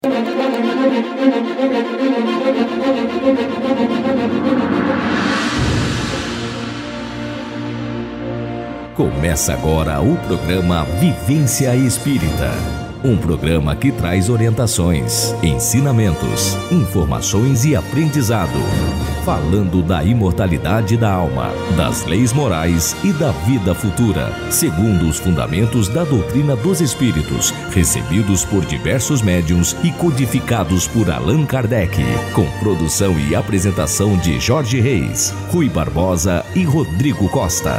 Começa agora o programa Vivência Espírita. Um programa que traz orientações, ensinamentos, informações e aprendizado. Falando da imortalidade da alma, das leis morais e da vida futura, segundo os fundamentos da doutrina dos espíritos, recebidos por diversos médiuns e codificados por Allan Kardec, com produção e apresentação de Jorge Reis, Rui Barbosa e Rodrigo Costa.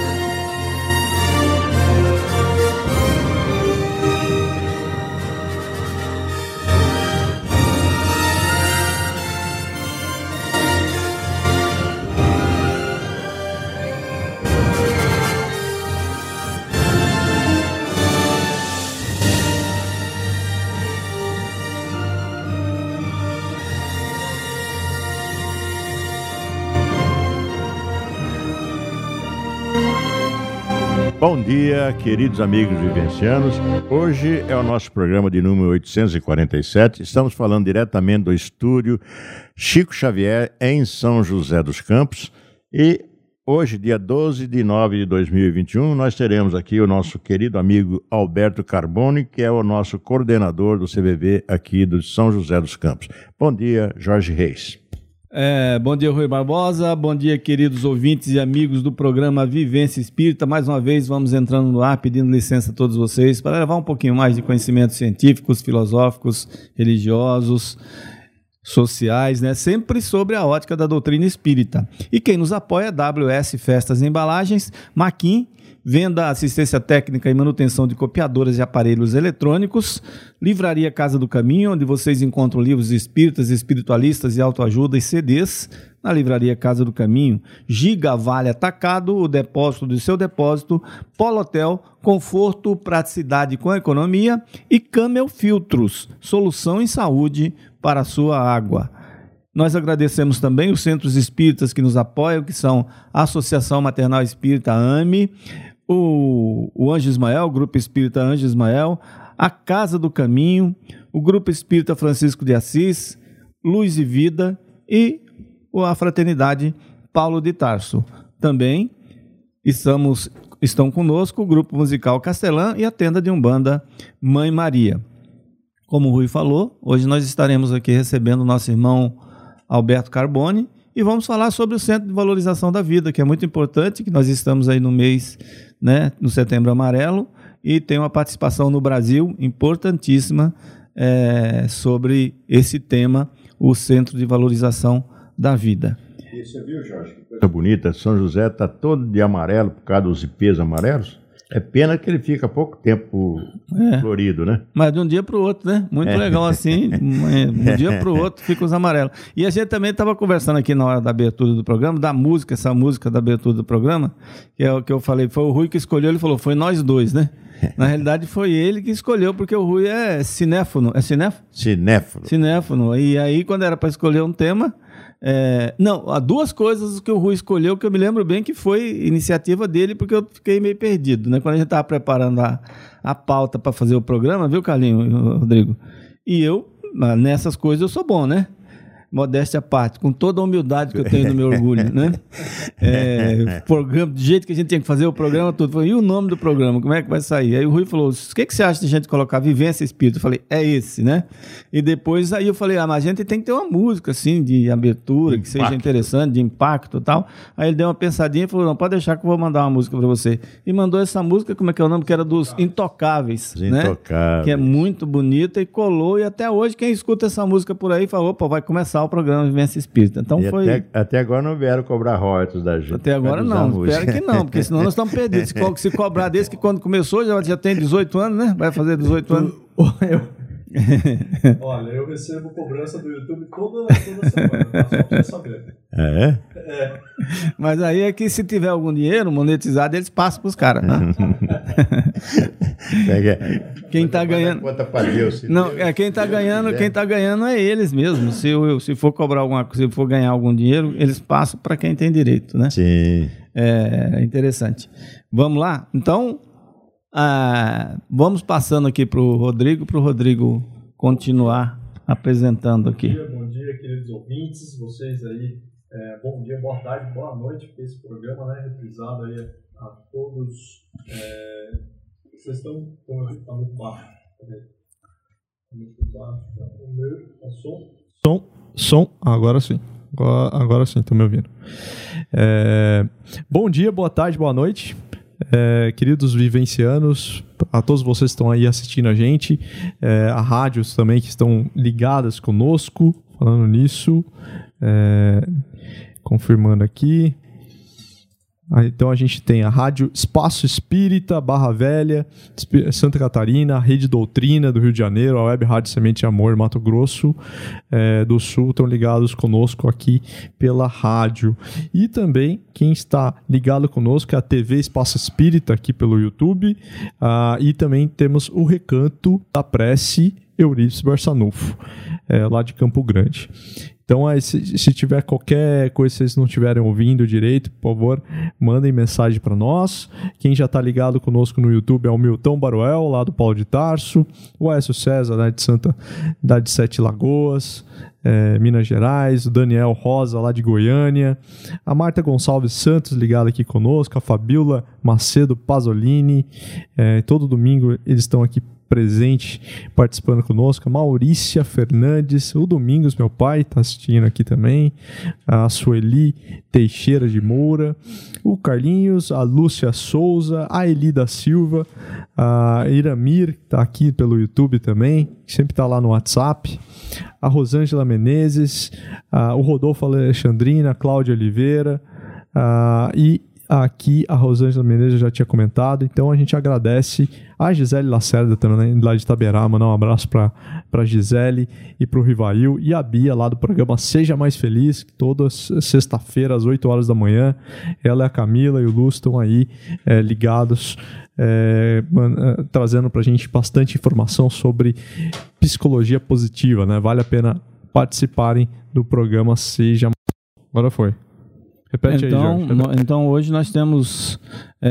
Bom dia, queridos amigos vivencianos. Hoje é o nosso programa de número 847. Estamos falando diretamente do estúdio Chico Xavier, em São José dos Campos. E hoje, dia 12 de nove de 2021, nós teremos aqui o nosso querido amigo Alberto Carboni, que é o nosso coordenador do CVV aqui de São José dos Campos. Bom dia, Jorge Reis. Bom dia, Rui Barbosa, bom dia, queridos ouvintes e amigos do programa Vivência Espírita. Mais uma vez vamos entrando no ar pedindo licença a todos vocês para levar um pouquinho mais de conhecimentos científicos, filosóficos, religiosos, sociais, né? Sempre sobre a ótica da doutrina espírita. E quem nos apoia é WS Festas e Embalagens, Maquin, venda, assistência técnica e manutenção de copiadoras e aparelhos eletrônicos, Livraria Casa do Caminho, onde vocês encontram livros espíritas, espiritualistas e autoajuda e CDs, na Livraria Casa do Caminho, Giga Vale Atacado, o depósito do seu depósito, Polo Hotel, conforto, praticidade com economia e Camel Filtros, solução em saúde para a sua água. Nós agradecemos também os centros espíritas que nos apoiam, que são a Associação Maternal Espírita AME, o Anjo Ismael, o Grupo Espírita Anjo Ismael, a Casa do Caminho, o Grupo Espírita Francisco de Assis, Luz e Vida e a Fraternidade Paulo de Tarso. Também estão conosco o Grupo Musical Castelã e a Tenda de Umbanda Mãe Maria. Como o Rui falou, hoje nós estaremos aqui recebendo o nosso irmão Alberto Carboni, e vamos falar sobre o Centro de Valorização da Vida, que é muito importante, que nós estamos aí no mês, né, no Setembro Amarelo, e tem uma participação no Brasil importantíssima sobre esse tema, o Centro de Valorização da Vida. E você viu, Jorge, que coisa bonita, São José está todo de amarelo por causa dos ipês amarelos. É pena que ele fica pouco tempo florido, né? Mas de um dia para o outro, né? Muito legal assim, um dia para o outro fica os amarelos. E a gente também estava conversando aqui na hora da abertura do programa, da música, essa música da abertura do programa, que é o que eu falei, foi o Rui que escolheu, ele falou, foi nós dois, né? Na realidade foi ele que escolheu, porque o Rui é cinéfono. É cinéfono? Cinéfono. E aí, quando era para escolher um tema... Não, há duas coisas que o Rui escolheu que eu me lembro bem que foi iniciativa dele, porque eu fiquei meio perdido, né? Quando a gente estava preparando a pauta para fazer o programa, viu, Carlinho, Rodrigo? E eu, nessas coisas, eu sou bom, né? Modéstia à parte, com toda a humildade que eu tenho no meu orgulho, né? Programa, do jeito que a gente tinha que fazer o programa, tudo. Falei, e o nome do programa, como é que vai sair? Aí o Rui falou, o que você acha de a gente colocar Vivência Espírita? Eu falei, é esse, né? E depois aí eu falei, mas a gente tem que ter uma música, assim, de abertura, que seja interessante, de impacto e tal. Aí ele deu uma pensadinha e falou, não, pode deixar que eu vou mandar uma música para você. E mandou essa música, como é que é o nome? Que era dos Intocáveis, né? Intocáveis. Que é muito bonita e colou, e até hoje quem escuta essa música por aí falou, pô, vai começar o programa Vivência Espírita. Então foi... até agora não vieram cobrar royalties da gente. Até agora não, espero que não, porque senão nós estamos perdidos. Se cobrar desse que quando começou já tem 18 anos, né? Vai fazer 18 anos. Olha, eu recebo cobrança do YouTube toda semana, tá? Só pra você saber. Mas aí é que se tiver algum dinheiro monetizado, eles passam pros caras, né? Quem tá ganhando... Não, quem tá ganhando é eles mesmos. Se for cobrar se for ganhar algum dinheiro, eles passam para quem tem direito, né? Sim. É interessante. Vamos lá? Então, vamos passando aqui pro Rodrigo continuar apresentando aqui. Bom dia, queridos ouvintes, vocês aí, bom dia, boa tarde, boa noite, porque esse programa, né, reprisado aí a todos, vocês estão muito baixo, muito baixo, o meu, Som, agora sim. Agora sim, estão me ouvindo. Bom dia, boa tarde, boa noite, queridos vivencianos, a todos vocês que estão aí assistindo a gente, a rádios também que estão ligadas conosco, falando nisso, confirmando aqui. Então a gente tem a Rádio Espaço Espírita, Barra Velha, Santa Catarina, a Rede Doutrina do Rio de Janeiro, a Web Rádio Semente e Amor, Mato Grosso do Sul, estão ligados conosco aqui pela rádio. E também quem está ligado conosco é a TV Espaço Espírita aqui pelo YouTube, e também temos o Recanto da Prece Eurípides Barçanufo, lá de Campo Grande. Então, se tiver qualquer coisa que vocês não estiverem ouvindo direito, por favor, mandem mensagem para nós. Quem já está ligado conosco no YouTube é o Milton Baruel, lá do Paulo de Tarso, o Aécio César, lá de Sete Lagoas, Minas Gerais, o Daniel Rosa, lá de Goiânia, a Marta Gonçalves Santos, ligada aqui conosco, a Fabiola Macedo Pasolini, todo domingo eles estão aqui presente, participando conosco, a Maurícia Fernandes, o Domingos, meu pai, está assistindo aqui também, a Sueli Teixeira de Moura, o Carlinhos, a Lúcia Souza, a Eli da Silva, a Iramir, que está aqui pelo YouTube também, que sempre está lá no WhatsApp, a Rosângela Menezes, o Rodolfo Alexandrina, a Cláudia Oliveira, e aqui a Rosângela Menezes já tinha comentado, então a gente agradece a Gisele Lacerda também, lá de Itaberá, mandar um abraço para Gisele e para o Rivail, e a Bia lá do programa Seja Mais Feliz, toda sexta-feira às 8 horas da manhã, ela, a Camila e o Lúcio estão aí ligados, trazendo para a gente bastante informação sobre psicologia positiva, né? Vale a pena participarem do programa Seja Mais. Agora foi. Repete aí, Jorge. Então hoje nós temos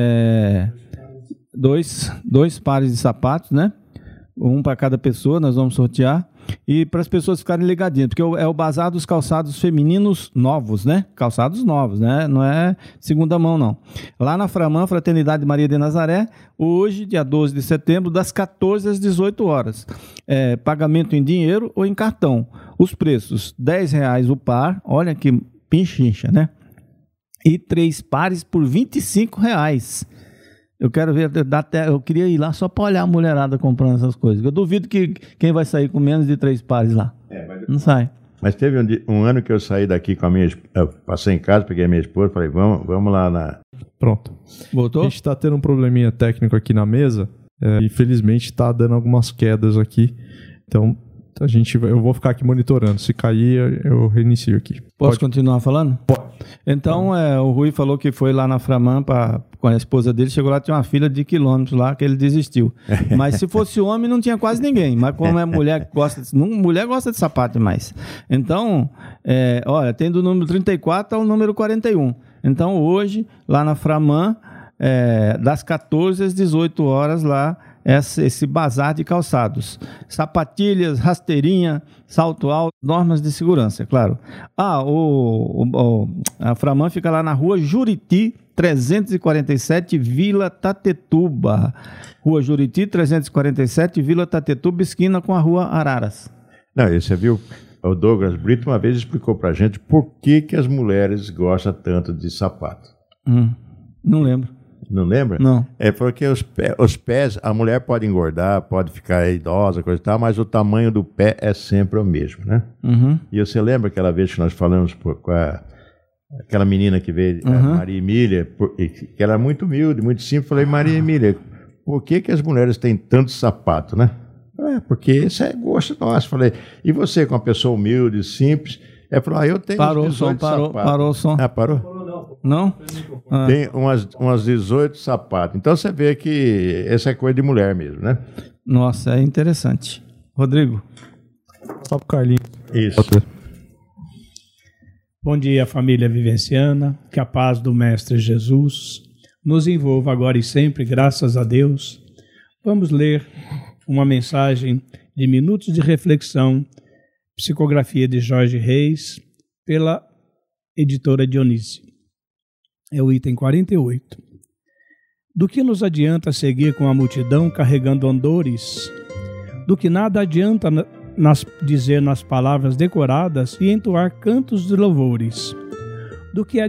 dois pares de sapatos, né? Um para cada pessoa, nós vamos sortear. E para as pessoas ficarem ligadinhas, porque é o bazar dos calçados femininos novos, né? Calçados novos, né? Não é segunda mão, não. Lá na Framam, Fraternidade Maria de Nazaré, hoje, dia 12 de setembro, das 14 às 18 horas. Pagamento em dinheiro ou em cartão. Os preços, R$10 o par, olha que pinchincha, né? E 3 pares por R$25. Eu quero ver, eu queria ir lá só para olhar a mulherada comprando essas coisas. Eu duvido que quem vai sair com menos de 3 pares lá. Não sai. Mas teve um ano que eu saí daqui com a minha esposa, eu passei em casa, peguei a minha esposa, falei, vamos lá na... Pronto. Voltou? A gente está tendo um probleminha técnico aqui na mesa, e felizmente está dando algumas quedas aqui. Então, eu vou ficar aqui monitorando. Se cair, eu reinicio aqui. Posso continuar falando? Pode. Então, o Rui falou que foi lá na Framam com a esposa dele, chegou lá, tinha uma fila de quilômetros lá, que ele desistiu. Mas se fosse homem, não tinha quase ninguém. Mas como é mulher, mulher gosta de sapato demais. Então, olha, tem do número 34 ao número 41. Então, hoje, lá na Framam, das 14 às 18 horas lá, esse bazar de calçados, sapatilhas, rasteirinha, salto alto, normas de segurança, é claro. A Framam fica lá na rua Juriti 347, Vila Tatetuba. Rua Juriti 347, Vila Tatetuba, esquina com a rua Araras. Não, você viu, o Douglas Brito uma vez explicou pra gente por que as mulheres gostam tanto de sapato. Não lembro. Não lembra? Não. É porque os pés, a mulher pode engordar, pode ficar idosa, coisa e tal, mas o tamanho do pé é sempre o mesmo, né? Uhum. E você lembra aquela vez que nós falamos com aquela menina que veio, a Maria Emília, que era muito humilde, muito simples. Falei, Maria Emília, por que as mulheres têm tanto sapato, né? Porque esse é gosto nosso. Falei, e você, com uma pessoa humilde, simples? Ela falou, eu tenho parou uns 18 sapatos. Parou o som. Parou? Não? Tem umas 18 sapatos. Então você vê que essa é coisa de mulher mesmo, né? Nossa, é interessante. Rodrigo. Só pro Carlinhos. Isso. Bom dia, família vivenciana. Que a paz do Mestre Jesus nos envolva agora e sempre, graças a Deus. Vamos ler uma mensagem de Minutos de Reflexão, psicografia de Jorge Reis, pela editora Dionísio. É o item 48. Do que nos adianta seguir com a multidão carregando andores? Do que nada adianta dizer nas palavras decoradas e entoar cantos de louvores? Do que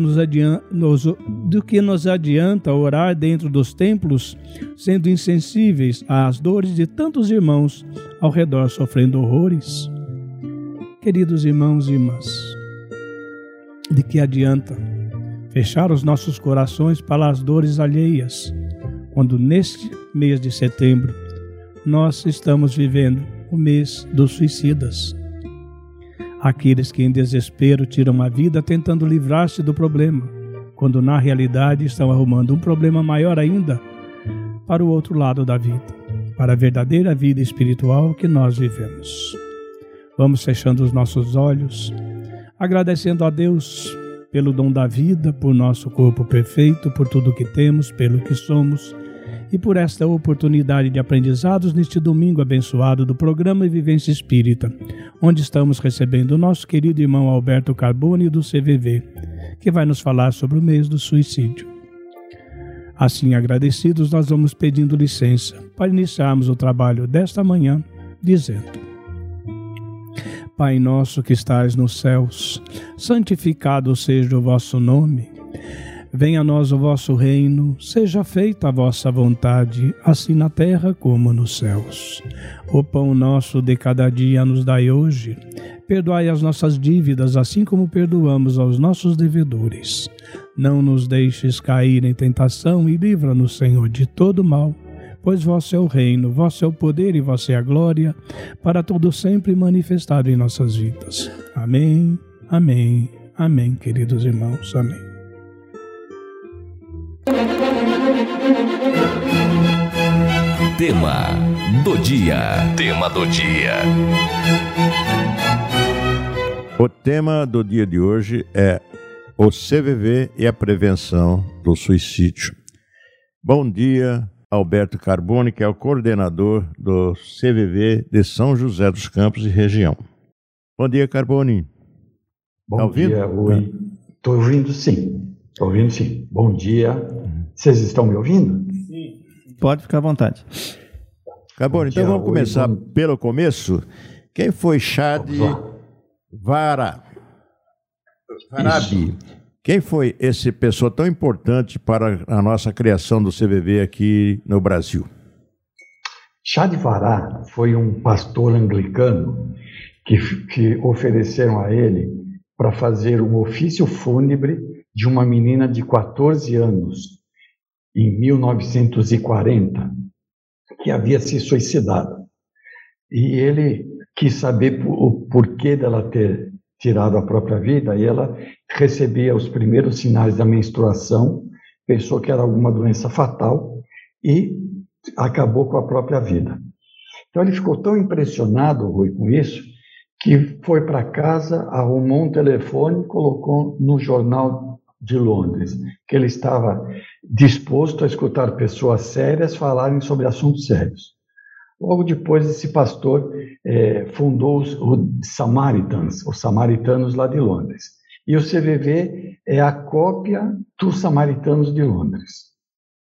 nos adianta orar dentro dos templos, sendo insensíveis às dores de tantos irmãos ao redor sofrendo horrores? Queridos irmãos e irmãs, de que adianta fechar os nossos corações para as dores alheias, quando neste mês de setembro nós estamos vivendo o mês dos suicidas? Aqueles que em desespero tiram a vida tentando livrar-se do problema, quando na realidade estão arrumando um problema maior ainda para o outro lado da vida, para a verdadeira vida espiritual que nós vivemos. Vamos fechando os nossos olhos, agradecendo a Deus pelo dom da vida, por nosso corpo perfeito, por tudo que temos, pelo que somos, e por esta oportunidade de aprendizados neste domingo abençoado do programa Vivência Espírita, onde estamos recebendo o nosso querido irmão Alberto Carbone do CVV, que vai nos falar sobre o mês do suicídio. Assim, agradecidos, nós vamos pedindo licença para iniciarmos o trabalho desta manhã, dizendo: Pai nosso que estais nos céus, santificado seja o vosso nome. Venha a nós o vosso reino, seja feita a vossa vontade, assim na terra como nos céus. O pão nosso de cada dia nos dai hoje. Perdoai as nossas dívidas, assim como perdoamos aos nossos devedores. Não nos deixes cair em tentação e livra-nos, Senhor, de todo mal. Pois vosso é o reino, vosso é o poder e vossa é a glória, para todo sempre manifestado em nossas vidas. Amém, amém, amém, queridos irmãos, amém. Tema do dia. Tema do dia. O tema do dia de hoje é o CVV e a prevenção do suicídio. Bom dia, Alberto Carbone, que é o coordenador do CVV de São José dos Campos e região. Bom dia, Carbone. Bom dia, oi. Estou ouvindo sim. Bom dia. Vocês estão me ouvindo? Sim. Pode ficar à vontade. Carbone, então vamos começar pelo começo. Quem foi Shadi Varabi? Quem foi essa pessoa tão importante para a nossa criação do CVV aqui no Brasil? Shadi Vará foi um pastor anglicano que ofereceram a ele para fazer um ofício fúnebre de uma menina de 14 anos, em 1940, que havia se suicidado. E ele quis saber o porquê dela ter tirado a própria vida, e ela recebia os primeiros sinais da menstruação, pensou que era alguma doença fatal e acabou com a própria vida. Então ele ficou tão impressionado, Rui, com isso, que foi para casa, arrumou um telefone e colocou no jornal de Londres, que ele estava disposto a escutar pessoas sérias falarem sobre assuntos sérios. Logo depois, esse pastor fundou os Samaritanos lá de Londres. E o CVV é a cópia dos Samaritanos de Londres.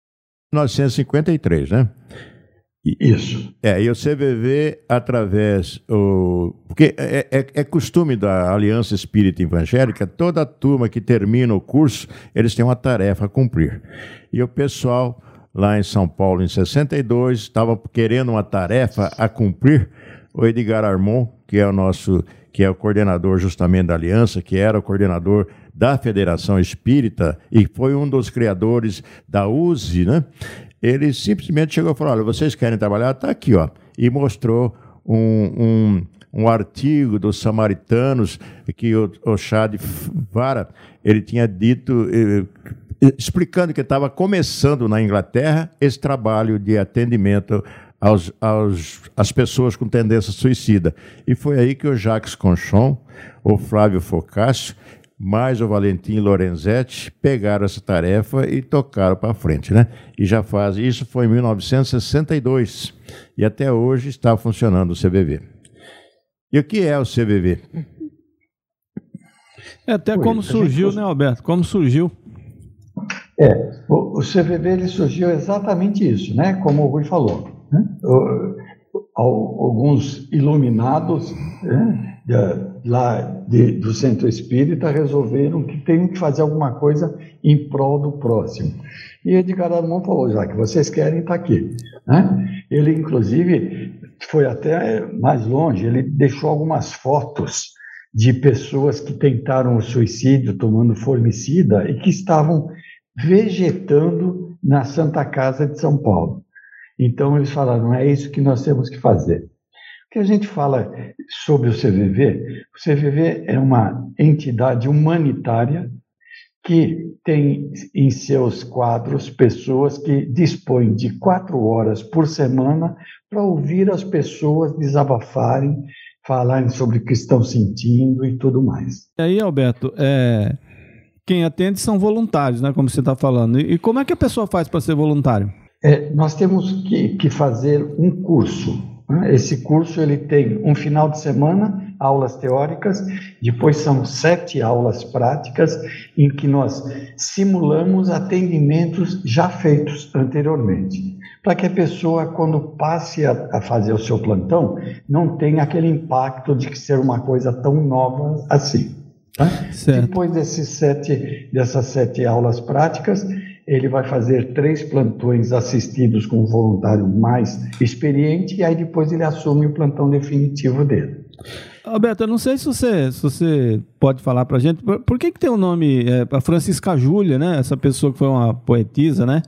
1953, né? Isso. E o CVV, através... Porque é costume da Aliança Espírita Evangélica, toda a turma que termina o curso, eles têm uma tarefa a cumprir. E o pessoal lá em São Paulo, em 62, estava querendo uma tarefa a cumprir. O Edgar Armon, que é o coordenador justamente da Aliança, que era o coordenador da Federação Espírita e foi um dos criadores da USE, né? Ele simplesmente chegou e falou: olha, vocês querem trabalhar? Está aqui, ó. E mostrou um artigo dos Samaritanos que o Shadi Vara, ele tinha dito, explicando que estava começando na Inglaterra esse trabalho de atendimento às pessoas com tendência suicida. E foi aí que o Jacques Conchon, o Flávio Focácio, mais o Valentim Lorenzetti, pegaram essa tarefa e tocaram para frente, né? E já faz, isso foi em 1962, e até hoje está funcionando o CVV. E o que é o CVV? Como surgiu, né, Alberto? Como surgiu? O CVV ele surgiu exatamente isso, né? Como o Rui falou, né? Alguns iluminados, né, do Centro Espírita resolveram que tem que fazer alguma coisa em prol do próximo. E Edgar Armand falou, já que vocês querem, está aqui, né? Ele, inclusive, foi até mais longe, ele deixou algumas fotos de pessoas que tentaram o suicídio tomando formicida e que estavam vegetando na Santa Casa de São Paulo. Então eles falaram, é isso que nós temos que fazer. O que a gente fala sobre o CVV é uma entidade humanitária que tem em seus quadros pessoas que dispõem de 4 horas por semana para ouvir as pessoas desabafarem, falarem sobre o que estão sentindo e tudo mais. E aí, Alberto, quem atende são voluntários, né, como você está falando. E como é que a pessoa faz para ser voluntário? Nós temos que fazer um curso. Né? Esse curso ele tem um final de semana, aulas teóricas, depois são 7 aulas práticas em que nós simulamos atendimentos já feitos anteriormente, para que a pessoa, quando passe a fazer o seu plantão, não tenha aquele impacto de ser uma coisa tão nova assim. Tá? Depois dessas 7 aulas práticas, ele vai fazer 3 plantões assistidos com um voluntário mais experiente e aí depois ele assume o plantão definitivo dele. Alberto, eu não sei se você pode falar para a gente, por que tem o nome a Francisca Júlia, né? Essa pessoa que foi uma poetisa, né?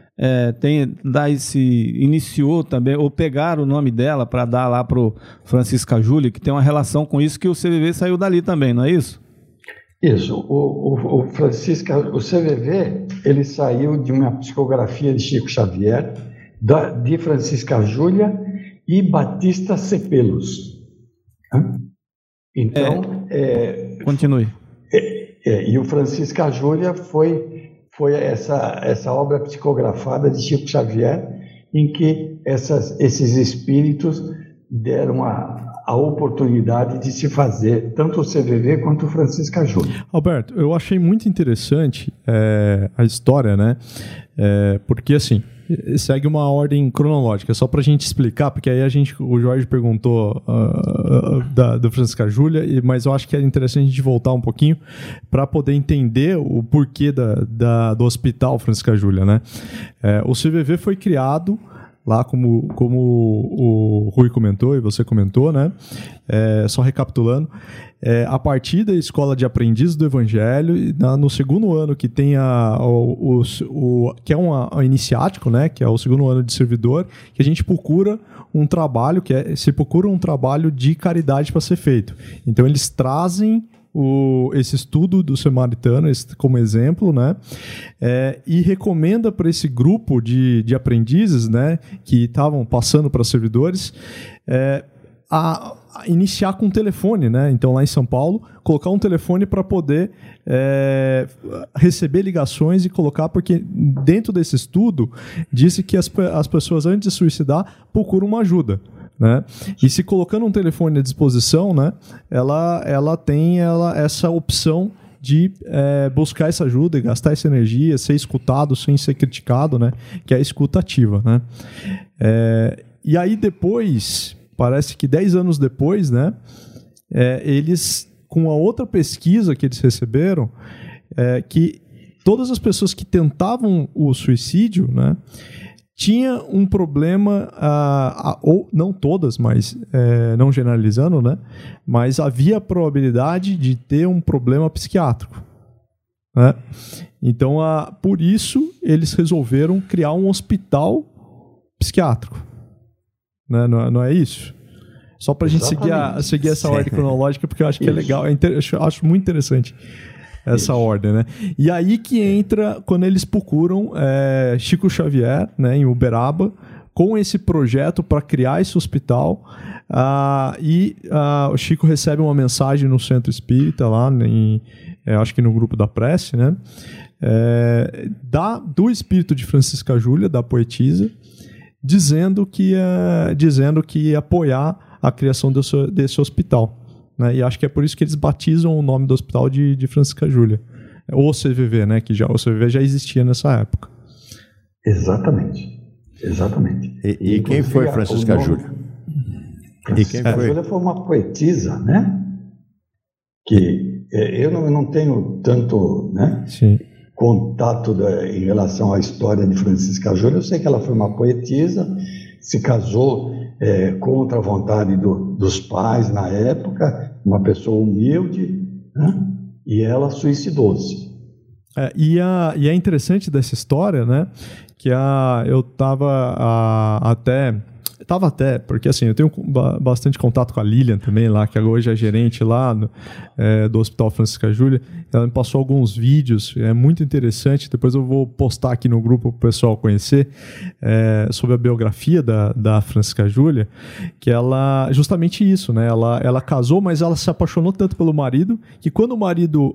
Iniciou também, ou pegaram o nome dela para dar lá para o Francisca Júlia, que tem uma relação com isso, que o CVV saiu dali também, não é isso? Isso, o CVV, ele saiu de uma psicografia de Chico Xavier, de Francisca Júlia e Batista Cepelos. Então... continue. E o Francisca Júlia foi essa obra psicografada de Chico Xavier, em que esses espíritos deram a oportunidade de se fazer tanto o CVV quanto o Francisca Júlia. Alberto, eu achei muito interessante a história, né? Porque assim, segue uma ordem cronológica, só para a gente explicar, porque aí o Jorge perguntou do Francisca Júlia, mas eu acho que é interessante a gente voltar um pouquinho para poder entender o porquê do Hospital Francisca Júlia, né? O CVV foi criado lá, como o Rui comentou e você comentou, né? Só recapitulando, a partir da Escola de Aprendizes do Evangelho, no segundo ano que tem que é um iniciático, né? Que é o segundo ano de servidor, que a gente procura um trabalho, se procura um trabalho de caridade para ser feito. Então eles trazem esse estudo do samaritano como exemplo, né? E recomenda para esse grupo de aprendizes, né, que estavam passando para servidores, a iniciar com um telefone, né? Então, lá em São Paulo, colocar um telefone para poder receber ligações e colocar, porque dentro desse estudo disse que as pessoas, antes de suicidar, procuram uma ajuda, né? E se colocando um telefone à disposição, né, ela tem essa opção de buscar essa ajuda e gastar essa energia, ser escutado sem ser criticado, né, que é a escuta ativa, né? E aí depois, parece que 10 anos depois, né, eles, com a outra pesquisa que eles receberam, que todas as pessoas que tentavam o suicídio, né, tinha um problema, ou não todas, mas não generalizando, né? Mas havia a probabilidade de ter um problema psiquiátrico, né? Então, por isso, eles resolveram criar um hospital psiquiátrico, né? Não é isso? Só para a gente seguir essa ordem cronológica, porque eu acho que é legal, eu acho muito interessante essa ordem, né? E aí que entra quando eles procuram Chico Xavier, né, em Uberaba, com esse projeto para criar esse hospital, o Chico recebe uma mensagem no Centro Espírita lá acho que no grupo da prece, né? Do espírito de Francisca Júlia, da poetisa, dizendo que ia apoiar a criação desse hospital, né? E acho que é por isso que eles batizam o nome do hospital de Francisca Júlia. O CVV, né? Que o CVV já existia nessa época. Exatamente. E quem foi Francisca Júlia? Francisca Júlia foi uma poetisa, né? Que eu não tenho tanto, né? Sim. Contato em relação à história de Francisca Júlia. Eu sei que ela foi uma poetisa, se casou contra a vontade dos pais na época, uma pessoa humilde, né? E ela suicidou-se. E é interessante dessa história, né? Que eu estava até, porque assim, eu tenho bastante contato com a Lilian também lá, que hoje é gerente lá do Hospital Francisca Júlia. Ela me passou alguns vídeos, é muito interessante, depois eu vou postar aqui no grupo para o pessoal conhecer, sobre a biografia da Francisca Júlia, que ela, justamente isso, né? Ela casou, mas ela se apaixonou tanto pelo marido, que quando o marido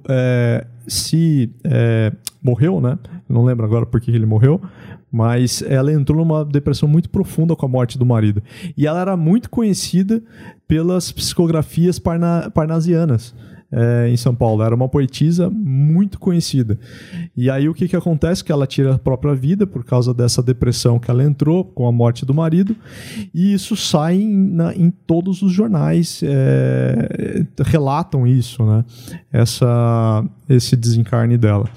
morreu, né? Não lembro agora por que ele morreu, mas ela entrou numa depressão muito profunda com a morte do marido. E ela era muito conhecida pelas psicografias parnasianas em São Paulo. Era uma poetisa muito conhecida. E aí o que acontece? Que ela tira a própria vida por causa dessa depressão que ela entrou com a morte do marido, e isso sai em todos os jornais, relatam isso, né? Esse desencarne dela.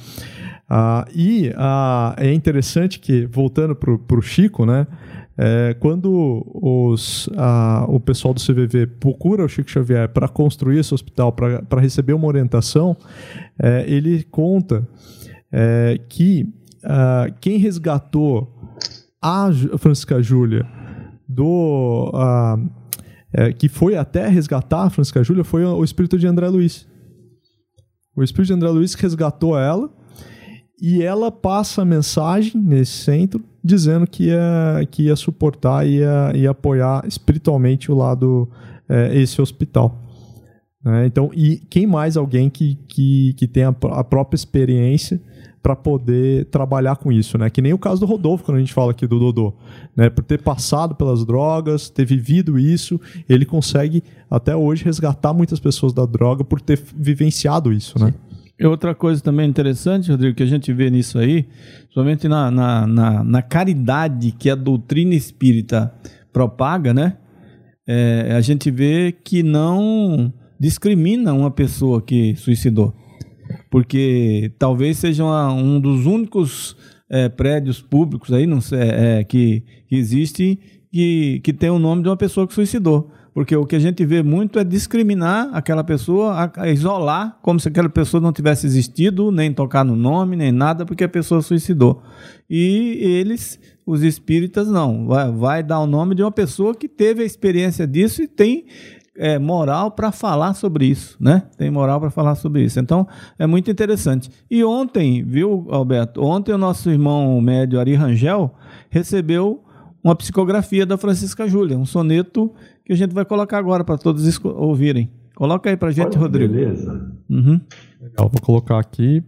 É interessante que, voltando para o Chico, né, quando o pessoal do CVV procura o Chico Xavier para construir esse hospital, para receber uma orientação, ele conta que quem resgatou a Francisca Júlia que foi até resgatar a Francisca Júlia foi o espírito de André Luiz. O espírito de André Luiz que resgatou ela. E ela passa a mensagem nesse centro dizendo que ia suportar e ia apoiar espiritualmente esse hospital. Então, e quem mais alguém que tem a própria experiência para poder trabalhar com isso, né? Que nem o caso do Rodolfo, quando a gente fala aqui do Dodô, né? Por ter passado pelas drogas, ter vivido isso, ele consegue até hoje resgatar muitas pessoas da droga por ter vivenciado isso, né? E outra coisa também interessante, Rodrigo, que a gente vê nisso aí, somente na caridade que a doutrina espírita propaga, né? A gente vê que não discrimina uma pessoa que suicidou. Porque talvez seja um dos únicos prédios públicos aí, não sei, que existe que tem o nome de uma pessoa que suicidou. Porque o que a gente vê muito é discriminar aquela pessoa, isolar, como se aquela pessoa não tivesse existido, nem tocar no nome, nem nada, porque a pessoa suicidou. E eles, os espíritas, não. Vai dar o nome de uma pessoa que teve a experiência disso e tem moral para falar sobre isso, né? Tem moral para falar sobre isso. Então, é muito interessante. E ontem, viu, Alberto? Ontem o nosso irmão médio Ari Rangel recebeu uma psicografia da Francisca Júlia, um soneto que a gente vai colocar agora para todos ouvirem. Coloca aí para a gente, Rodrigo. Beleza. Uhum. Legal, vou colocar aqui.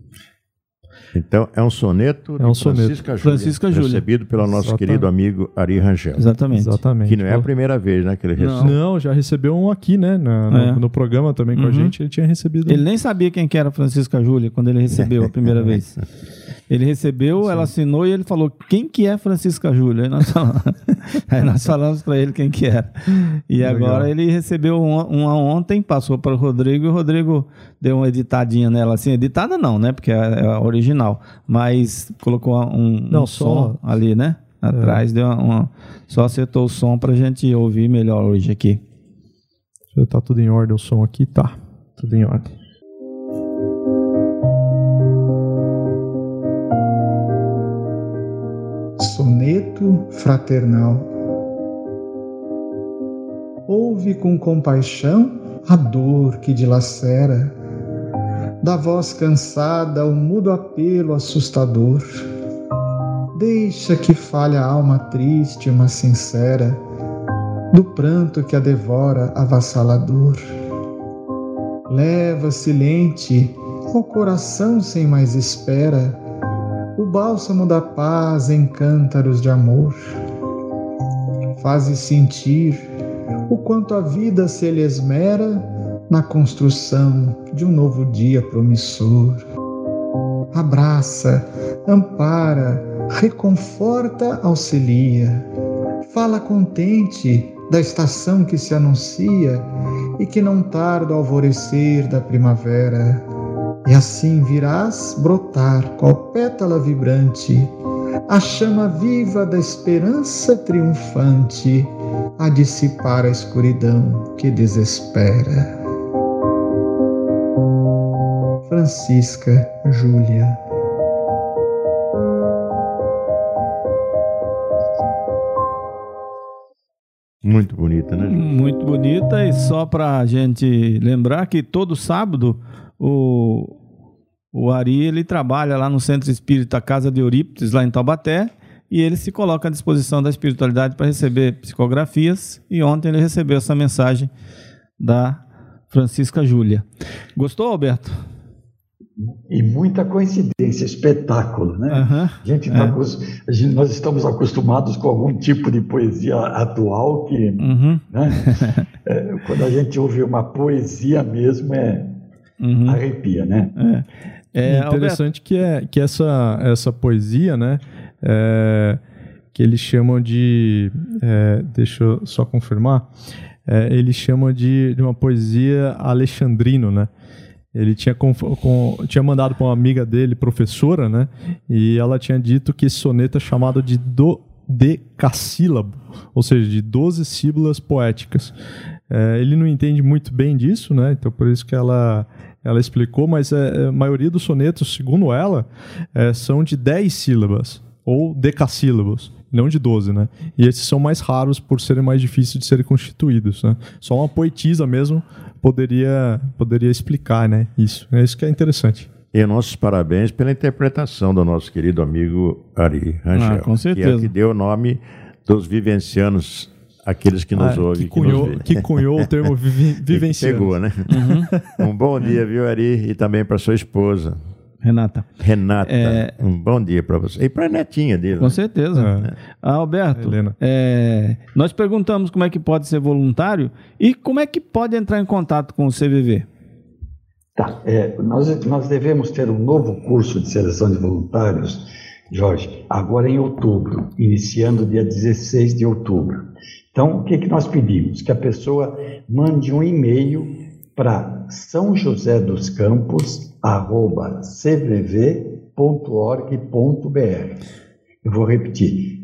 Então, é um soneto de Francisca Júlia, recebido pelo nosso querido amigo Ari Rangel. Exatamente. Que não é a primeira vez, né, que ele recebeu. Não, já recebeu um aqui, né, no programa também com a gente, ele tinha recebido. Ele nem sabia quem que era Francisca Júlia quando ele recebeu a primeira vez. Ele recebeu, ela assinou e ele falou, quem que é Francisca Júlia? Aí nós falamos para ele quem que era. E legal. Agora ele recebeu uma ontem, passou para o Rodrigo, e o Rodrigo deu uma editadinha nela, assim, editada não, né, porque é a original, mas colocou um som ali, né, atrás, deu só acertou o som para a gente ouvir melhor hoje aqui. Tá tudo em ordem o som aqui? Tá, tudo em ordem. Soneto fraternal. Ouve com compaixão a dor que dilacera, da voz cansada o mudo apelo assustador. Deixa que fale a alma triste, mas sincera, do pranto que a devora avassalador. Leva silente ao coração sem mais espera o bálsamo da paz em cântaros de amor. Faze sentir o quanto a vida se lhe esmera na construção de um novo dia promissor. Abraça, ampara, reconforta, auxilia. Fala contente da estação que se anuncia e que não tarda o alvorecer da primavera. E assim virás brotar qual pétala vibrante, a chama viva da esperança triunfante, a dissipar a escuridão que desespera. Francisca Júlia. Muito bonita, né, Júlia? Muito bonita, e só para a gente lembrar que todo sábado o Ari, ele trabalha lá no Centro Espírita Casa de Eurípides, lá em Taubaté, e ele se coloca à disposição da espiritualidade para receber psicografias, e ontem ele recebeu essa mensagem da Francisca Júlia. Gostou, Alberto? E muita coincidência, espetáculo, né? Nós estamos acostumados com algum tipo de poesia atual que, né? Quando a gente ouve uma poesia mesmo, arrepia, né? É interessante que essa poesia, né? Que eles chamam de... deixa eu só confirmar. Eles chamam de uma poesia alexandrino, né? Ele tinha mandado para uma amiga dele, professora, né? E ela tinha dito que esse soneto é chamado de dodecassílabo, ou seja, de 12 sílabas poéticas. Ele não entende muito bem disso, né? Então por isso que ela explicou, mas a maioria dos sonetos, segundo ela, são de 10 sílabas, ou decassílabos, não de 12, né? E esses são mais raros por serem mais difíceis de serem constituídos, né? Só uma poetisa mesmo poderia explicar, né? Isso que é interessante. E nossos parabéns pela interpretação do nosso querido amigo Ari Rangel, com certeza. que é que deu o nome dos vivencianos, aqueles que nos ouvem, que cunhou o termo vivenciano. Pegou, né? Um bom dia, viu, Ari? E também para sua esposa, Renata. Um bom dia para você. E para a netinha dele. Com certeza. Alberto, nós perguntamos como é que pode ser voluntário e como é que pode entrar em contato com o CVV. Tá. Nós devemos ter um novo curso de seleção de voluntários, Jorge, agora em outubro, iniciando dia 16 de outubro. Então, o que nós pedimos? Que a pessoa mande um e-mail para sãojosedoscampos@cvv.org.br. Eu vou repetir,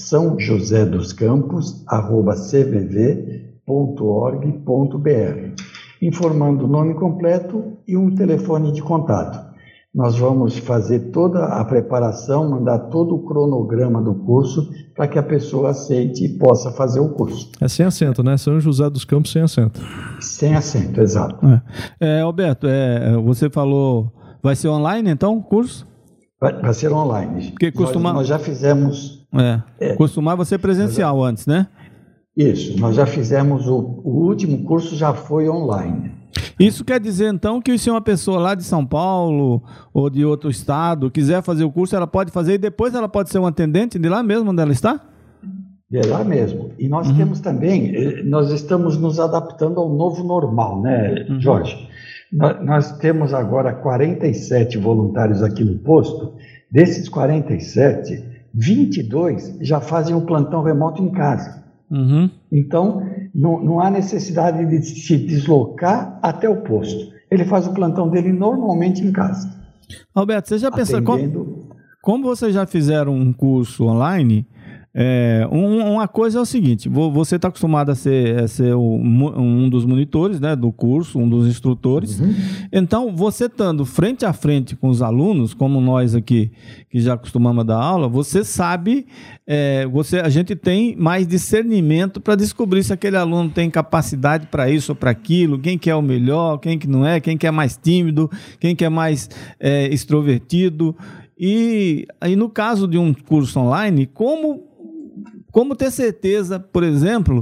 sãojosedoscampos@cvv.org.br, informando o nome completo e um telefone de contato. Nós vamos fazer toda a preparação, mandar todo o cronograma do curso para que a pessoa aceite e possa fazer o curso. É sem acento, né? São José dos Campos sem acento. Sem acento, exato. Alberto, você falou, vai ser online então o curso? Vai ser online. Porque nós já fizemos... Costumava ser presencial antes, né? Isso, nós já fizemos, o último curso já foi online. Isso quer dizer, então, que se uma pessoa lá de São Paulo ou de outro estado quiser fazer o curso, ela pode fazer e depois ela pode ser um atendente de lá mesmo onde ela está? De lá mesmo. E nós temos também, nós estamos nos adaptando ao novo normal, né, Jorge? Nós temos agora 47 voluntários aqui no posto. Desses 47, 22 já fazem um plantão remoto em casa. Então, não há necessidade de se deslocar até o posto. Ele faz o plantão dele normalmente em casa. Alberto, você já pensou, como vocês já fizeram um curso online, uma coisa é o seguinte, você está acostumado a ser um dos monitores, né, do curso, um dos instrutores. Então, você estando frente a frente com os alunos, como nós aqui, que já costumamos dar aula, você sabe, a gente tem mais discernimento para descobrir se aquele aluno tem capacidade para isso ou para aquilo, quem que é o melhor, quem que não é, quem que é mais tímido, quem que é mais extrovertido. E aí, no caso de um curso online, como ter certeza, por exemplo,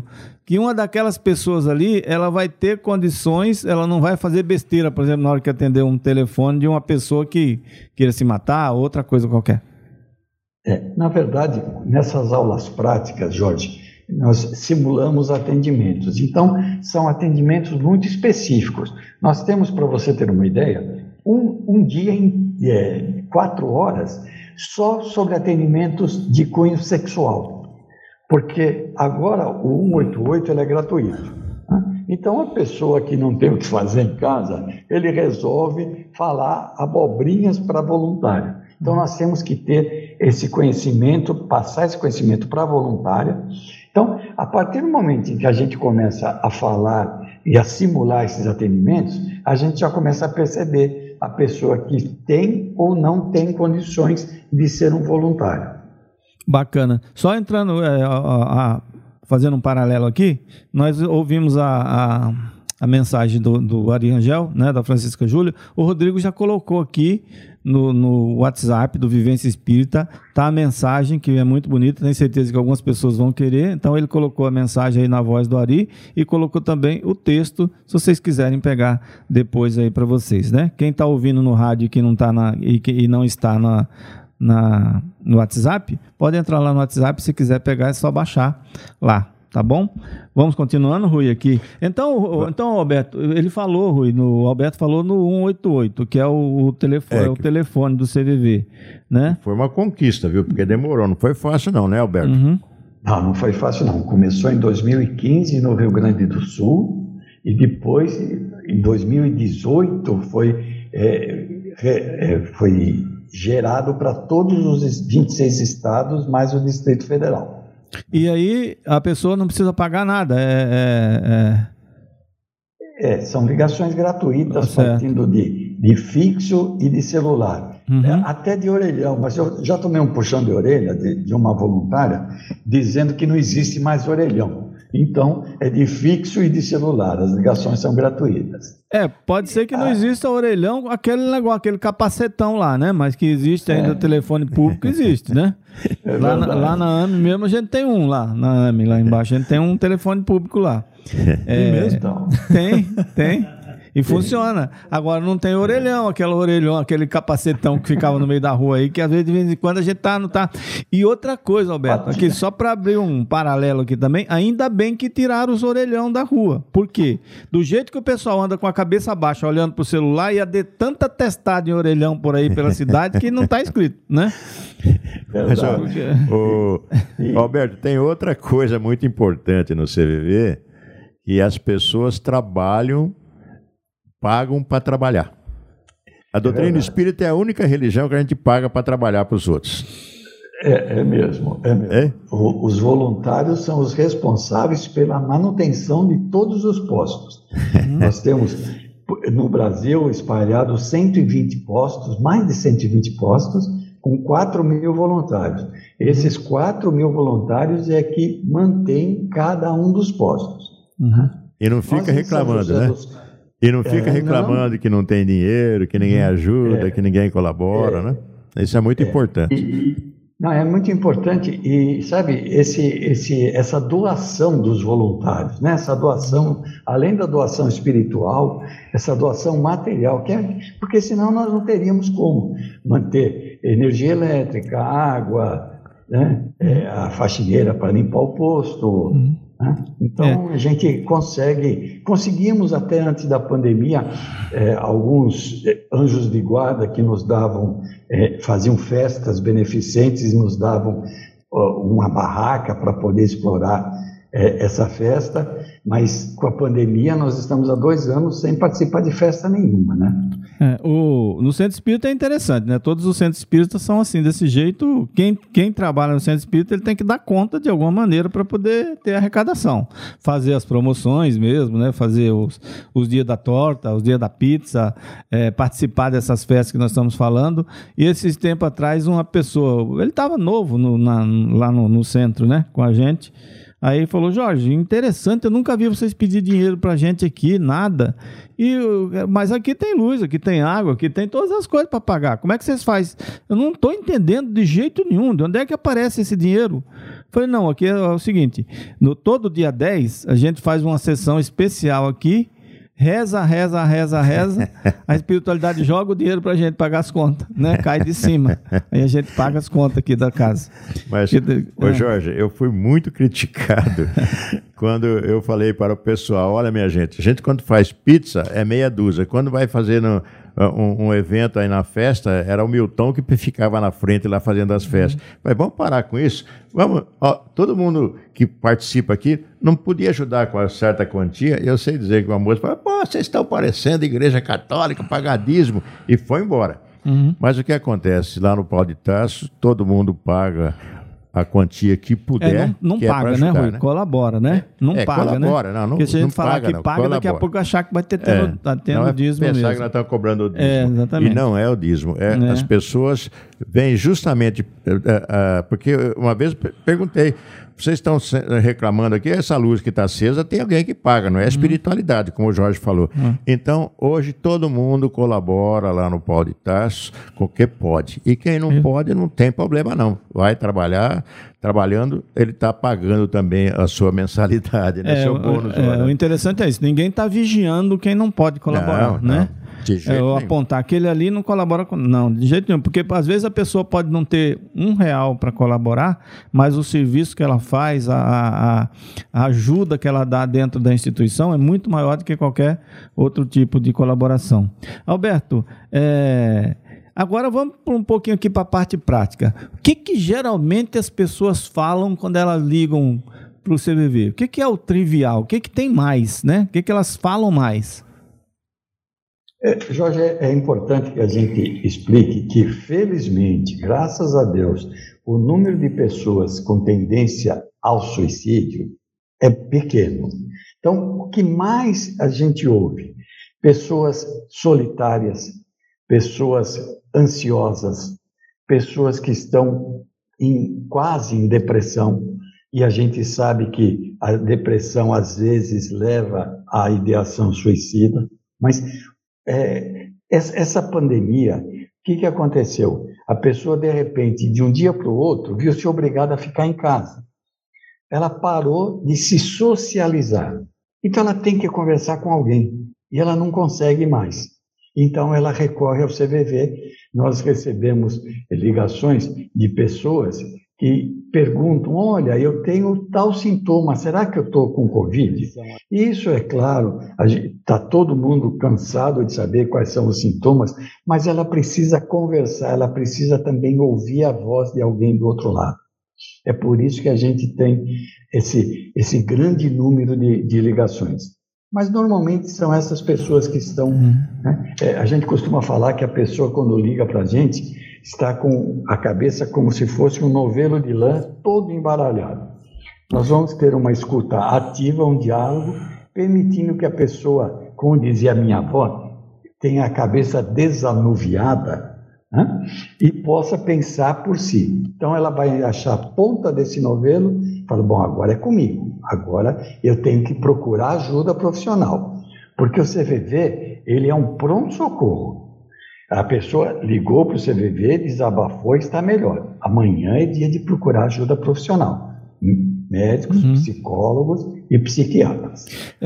que uma daquelas pessoas ali, ela vai ter condições, ela não vai fazer besteira, por exemplo, na hora que atender um telefone de uma pessoa que queira se matar, outra coisa qualquer. Na verdade, nessas aulas práticas, Jorge, nós simulamos atendimentos. Então, são atendimentos muito específicos. Nós temos, para você ter uma ideia, um dia em 4 horas só sobre atendimentos de cunho sexual. Porque agora o 188 ele é gratuito. Né? Então, a pessoa que não tem o que fazer em casa, ele resolve falar abobrinhas para voluntário. Então, nós temos que ter esse conhecimento, passar esse conhecimento para a voluntária. Então, a partir do momento em que a gente começa a falar e a simular esses atendimentos, a gente já começa a perceber a pessoa que tem ou não tem condições de ser um voluntário. Bacana. Só entrando, fazendo um paralelo aqui, nós ouvimos a mensagem do Ari Rangel, né, da Francisca Júlia. O Rodrigo já colocou aqui no WhatsApp do Vivência Espírita, tá a mensagem que é muito bonita, tenho certeza que algumas pessoas vão querer, então ele colocou a mensagem aí na voz do Ari e colocou também o texto, se vocês quiserem pegar depois aí para vocês, né? Quem está ouvindo no rádio que não tá e não está no WhatsApp, pode entrar lá no WhatsApp, se quiser pegar é só baixar lá. Tá bom? Vamos continuando, Rui, aqui. Então Alberto, ele falou, Rui, Alberto falou no 188, que é o telefone do CVV, né? Foi uma conquista, viu? Porque demorou, não foi fácil não, né, Alberto? Uhum. Não foi fácil não. Começou em 2015 no Rio Grande do Sul e depois, em 2018, foi gerado para todos os 26 estados, mais o Distrito Federal. E aí a pessoa não precisa pagar nada. São ligações gratuitas, partindo de fixo e de celular. Uhum. Até de orelhão, mas eu já tomei um puxão de orelha de uma voluntária dizendo que não existe mais orelhão. Então, é de fixo e de celular, as ligações são gratuitas. Pode ser que não exista orelhão, aquele negócio, aquele capacetão lá, né? Mas que existe ainda o telefone público, existe, né? Lá na AME mesmo a gente tem um lá, na AME, lá embaixo, a gente tem um telefone público lá. Tem mesmo? Então. Tem. E funciona. Agora não tem orelhão, aquele capacetão que ficava no meio da rua aí, que às vezes de vez em quando a gente não tá. E outra coisa, Alberto, aqui só para abrir um paralelo aqui também, ainda bem que tiraram os orelhão da rua. Por quê? Do jeito que o pessoal anda com a cabeça baixa olhando pro celular, ia ter tanta testada em orelhão por aí pela cidade que não tá escrito, né? Alberto, tem outra coisa muito importante no CVV, que as pessoas pagam para trabalhar. A doutrina espírita é a única religião que a gente paga para trabalhar para os outros. É mesmo. Os voluntários são os responsáveis pela manutenção de todos os postos. Nós temos no Brasil espalhados 120 postos, mais de 120 postos, com 4.000 voluntários. Esses 4.000 voluntários é que mantêm cada um dos postos. E não fica reclamando, né? E não fica reclamando que não tem dinheiro, que ninguém ajuda, que ninguém colabora, né? Isso é muito importante. É muito importante. E, sabe, essa doação dos voluntários, né? Essa doação, além da doação espiritual, essa doação material, porque senão nós não teríamos como manter energia elétrica, água, né? A faxineira para limpar o posto. Então, a gente conseguimos até antes da pandemia, alguns anjos de guarda que nos davam, faziam festas beneficentes e nos davam uma barraca para poder explorar essa festa, mas com a pandemia nós estamos há 2 anos sem participar de festa nenhuma, né? No centro espírita é interessante, né? Todos os centros espíritas são assim, desse jeito. Quem trabalha no centro espírita ele tem que dar conta de alguma maneira para poder ter arrecadação, fazer as promoções mesmo, né? Fazer os dias da torta, os dias da pizza, participar dessas festas que nós estamos falando. E esses tempos atrás uma pessoa, ele estava novo lá no centro, né? Com a gente. Aí ele falou, Jorge, interessante, eu nunca vi vocês pedir dinheiro pra gente aqui, nada. Mas aqui tem luz, aqui tem água, aqui tem todas as coisas para pagar. Como é que vocês fazem? Eu não estou entendendo de jeito nenhum. De onde é que aparece esse dinheiro? Falei, não, aqui é o seguinte, todo dia 10 a gente faz uma sessão especial aqui, reza, a espiritualidade joga o dinheiro pra gente pagar as contas, né? Cai de cima. Aí a gente paga as contas aqui da casa. Mas, Jorge, eu fui muito criticado quando eu falei para o pessoal, olha minha gente, a gente quando faz pizza é meia dúzia, quando vai fazer um evento aí na festa, era o Milton que ficava na frente lá fazendo as festas. Mas vamos parar com isso? Vamos, todo mundo que participa aqui não podia ajudar com uma certa quantia. Eu sei dizer que uma moça fala, pô, vocês estão parecendo igreja católica, pagadismo, e foi embora. Mas o que acontece? Lá no Pau de Tarso, todo mundo paga a quantia que puder. Não que paga, ajudar, né, Rui? Colabora, né? Não paga, colabora, né? Não, porque se a gente falar paga, que não, paga, colabora. daqui a pouco achar que vai ter tendo dízimo pensar mesmo. que nós estamos cobrando o dízimo. Exatamente. E não é o dízimo. As pessoas vêm justamente... porque uma vez perguntei, vocês estão reclamando aqui, essa luz que está acesa, tem alguém que paga, não é espiritualidade, como o Jorge falou. Então, hoje, todo mundo colabora lá no Pau de Tarso com o que pode. E quem não pode, não tem problema não. Vai trabalhando, ele está pagando também a sua mensalidade, né? Seu bônus. O interessante é isso, ninguém está vigiando quem não pode colaborar, né? De jeito nenhum. Apontar aquele ali não colabora com... Não, de jeito nenhum, porque às vezes a pessoa pode não ter R$1 para colaborar, mas o serviço que ela faz, a ajuda que ela dá dentro da instituição é muito maior do que qualquer outro tipo de colaboração. Alberto, agora vamos um pouquinho aqui para a parte prática. O que geralmente as pessoas falam quando elas ligam para o CVV? O que é o trivial? O que tem mais, né? O que elas falam mais? Jorge, é importante que a gente explique que, felizmente, graças a Deus, o número de pessoas com tendência ao suicídio é pequeno. Então, o que mais a gente ouve? Pessoas solitárias, pessoas ansiosas, pessoas que estão quase em depressão, e a gente sabe que a depressão às vezes leva à ideação suicida, mas essa pandemia, o que aconteceu? A pessoa, de repente, de um dia para o outro, viu-se obrigada a ficar em casa. Ela parou de se socializar. Então, ela tem que conversar com alguém, e ela não consegue mais. Então, ela recorre ao CVV. Nós recebemos ligações de pessoas que perguntam, olha, eu tenho tal sintoma, será que eu estou com Covid? Isso, é claro, está todo mundo cansado de saber quais são os sintomas, mas ela precisa conversar, ela precisa também ouvir a voz de alguém do outro lado. É por isso que a gente tem esse grande número de ligações. Mas normalmente são essas pessoas que estão... Né? A gente costuma falar que a pessoa, quando liga para a gente, está com a cabeça como se fosse um novelo de lã todo embaralhado. Nós vamos ter uma escuta ativa, um diálogo, permitindo que a pessoa, como dizia a minha avó, tenha a cabeça desanuviada, né? E possa pensar por si. Então ela vai achar a ponta desse novelo e fala, bom, agora é comigo, agora eu tenho que procurar ajuda profissional, porque o CVV, ele é um pronto-socorro. A pessoa ligou para o CVV, desabafou e está melhor. Amanhã é dia de procurar ajuda profissional. Médicos, psicólogos e psiquiatras.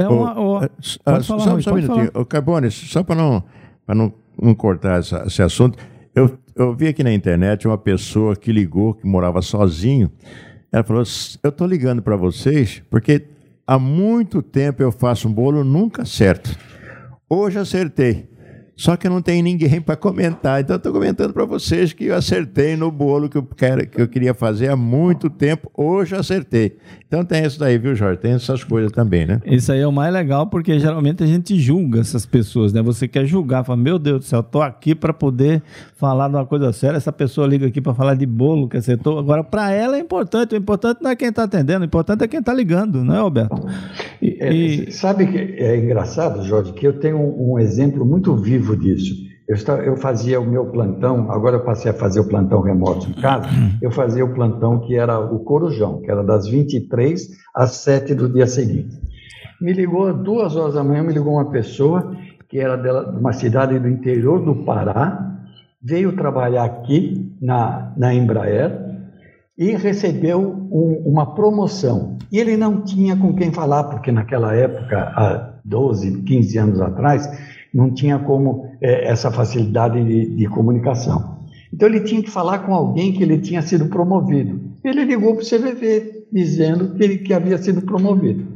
Só um minutinho. Carbones, só para não cortar esse assunto, eu vi aqui na internet uma pessoa que ligou, que morava sozinho. Ela falou, eu estou ligando para vocês porque há muito tempo eu faço um bolo nunca acerto. Hoje acertei. Só que não tem ninguém para comentar. Então, eu estou comentando para vocês que eu acertei no bolo que eu queria fazer há muito tempo. Hoje eu acertei. Então, tem isso daí, viu, Jorge? Tem essas coisas também, né? Isso aí é o mais legal, porque geralmente a gente julga essas pessoas, né? Você quer julgar, fala, meu Deus do céu, estou aqui para poder falar de uma coisa séria. Essa pessoa liga aqui para falar de bolo que acertou. Agora, para ela é importante. O importante não é quem está atendendo, o importante é quem está ligando, não é, Alberto? Sabe que é engraçado, Jorge, que eu tenho um exemplo muito vivo disso. eu fazia o meu plantão, agora eu passei a fazer o plantão remoto em casa, eu fazia o plantão que era o Corujão, que era das 23 às 7 do dia seguinte. Me ligou, 2 horas da manhã, me ligou uma pessoa que era de uma cidade do interior do Pará, veio trabalhar aqui na Embraer e recebeu uma promoção. E ele não tinha com quem falar, porque naquela época, há 12, 15 anos atrás, não tinha como essa facilidade de comunicação. Então ele tinha que falar com alguém que ele tinha sido promovido. Ele ligou para o CVV, dizendo que havia sido promovido.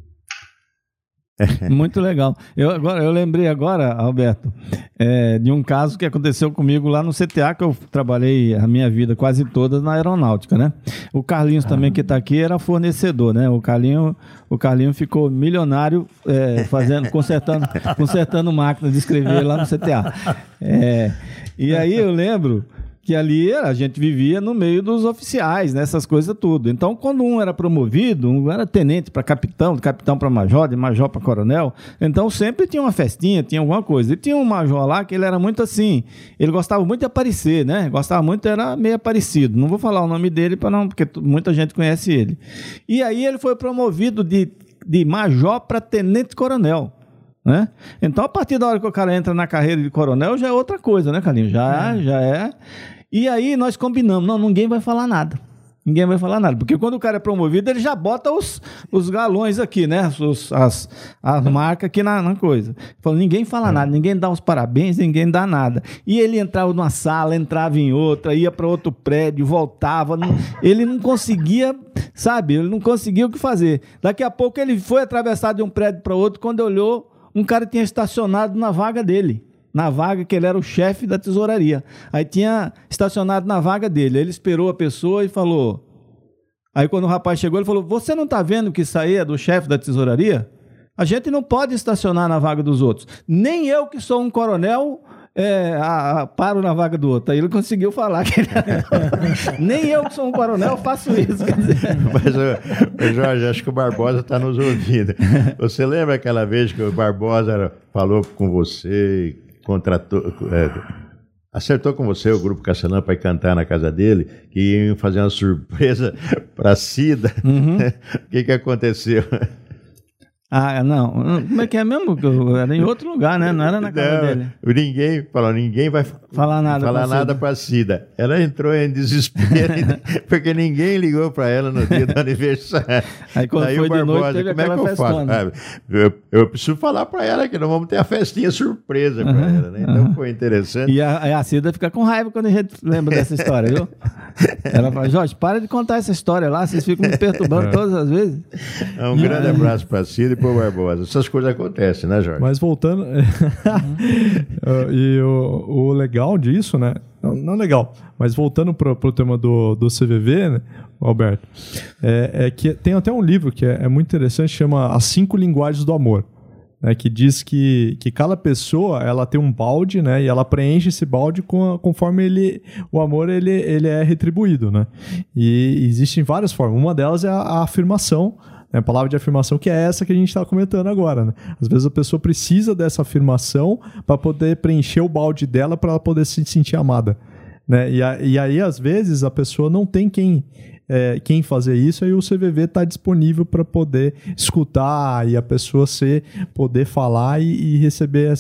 Muito legal. Eu lembrei agora, Alberto, de um caso que aconteceu comigo lá no CTA, que eu trabalhei a minha vida quase toda na aeronáutica, né? O Carlinhos também, que está aqui, era fornecedor, né? O Carlinho ficou milionário consertando máquinas de escrever lá no CTA. E aí eu lembro que ali a gente vivia no meio dos oficiais, né, essas coisas tudo. Então, quando um era promovido, um era tenente para capitão, de capitão para major, de major para coronel, então sempre tinha uma festinha, tinha alguma coisa. E tinha um major lá que ele era muito assim, ele gostava muito de aparecer, né? Gostava muito, era meio aparecido. Não vou falar o nome dele porque muita gente conhece ele. E aí ele foi promovido de major para tenente coronel. Né? Então, a partir da hora que o cara entra na carreira de coronel, já é outra coisa, né, Carlinhos? Já é. E aí nós combinamos, não, ninguém vai falar nada. Ninguém vai falar nada, porque quando o cara é promovido, ele já bota os galões aqui, né? As marcas aqui na coisa. Falou, ninguém fala nada, ninguém dá os parabéns, ninguém dá nada. E ele entrava numa sala, entrava em outra, ia para outro prédio, voltava. Ele não conseguia, sabe? Ele não conseguia o que fazer. Daqui a pouco ele foi atravessar de um prédio para outro, quando olhou, um cara tinha estacionado na vaga dele. Na vaga que ele era o chefe da tesouraria. Aí tinha estacionado na vaga dele. Ele esperou a pessoa e falou... Aí quando o rapaz chegou, ele falou, você não está vendo que isso aí é do chefe da tesouraria? A gente não pode estacionar na vaga dos outros. Nem eu que sou um coronel... paro na vaga do outro. Aí ele conseguiu falar que nem eu que sou um coronel faço isso. Quer dizer. Mas, Jorge, acho que o Barbosa está nos ouvindo. Você lembra aquela vez que o Barbosa falou com você, contratou, acertou com você o Grupo Castelã para ir cantar na casa dele, que iam fazer uma surpresa para a Cida? O que aconteceu? Não. Como é que é mesmo? Era em outro lugar, né? Não era na casa dele. Ninguém vai falar nada para a Cida. Ela entrou em desespero, porque ninguém ligou para ela no dia do aniversário. Aí quando foi de noite, teve aquela festona. Eu preciso falar para ela que nós vamos ter a festinha surpresa para ela, né? Então foi interessante. E a Cida fica com raiva quando a gente lembra dessa história, viu? Ela fala, Jorge, para de contar essa história lá, vocês ficam me perturbando todas as vezes. Um grande abraço para a Cida e para o Barbosa. Essas coisas acontecem, né, Jorge? Mas voltando... e o legal disso, né? Não legal, mas voltando para o tema do CVV, né, Alberto, é que tem até um livro que é muito interessante, chama As 5 Linguagens do Amor. Né, que diz que cada pessoa ela tem um balde, né, e ela preenche esse balde conforme o amor ele é retribuído, né? E existem várias formas. Uma delas é a afirmação, né, a palavra de afirmação, que é essa que a gente está comentando agora, né? Às vezes a pessoa precisa dessa afirmação para poder preencher o balde dela, para ela poder se sentir amada, né? E aí às vezes a pessoa não tem quem fazer isso, aí o CVV está disponível para poder escutar e a pessoa poder falar e receber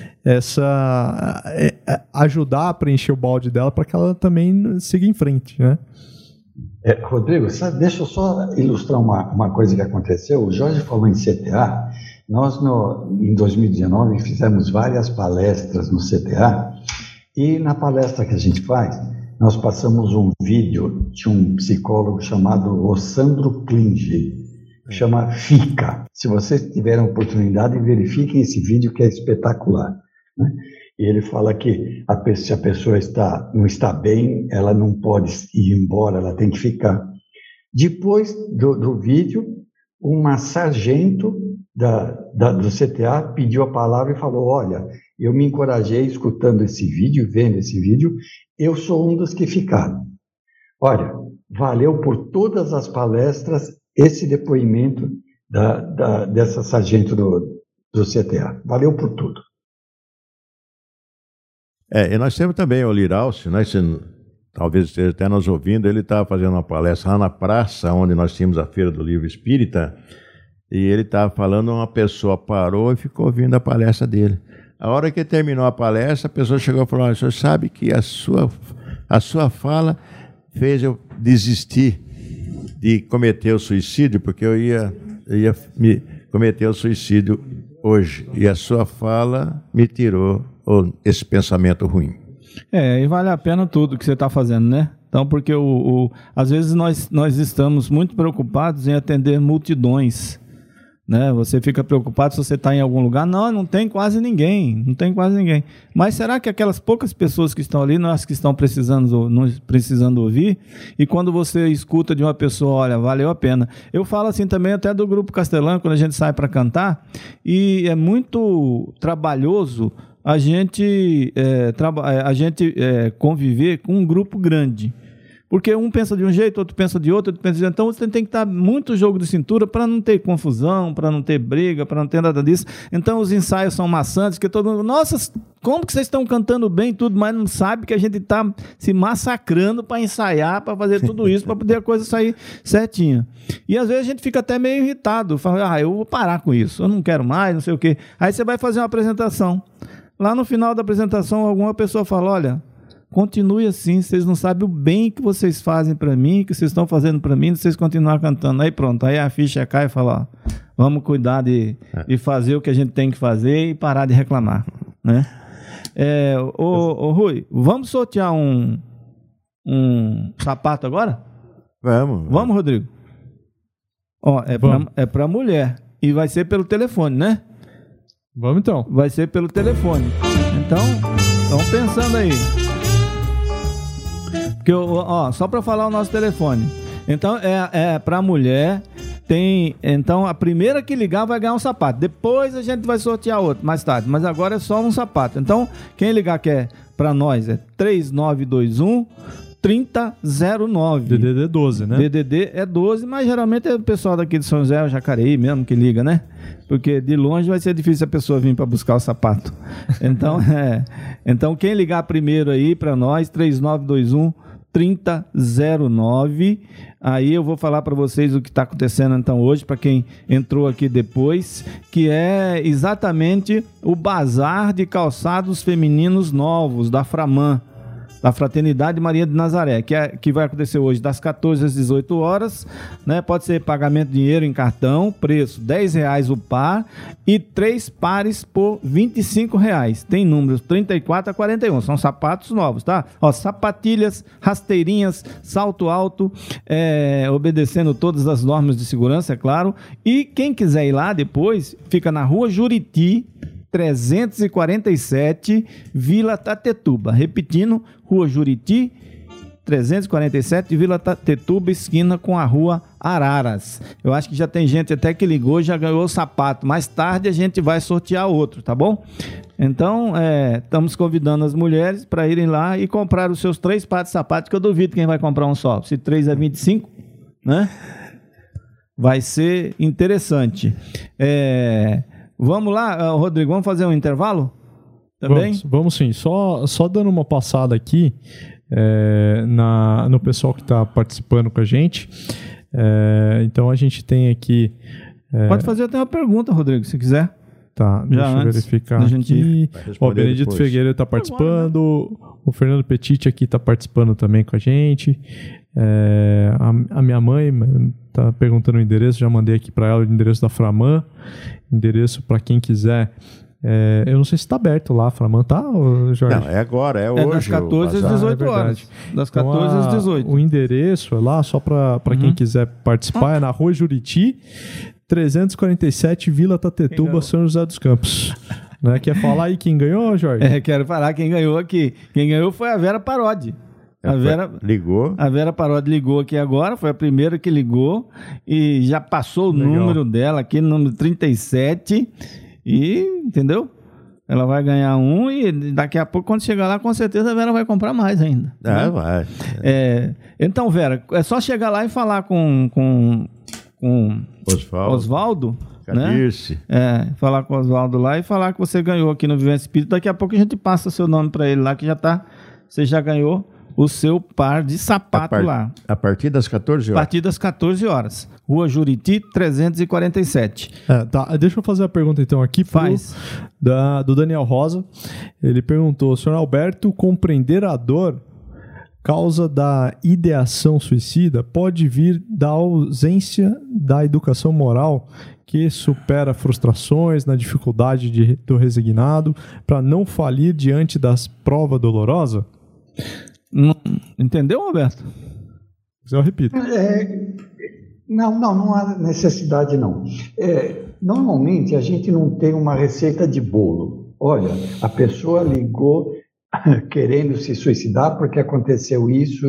ajudar a preencher o balde dela para que ela também siga em frente, né? Rodrigo, deixa eu só ilustrar uma coisa que aconteceu. O Jorge falou em CTA. Nós, em 2019, fizemos várias palestras no CTA e na palestra que a gente faz, nós passamos um vídeo de um psicólogo chamado Ossandro Klinge, que chama Fica. Se vocês tiverem oportunidade, verifiquem esse vídeo que é espetacular, né? E ele fala que se a pessoa não está bem, ela não pode ir embora, ela tem que ficar. Depois do vídeo, uma sargento do CTA pediu a palavra e falou, olha, eu me encorajei escutando esse vídeo, vendo esse vídeo, eu sou um dos que ficaram. Olha, valeu por todas as palestras esse depoimento dessa sargento do CTA. Valeu por tudo. E nós temos também o Liralcio, né? Talvez esteja até nos ouvindo, ele estava fazendo uma palestra lá na praça, onde nós tínhamos a Feira do Livro Espírita, e ele estava falando, uma pessoa parou e ficou ouvindo a palestra dele. A hora que terminou a palestra, a pessoa chegou e falou: olha, o senhor sabe que a sua fala fez eu desistir de cometer o suicídio, porque eu ia me cometer o suicídio hoje, e a sua fala me tirou esse pensamento ruim. E vale a pena tudo que você está fazendo, né? Então, porque às vezes nós estamos muito preocupados em atender multidões, né? Você fica preocupado se você está em algum lugar. Não tem quase ninguém, Mas será que aquelas poucas pessoas que estão ali, não as que estão precisando ouvir? E quando você escuta de uma pessoa, olha, valeu a pena. Eu falo assim também até do Grupo Castelã, quando a gente sai para cantar, e é muito trabalhoso a gente conviver com um grupo grande. Porque um pensa de um jeito, outro pensa de outro, Então você tem que estar muito jogo de cintura para não ter confusão, para não ter briga, para não ter nada disso. Então os ensaios são maçantes, que todo mundo, nossa, como que vocês estão cantando bem e tudo, mas não sabe que a gente está se massacrando para ensaiar, para fazer tudo isso, para poder a coisa sair certinha. E às vezes a gente fica até meio irritado, fala, eu vou parar com isso, eu não quero mais, não sei o quê. Aí você vai fazer uma apresentação. Lá no final da apresentação, alguma pessoa fala, olha, continue assim, vocês não sabem o bem que vocês fazem para mim, que vocês estão fazendo para mim, vocês continuar cantando. Aí pronto, aí a ficha cai e fala, vamos cuidar de fazer o que a gente tem que fazer e parar de reclamar, né? Rui, vamos sortear um sapato agora? Vamos, Rodrigo? É para mulher e vai ser pelo telefone, né? Vamos então. Vai ser pelo telefone. Então, estão pensando aí. Porque, só para falar o nosso telefone. Então, é para mulher. Então, a primeira que ligar vai ganhar um sapato. Depois a gente vai sortear outro mais tarde. Mas agora é só um sapato. Então, quem ligar para nós é 3921 3009. DDD 12, né? DDD é 12, mas geralmente é o pessoal daqui de São José, o Jacareí mesmo que liga, né? Porque de longe vai ser difícil a pessoa vir para buscar o sapato. Então, quem ligar primeiro aí para nós, 3921 3009, aí eu vou falar para vocês o que está acontecendo então hoje, para quem entrou aqui depois, que é exatamente o Bazar de Calçados Femininos Novos da Framan, da Fraternidade Maria de Nazaré, que vai acontecer hoje das 14 às 18 horas, né? Pode ser pagamento de dinheiro em cartão, preço R$10 o par e 3 pares por R$25. Tem números 34 a 41, são sapatos novos, tá? Sapatilhas, rasteirinhas, salto alto, obedecendo todas as normas de segurança, é claro. E quem quiser ir lá depois, fica na Rua Juriti, 347, Vila Tatetuba. Repetindo, Rua Juriti, 347, Vila Tatetuba, esquina com a Rua Araras. Eu acho que já tem gente até que ligou e já ganhou o sapato. Mais tarde a gente vai sortear outro, tá bom? Então, estamos convidando as mulheres para irem lá e comprar os seus 3 pares de sapatos, que eu duvido quem vai comprar um só. Se 3 é 25, né? Vai ser interessante. Vamos lá, Rodrigo, vamos fazer um intervalo? Também? Vamos sim. Só dando uma passada aqui no pessoal que está participando com a gente. Então a gente tem aqui... Pode fazer até uma pergunta, Rodrigo, se quiser. Tá, deixa eu verificar aqui. O Benedito Figueiredo está participando. O Fernando Petit aqui está participando também com a gente. A minha mãe está perguntando o endereço, já mandei aqui para ela o endereço da Framan, endereço para quem quiser. Eu não sei se está aberto lá, a Framan, tá, Jorge? Não, é agora, é hoje. Das 14 às 18 horas. Das 14 às 18. O endereço é lá, só para quem quiser participar, é na Rua Juriti, 347, Vila Tatetuba, São José dos Campos. Né? Quer falar aí quem ganhou, Jorge? Quero falar quem ganhou aqui. Quem ganhou foi a Vera Parodi. A Vera Parodi ligou aqui agora, foi a primeira que ligou e já passou o número dela aqui, número 37, e, entendeu? Ela vai ganhar um e daqui a pouco, quando chegar lá, com certeza a Vera vai comprar mais ainda. Né? Vai. Então, Vera, é só chegar lá e falar com Osvaldo Cadice. Né? Falar com o Oswaldo lá e falar que você ganhou aqui no Vivência Espírita. Daqui a pouco a gente passa seu nome para ele lá, que você já ganhou o seu par de sapato lá. A partir das 14 horas? A partir das 14 horas. Rua Juriti, 347. Tá. Deixa eu fazer a pergunta então aqui do Daniel Rosa. Ele perguntou: senhor Alberto, compreender a dor, causa da ideação suicida, pode vir da ausência da educação moral que supera frustrações na dificuldade do resignado para não falir diante das provas dolorosas? Entendeu, Alberto? Eu repito. Não há necessidade, não. Normalmente, a gente não tem uma receita de bolo. Olha, a pessoa ligou querendo se suicidar porque aconteceu isso.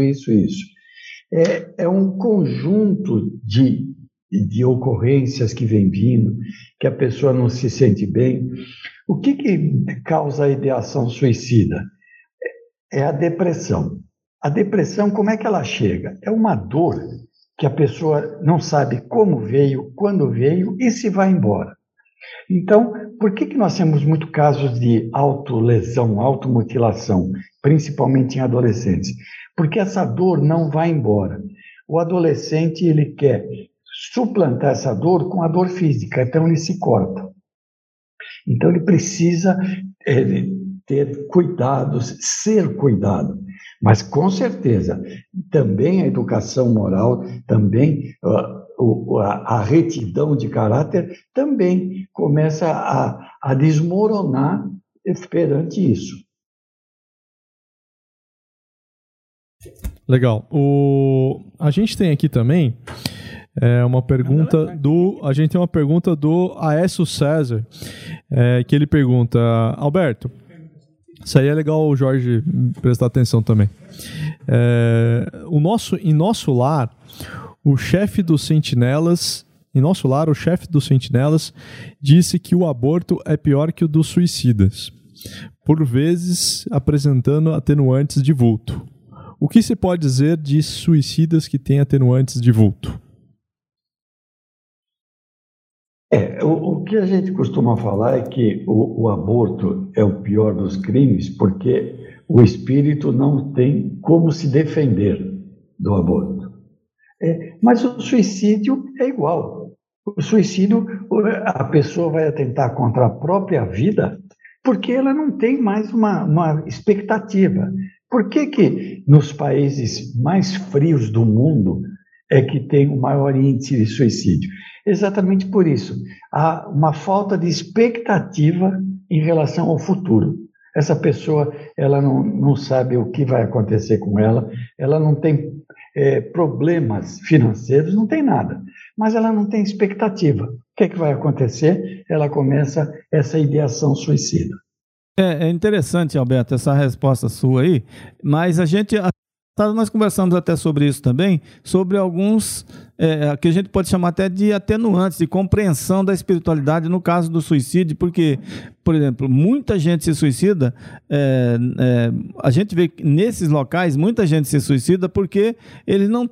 É um conjunto de ocorrências que vem vindo, que a pessoa não se sente bem. O que causa a ideação suicida? É a depressão. A depressão, como é que ela chega? É uma dor que a pessoa não sabe como veio, quando veio e se vai embora. Então, por que nós temos muitos casos de autolesão, automutilação, principalmente em adolescentes? Porque essa dor não vai embora. O adolescente, ele quer suplantar essa dor com a dor física, então ele se corta. Então, ele precisa ter cuidados, ser cuidado. Mas, com certeza, também a educação moral, também a retidão de caráter, também começa a desmoronar perante isso. Legal. A gente tem aqui também uma pergunta do Aécio César, que ele pergunta: Alberto, isso aí é legal o Jorge prestar atenção também. Em nosso lar, o chefe dos sentinelas disse que o aborto é pior que o dos suicidas, por vezes apresentando atenuantes de vulto. O que se pode dizer de suicidas que têm atenuantes de vulto? O que a gente costuma falar é que o aborto é o pior dos crimes porque o espírito não tem como se defender do aborto. Mas o suicídio é igual. O suicídio, a pessoa vai atentar contra a própria vida porque ela não tem mais uma expectativa. Por que nos países mais frios do mundo é que tem o maior índice de suicídio? Exatamente por isso. Há uma falta de expectativa em relação ao futuro. Essa pessoa, ela não sabe o que vai acontecer com ela, ela não tem problemas financeiros, não tem nada, mas ela não tem expectativa. O que vai acontecer? Ela começa essa ideação suicida. É interessante, Alberto, essa resposta sua aí, mas nós conversamos até sobre isso também, sobre alguns que a gente pode chamar até de atenuantes, de compreensão da espiritualidade no caso do suicídio, porque, por exemplo, muita gente se suicida, a gente vê que nesses locais muita gente se suicida porque eles não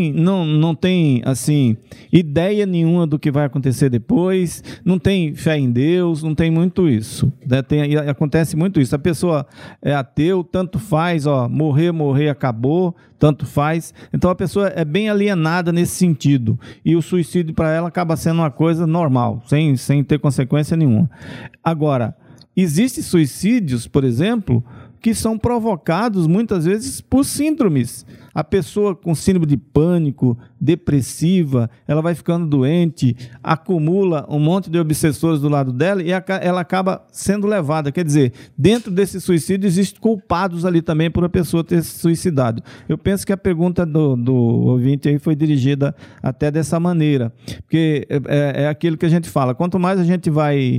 tem assim, ideia nenhuma do que vai acontecer depois, não tem fé em Deus, não tem muito isso, né? Acontece muito isso, a pessoa é ateu, tanto faz, morrer, acabou, tanto faz, então a pessoa é bem alienada nesse sentido, e o suicídio para ela acaba sendo uma coisa normal, sem ter consequência nenhuma. Agora, existem suicídios, por exemplo, que são provocados muitas vezes por síndromes. A pessoa com síndrome de pânico, depressiva, ela vai ficando doente, acumula um monte de obsessores do lado dela e ela acaba sendo levada. Quer dizer, dentro desse suicídio existem culpados ali também por a pessoa ter se suicidado. Eu penso que a pergunta do ouvinte aí foi dirigida até dessa maneira, porque é aquilo que a gente fala, quanto mais a gente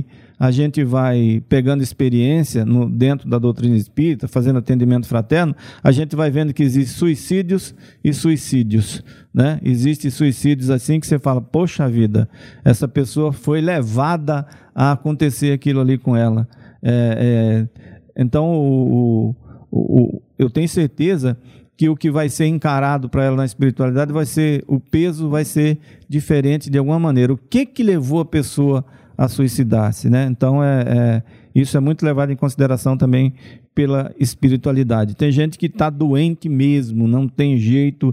vai pegando experiência dentro da doutrina espírita, fazendo atendimento fraterno, a gente vai vendo que existem suicídios e suicídios, né? Existem suicídios assim que você fala, poxa vida, essa pessoa foi levada a acontecer aquilo ali com ela. Então, eu tenho certeza que o que vai ser encarado para ela na espiritualidade o peso vai ser diferente de alguma maneira. O que levou a pessoa a suicidar-se, né? Então, isso é muito levado em consideração também pela espiritualidade. Tem gente que está doente mesmo, não tem jeito.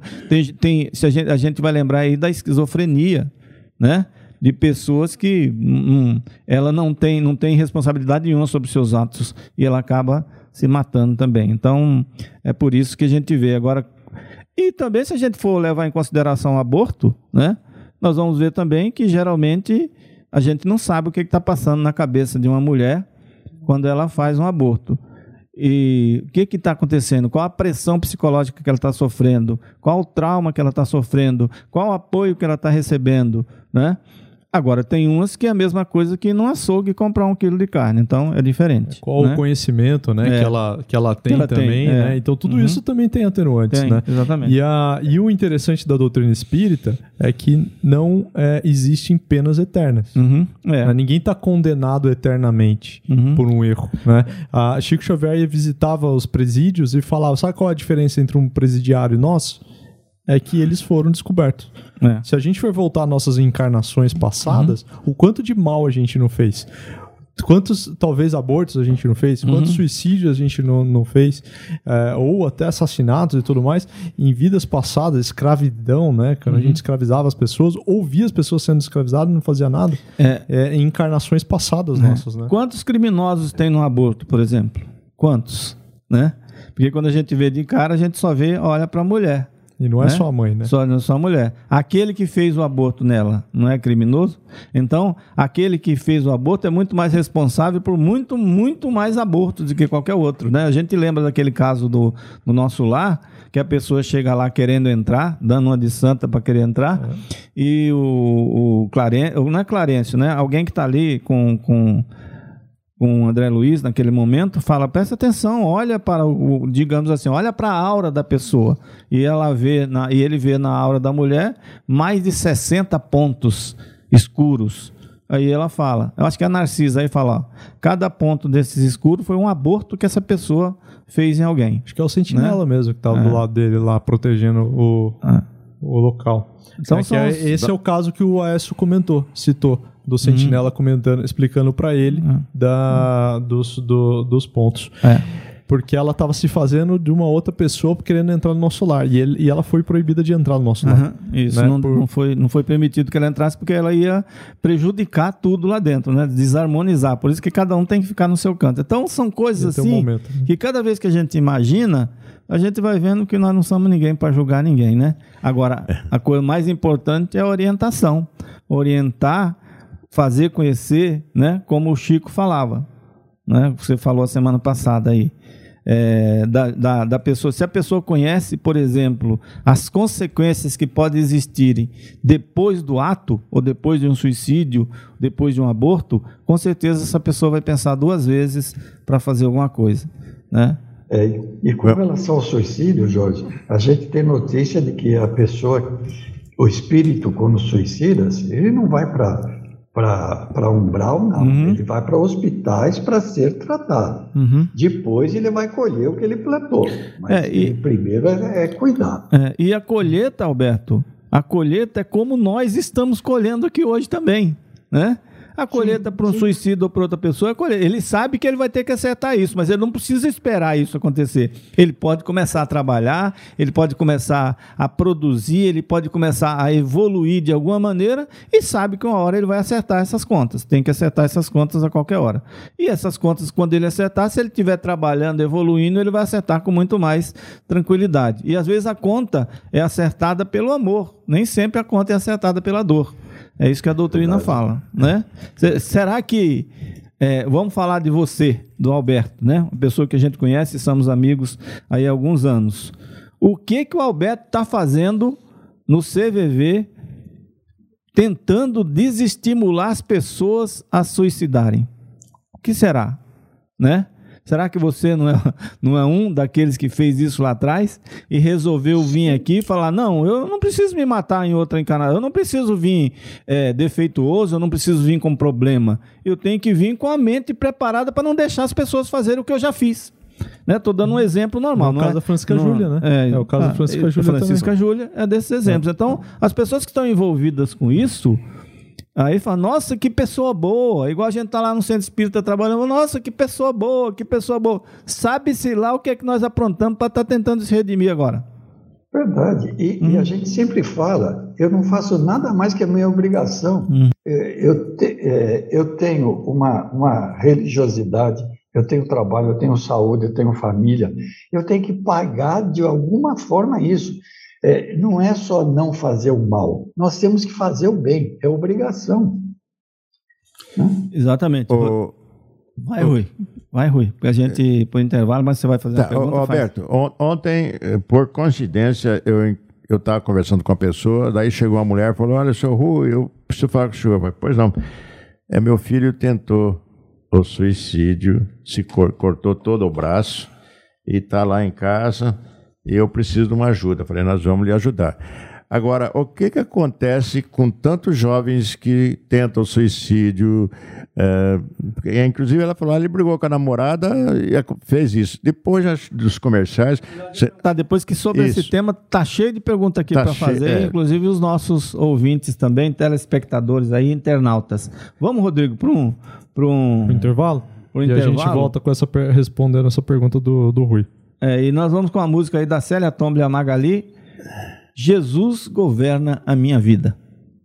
A gente vai lembrar aí da esquizofrenia, né? De pessoas que ela não tem responsabilidade nenhuma sobre seus atos e ela acaba se matando também. Então, é por isso que a gente vê agora. E também, se a gente for levar em consideração o aborto, né, nós vamos ver também que, geralmente, a gente não sabe o que está passando na cabeça de uma mulher quando ela faz um aborto. E o que está acontecendo? Qual a pressão psicológica que ela está sofrendo? Qual o trauma que ela está sofrendo? Qual o apoio que ela está recebendo, né? Agora, tem umas que é a mesma coisa que no açougue comprar 1 quilo de carne, então é diferente. Qual né? o conhecimento, né, que ela tem também, né? Então tudo isso também tem atenuantes, né? Exatamente. E o interessante da doutrina espírita é que não existem penas eternas. Ninguém está condenado eternamente por um erro, né? A Chico Xavier visitava os presídios e falava, sabe qual é a diferença entre um presidiário e nós? É que eles foram descobertos. Se a gente for voltar às nossas encarnações passadas, o quanto de mal a gente não fez? Quantos, talvez, abortos a gente não fez? Quantos suicídios a gente não fez? Ou até assassinatos e tudo mais. Em vidas passadas, escravidão, né? Quando a gente escravizava as pessoas, ou via as pessoas sendo escravizadas e não fazia nada. Em encarnações passadas nossas, né? Quantos criminosos tem no aborto, por exemplo? Quantos? Né? Porque quando a gente vê de cara, a gente só olha para a mulher. E não é só a mãe, né? Só a mulher. Aquele que fez o aborto nela não é criminoso? Então, aquele que fez o aborto é muito mais responsável por muito, muito mais abortos do que qualquer outro, né? A gente lembra daquele caso do Nosso Lar, que a pessoa chega lá querendo entrar, dando uma de santa para querer entrar, e o Clarêncio, não é Clarêncio, né? Alguém que está ali com o André Luiz naquele momento, fala, presta atenção, olha para digamos assim, olha para a aura da pessoa, e ele vê na aura da mulher mais de 60 pontos escuros. Aí ela fala, eu acho que é a Narcisa, aí fala, ó, cada ponto desses escuros foi um aborto que essa pessoa fez em alguém. Acho que é o sentinela, né? Mesmo, que estava do lado dele lá, protegendo o local. Então, esse é o caso que o Aécio citou, do sentinela comentando, explicando para ele dos pontos. Porque ela estava se fazendo de uma outra pessoa querendo entrar no nosso lar. E ela foi proibida de entrar no nosso lar. Isso, né? não foi permitido que ela entrasse, porque ela ia prejudicar tudo lá dentro, né? Desarmonizar. Por isso que cada um tem que ficar no seu canto. Então são coisas assim que cada vez que a gente imagina, a gente vai vendo que nós não somos ninguém para julgar ninguém, né? Agora, a coisa mais importante é a orientação. Orientar, fazer conhecer, né? Como o Chico falava, né? Você falou a semana passada aí. Da pessoa, se a pessoa conhece, por exemplo, as consequências que podem existirem depois do ato, ou depois de um suicídio, depois de um aborto, com certeza essa pessoa vai pensar 2 vezes para fazer alguma coisa, né? E com relação ao suicídio, Jorge, a gente tem notícia de que a pessoa, o espírito, quando suicida-se, ele não vai para umbral, não. Ele vai para hospitais para ser tratado. Depois ele vai colher o que ele plantou. Mas primeiro é cuidar. E a colheita, Alberto, a colheita é como nós estamos colhendo aqui hoje também, né? A colheita para um suicídio ou para outra pessoa é colheita. Ele sabe que ele vai ter que acertar isso, mas ele não precisa esperar isso acontecer. Ele pode começar a trabalhar, ele pode começar a produzir, ele pode começar a evoluir de alguma maneira e sabe que uma hora ele vai acertar essas contas. Tem que acertar essas contas a qualquer hora. E essas contas, quando ele acertar, se ele estiver trabalhando, evoluindo, ele vai acertar com muito mais tranquilidade. E às vezes a conta é acertada pelo amor, nem sempre a conta é acertada pela dor. É isso que a doutrina fala, né? Será que... vamos falar de você, do Alberto, né? Uma pessoa que a gente conhece, somos amigos aí há alguns anos. O que o Alberto está fazendo no CVV tentando desestimular as pessoas a suicidarem? O que será, né? Será que você não é um daqueles que fez isso lá atrás e resolveu vir aqui e falar, não, eu não preciso me matar em outra encarnação, eu não preciso vir defeituoso, eu não preciso vir com problema, eu tenho que vir com a mente preparada para não deixar as pessoas fazerem o que eu já fiz. Estou dando um exemplo normal. No caso da Francisca Júlia, né? É o caso da Francisca Júlia. Francisca Júlia é desses exemplos. Então, as pessoas que estão envolvidas com isso, aí fala, nossa, que pessoa boa. Igual a gente está lá no centro espírita trabalhando, nossa, que pessoa boa, que pessoa boa. Sabe-se lá o que é que nós aprontamos para estar tentando se redimir agora. Verdade. E a gente sempre fala, eu não faço nada mais que a minha obrigação. Eu tenho uma religiosidade, eu tenho trabalho, eu tenho saúde, eu tenho família. Eu tenho que pagar de alguma forma isso. Não é só não fazer o mal, nós temos que fazer o bem, é obrigação. Exatamente. Vai, Rui, porque a gente põe intervalo, mas você vai fazer uma pergunta. Alberto, ontem, por coincidência, eu estava conversando com uma pessoa, daí chegou uma mulher e falou, olha, seu Rui, eu preciso falar com o senhor. Eu falei, pois não, meu filho tentou o suicídio, se cortou todo o braço e está lá em casa e eu preciso de uma ajuda. Eu falei, nós vamos lhe ajudar. Agora, o que acontece com tantos jovens que tentam suicídio? Inclusive, ela falou, ele brigou com a namorada e fez isso. Depois dos comerciais... Depois que sobre esse tema, tá cheio de perguntas aqui para fazer, inclusive os nossos ouvintes também, telespectadores aí, internautas. Vamos, Rodrigo, para um intervalo? E a gente volta com respondendo essa pergunta do Rui. E nós vamos com a música aí da Célia Tomble e a Magali, Jesus governa a minha vida.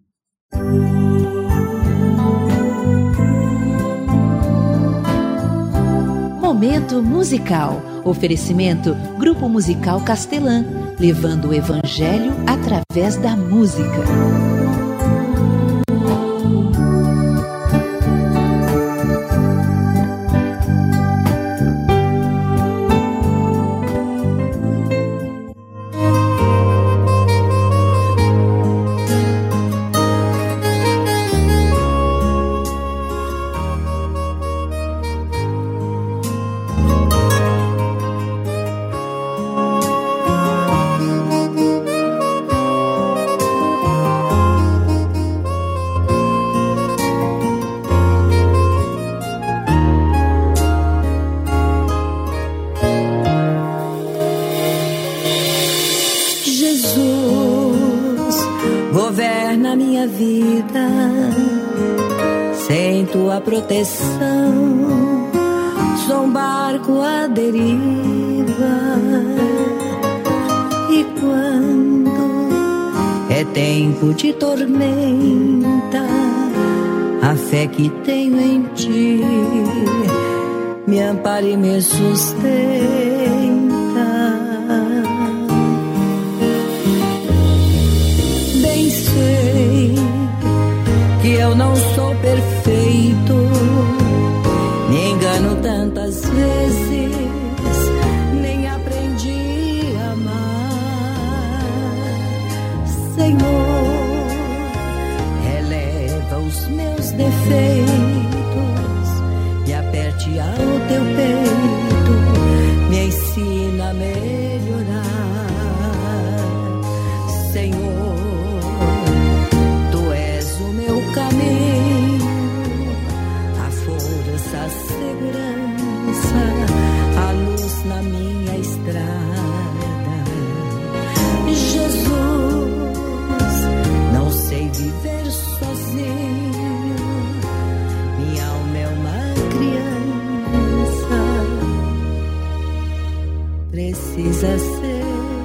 Momento musical. Oferecimento Grupo Musical Castelã, levando o evangelho através da música. Proteção, sou um barco à deriva, e quando é tempo de tormenta, a fé que tenho em ti me ampara e me sustenta. Bem sei que eu não sou perfeito, me engano tantas vezes, nem aprendi a amar. Senhor, releva os meus defeitos e aperte ao teu peito, me ensina a melhorar. Senhor, tu és o meu caminho, a força, a segurança, a luz na minha estrada. Jesus, não sei viver sozinho, minha alma é uma criança, precisa ser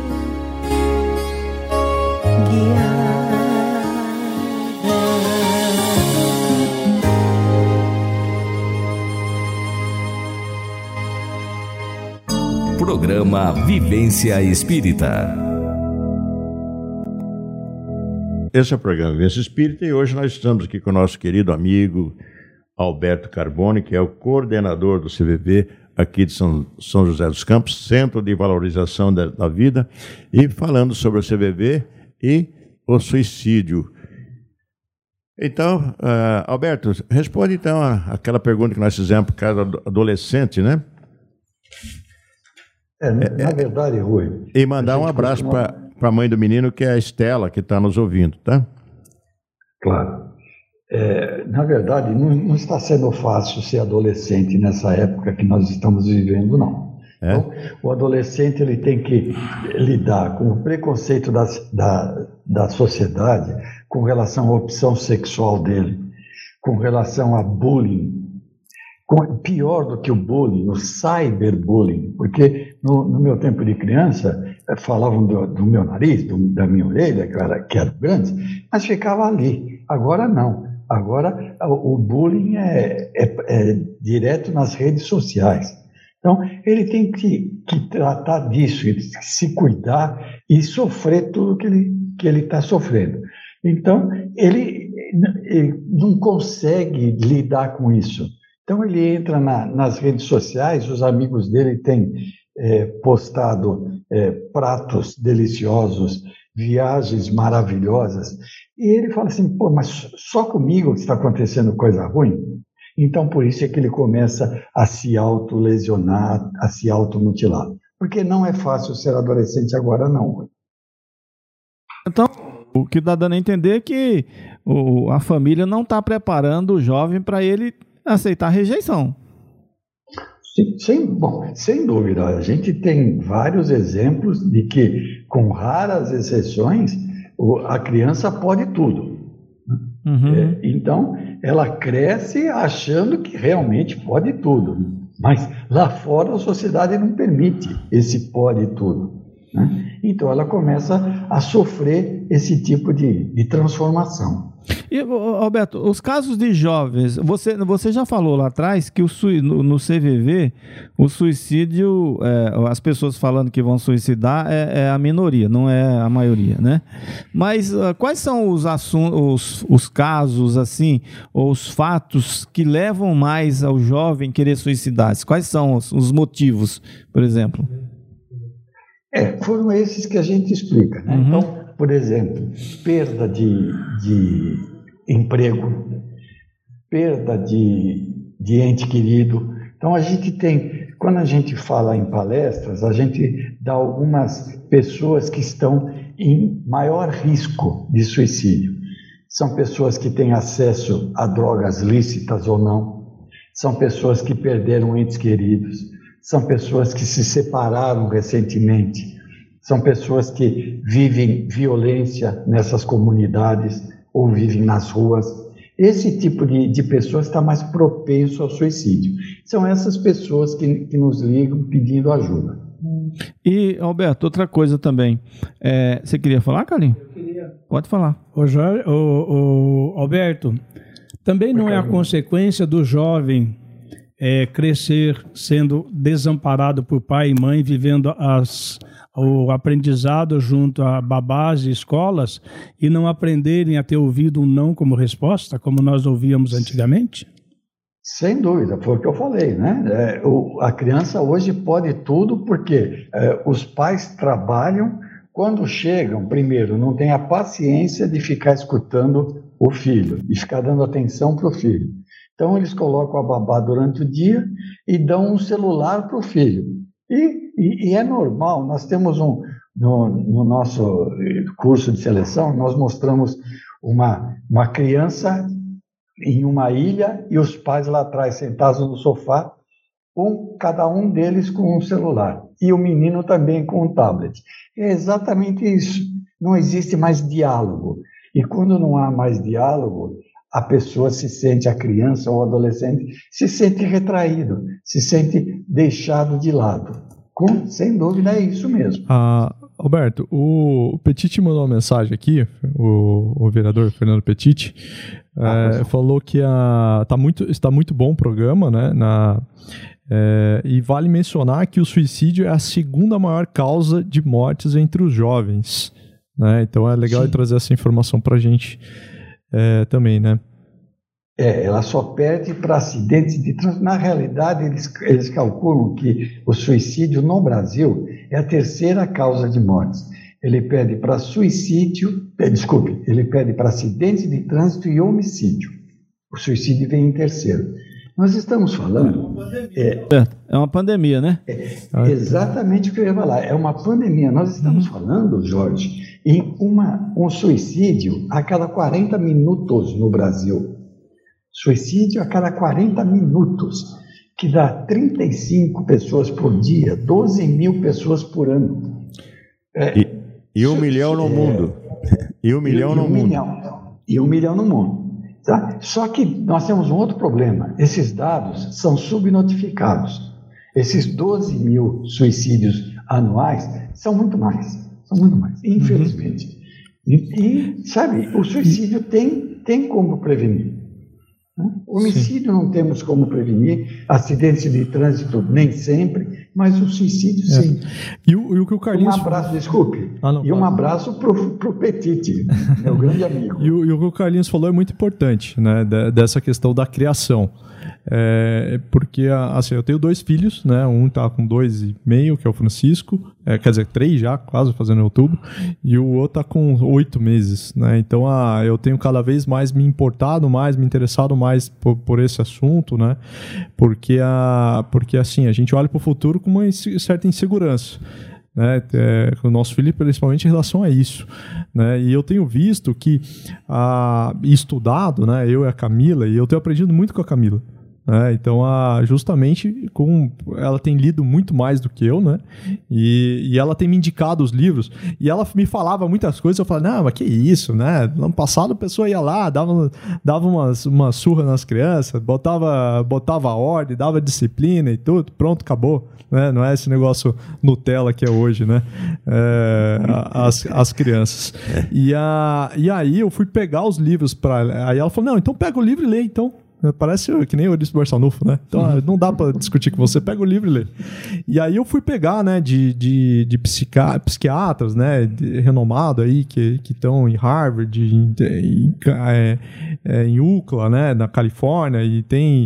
guiada. Programa Vivência Espírita. Esse é o programa Vivência Espírita e hoje nós estamos aqui com o nosso querido amigo Alberto Carbone, que é o coordenador do CVV aqui de São José dos Campos, Centro de Valorização da Vida, e falando sobre o CVV e o suicídio. Então, Alberto, responde então aquela pergunta que nós fizemos para cada adolescente, né? Na verdade, Rui... E mandar um abraço para a mãe do menino, que é a Estela, que está nos ouvindo, tá? Claro. Na verdade, não está sendo fácil ser adolescente nessa época que nós estamos vivendo, não. Então, o adolescente ele tem que lidar com o preconceito da sociedade com relação à opção sexual dele, com relação a bullying, pior do que o bullying, o cyberbullying, porque no meu tempo de criança falavam do meu nariz, da minha orelha, que era grande, mas ficava ali. Agora não. Agora o bullying é direto nas redes sociais. Então ele tem que tratar disso, ele tem que se cuidar e sofrer tudo que ele está sofrendo. Então ele não consegue lidar com isso. Então ele entra nas redes sociais, os amigos dele têm postado pratos deliciosos, viagens maravilhosas, e ele fala assim, pô, mas só comigo que está acontecendo coisa ruim? Então por isso é que ele começa a se autolesionar, a se automutilar, porque não é fácil ser adolescente agora não. Então, o que dá dando a entender é que a família não está preparando o jovem para ele aceitar a rejeição. Sem dúvida, a gente tem vários exemplos de que, com raras exceções, a criança pode tudo. Uhum. Então, ela cresce achando que realmente pode tudo, mas lá fora a sociedade não permite esse pode tudo, né? Então, ela começa a sofrer esse tipo de transformação. E, Alberto, os casos de jovens, você já falou lá atrás que no CVV, o suicídio, as pessoas falando que vão suicidar é a minoria, não é a maioria, né? Mas quais são os casos, assim, ou os fatos que levam mais ao jovem querer suicidar-se? Quais são os motivos, por exemplo? Foram esses que a gente explica, né? Uhum. Então, por exemplo, perda de emprego, perda de ente querido. Então, a gente tem, quando a gente fala em palestras, a gente dá algumas pessoas que estão em maior risco de suicídio. São pessoas que têm acesso a drogas lícitas ou não, são pessoas que perderam entes queridos, são pessoas que se separaram recentemente, são pessoas que vivem violência nessas comunidades ou vivem nas ruas. Esse tipo de pessoas está mais propenso ao suicídio. São essas pessoas que nos ligam pedindo ajuda. E, Alberto, outra coisa também. Você queria falar, Carlinhos? Eu queria. Pode falar. Alberto, também não é a consequência do jovem crescer sendo desamparado por pai e mãe, vivendo o aprendizado junto a babás e escolas e não aprenderem a ter ouvido um não como resposta, como nós ouvíamos antigamente? Sem dúvida, foi o que eu falei, né? A criança hoje pode tudo porque os pais trabalham, quando chegam, primeiro, não tem a paciência de ficar escutando o filho, de ficar dando atenção para o filho. Então eles colocam a babá durante o dia e dão um celular para o filho. E é normal, nós temos no nosso curso de seleção, nós mostramos uma criança em uma ilha e os pais lá atrás sentados no sofá, cada um deles com um celular e o menino também com um tablet. É exatamente isso, não existe mais diálogo. E quando não há mais diálogo, a pessoa a criança ou o adolescente, se sente retraído, se sente deixado de lado. Sem dúvida é isso mesmo. Alberto, o Petit mandou uma mensagem aqui, o vereador Fernando Petit, falou que está muito bom o programa, né? E vale mencionar que o suicídio é a segunda maior causa de mortes entre os jovens, né? Então é legal trazer essa informação para a gente também, né? Ela só perde para acidentes de trânsito. Na realidade, eles calculam que o suicídio no Brasil é a terceira causa de mortes. Ele perde para ele perde para acidentes de trânsito e homicídio. O suicídio vem em terceiro. Nós estamos falando... É uma pandemia, né? Exatamente o que eu ia falar. É uma pandemia. Nós estamos falando, Jorge, em um suicídio a cada 40 minutos no Brasil. Suicídio a cada 40 minutos. que dá 35 pessoas por dia, 12 mil pessoas por ano. E 1 milhão no mundo. E 1 milhão no mundo. E 1 milhão no mundo. Tá? Só que nós temos um outro problema. Esses dados são subnotificados. Esses 12 mil suicídios anuais são muito mais, infelizmente. E sabe, o suicídio tem como prevenir. O homicídio não temos como prevenir, acidentes de trânsito nem sempre, mas o suicídio sim. E o que o Carlinhos... Um abraço para o Petite, meu grande amigo. E o que o Carlinhos falou é muito importante, né, dessa questão da criação. Porque assim, eu tenho 2 filhos, né? Um tá com 2,5, que é o Francisco, quer dizer, 3 já, quase fazendo outubro, e o outro tá com 8 meses, né? Então eu tenho cada vez mais me importado mais, me interessado mais por esse assunto, né? Porque assim, a gente olha para o futuro com uma certa insegurança, né, com o nosso filho, principalmente em relação a isso, né, e eu tenho visto que estudado, né, eu e a Camila, e eu tenho aprendido muito com a Camila, né, então justamente ela tem lido muito mais do que eu, né, e ela tem me indicado os livros, e ela me falava muitas coisas, eu falava, não, mas que isso, né, no ano passado a pessoa ia lá, dava uma surra nas crianças, botava ordem, dava disciplina e tudo, pronto, acabou, né? Não é esse negócio Nutella que é hoje, né, as crianças, e aí eu fui pegar os livros para ela, aí ela falou, não, então pega o livro e lê, então. Parece que nem o Eurípides Barçanufo, né? Então não dá para discutir com você, pega o livro e lê. E aí eu fui pegar, né, de psiquiatras, né, renomado aí, que estão em Harvard, em UCLA, né, na Califórnia, e tem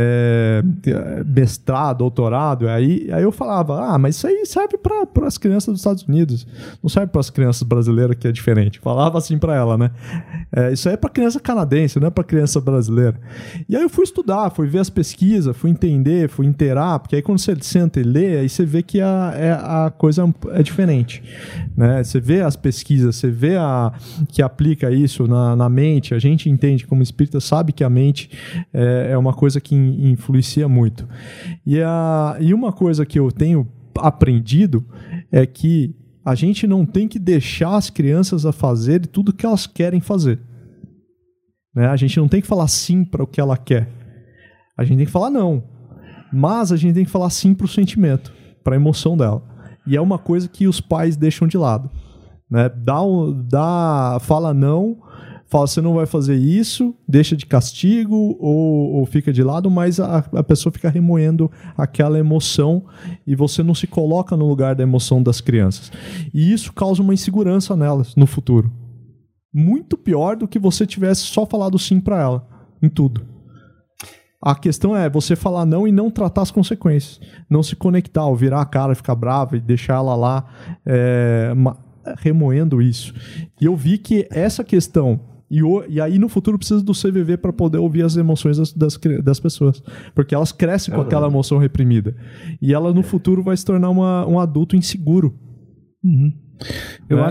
mestrado, doutorado. Aí eu falava, mas isso aí serve para as crianças dos Estados Unidos, não serve para as crianças brasileiras, que é diferente. Falava assim para ela, né? Isso aí é para criança canadense, não é para criança brasileira. E aí eu fui estudar, fui ver as pesquisas, fui entender, fui inteirar, porque aí quando você senta e lê, aí você vê que a coisa é diferente, né? Você vê as pesquisas, você vê que aplica isso na mente, a gente entende como espírita, sabe que a mente é uma coisa que influencia muito. E uma coisa que eu tenho aprendido é que a gente não tem que deixar as crianças a fazer tudo que elas querem fazer. Né? A gente não tem que falar sim para o que ela quer. A gente tem que falar não. Mas a gente tem que falar sim para o sentimento, para a emoção dela. E é uma coisa que os pais deixam de lado. Né? Fala não, fala você não vai fazer isso, deixa de castigo ou fica de lado, mas a pessoa fica remoendo aquela emoção e você não se coloca no lugar da emoção das crianças. E isso causa uma insegurança nelas no futuro. Muito pior do que você tivesse só falado sim para ela, em tudo. A questão é você falar não e não tratar as consequências. Não se conectar, ou virar a cara, ficar brava e deixar ela lá remoendo isso. E eu vi que essa questão... E aí no futuro precisa do CVV para poder ouvir as emoções das pessoas. Porque elas crescem com aquela emoção reprimida. E ela no futuro vai se tornar um adulto inseguro. Uhum. Eu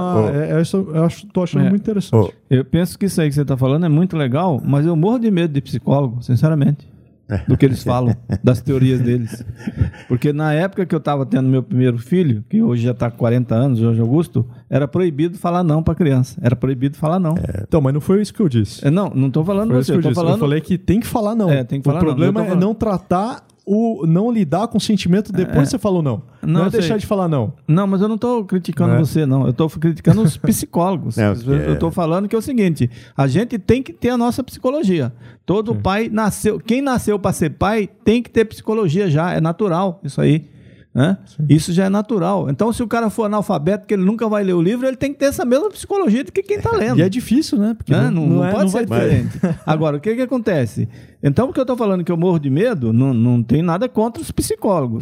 estou achando muito interessante. Eu penso que isso aí que você está falando é muito legal, mas eu morro de medo de psicólogo, sinceramente, do que eles falam, das teorias deles. Porque na época que eu estava tendo meu primeiro filho, que hoje já está com 40 anos, Jorge Augusto, era proibido falar não para criança. Era proibido falar não. Então, mas não foi isso que eu disse. Não estou falando você. Eu falei que tem que falar não. Tem que falar o problema é não tratar... não lidar com o sentimento depois que você falou não. Não é deixar de falar não. Não, mas eu não estou criticando você, não. Eu estou criticando os psicólogos. Eu estou falando que é o seguinte, a gente tem que ter a nossa psicologia. Todo pai nasceu... Quem nasceu para ser pai tem que ter psicologia já. É natural isso aí. Né? Isso já é natural. Então, se o cara for analfabeto, que ele nunca vai ler o livro, ele tem que ter essa mesma psicologia do que quem está lendo. E é difícil, né? Porque não pode ser diferente. Agora, o que acontece? Então, porque eu estou falando que eu morro de medo, não tem nada contra os psicólogos.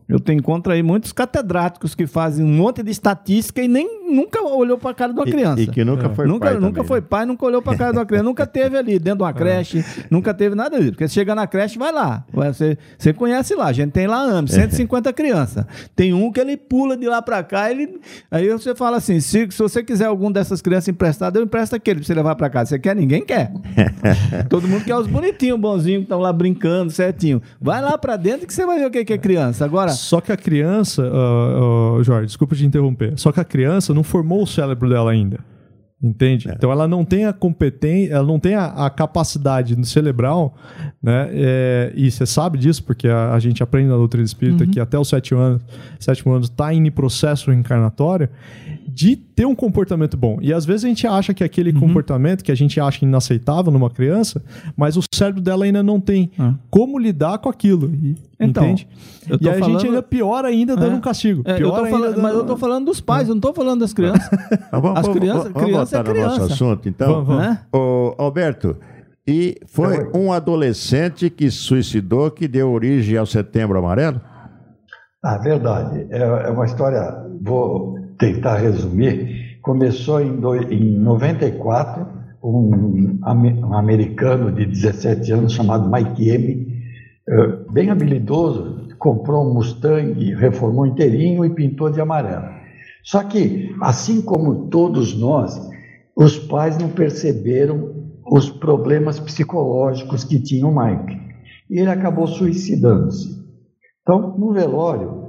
Eu tenho contra aí muitos catedráticos que fazem um monte de estatística e nunca olhou para a cara de uma criança. E que nunca foi pai também, nunca foi pai, nunca olhou para a cara de uma criança. Nunca teve ali dentro de uma creche, nunca teve nada disso. Porque você chega na creche, vai lá. Você conhece lá. A gente tem lá 150 crianças. Tem um que ele pula de lá para cá. Aí você fala assim, se você quiser algum dessas crianças emprestadas, eu empresto aquele para você levar para casa. Você quer? Ninguém quer. Todo mundo quer os bonitinhos, bonzinhos, que estão lá brincando certinho. Vai lá para dentro que você vai ver o que é criança. Agora... Só que a criança, Jorge, desculpa te interromper, só que a criança não formou o cérebro dela ainda, entende? Então ela não tem a competência, ela não tem a capacidade cerebral, né? E você sabe disso, porque a gente aprende na doutrina espírita que até os 7 anos está em processo reencarnatório, de ter um comportamento bom. E às vezes a gente acha que aquele comportamento que a gente acha inaceitável numa criança, mas o cérebro dela ainda não tem como lidar com aquilo. Então, entende? E aí a gente ainda pior ainda dando um castigo. Mas eu tô falando dos pais, eu não tô falando das crianças. Vamos voltar no nosso assunto, então. Ô, Alberto, e foi um adolescente que suicidou que deu origem ao Setembro Amarelo? Verdade. É uma história, vou tentar resumir. Começou em 94, um americano de 17 anos chamado Mike M., bem habilidoso, comprou um Mustang, reformou inteirinho e pintou de amarelo. Só que, assim como todos nós, os pais não perceberam os problemas psicológicos que tinha o Mike. E ele acabou suicidando-se. Então, no velório,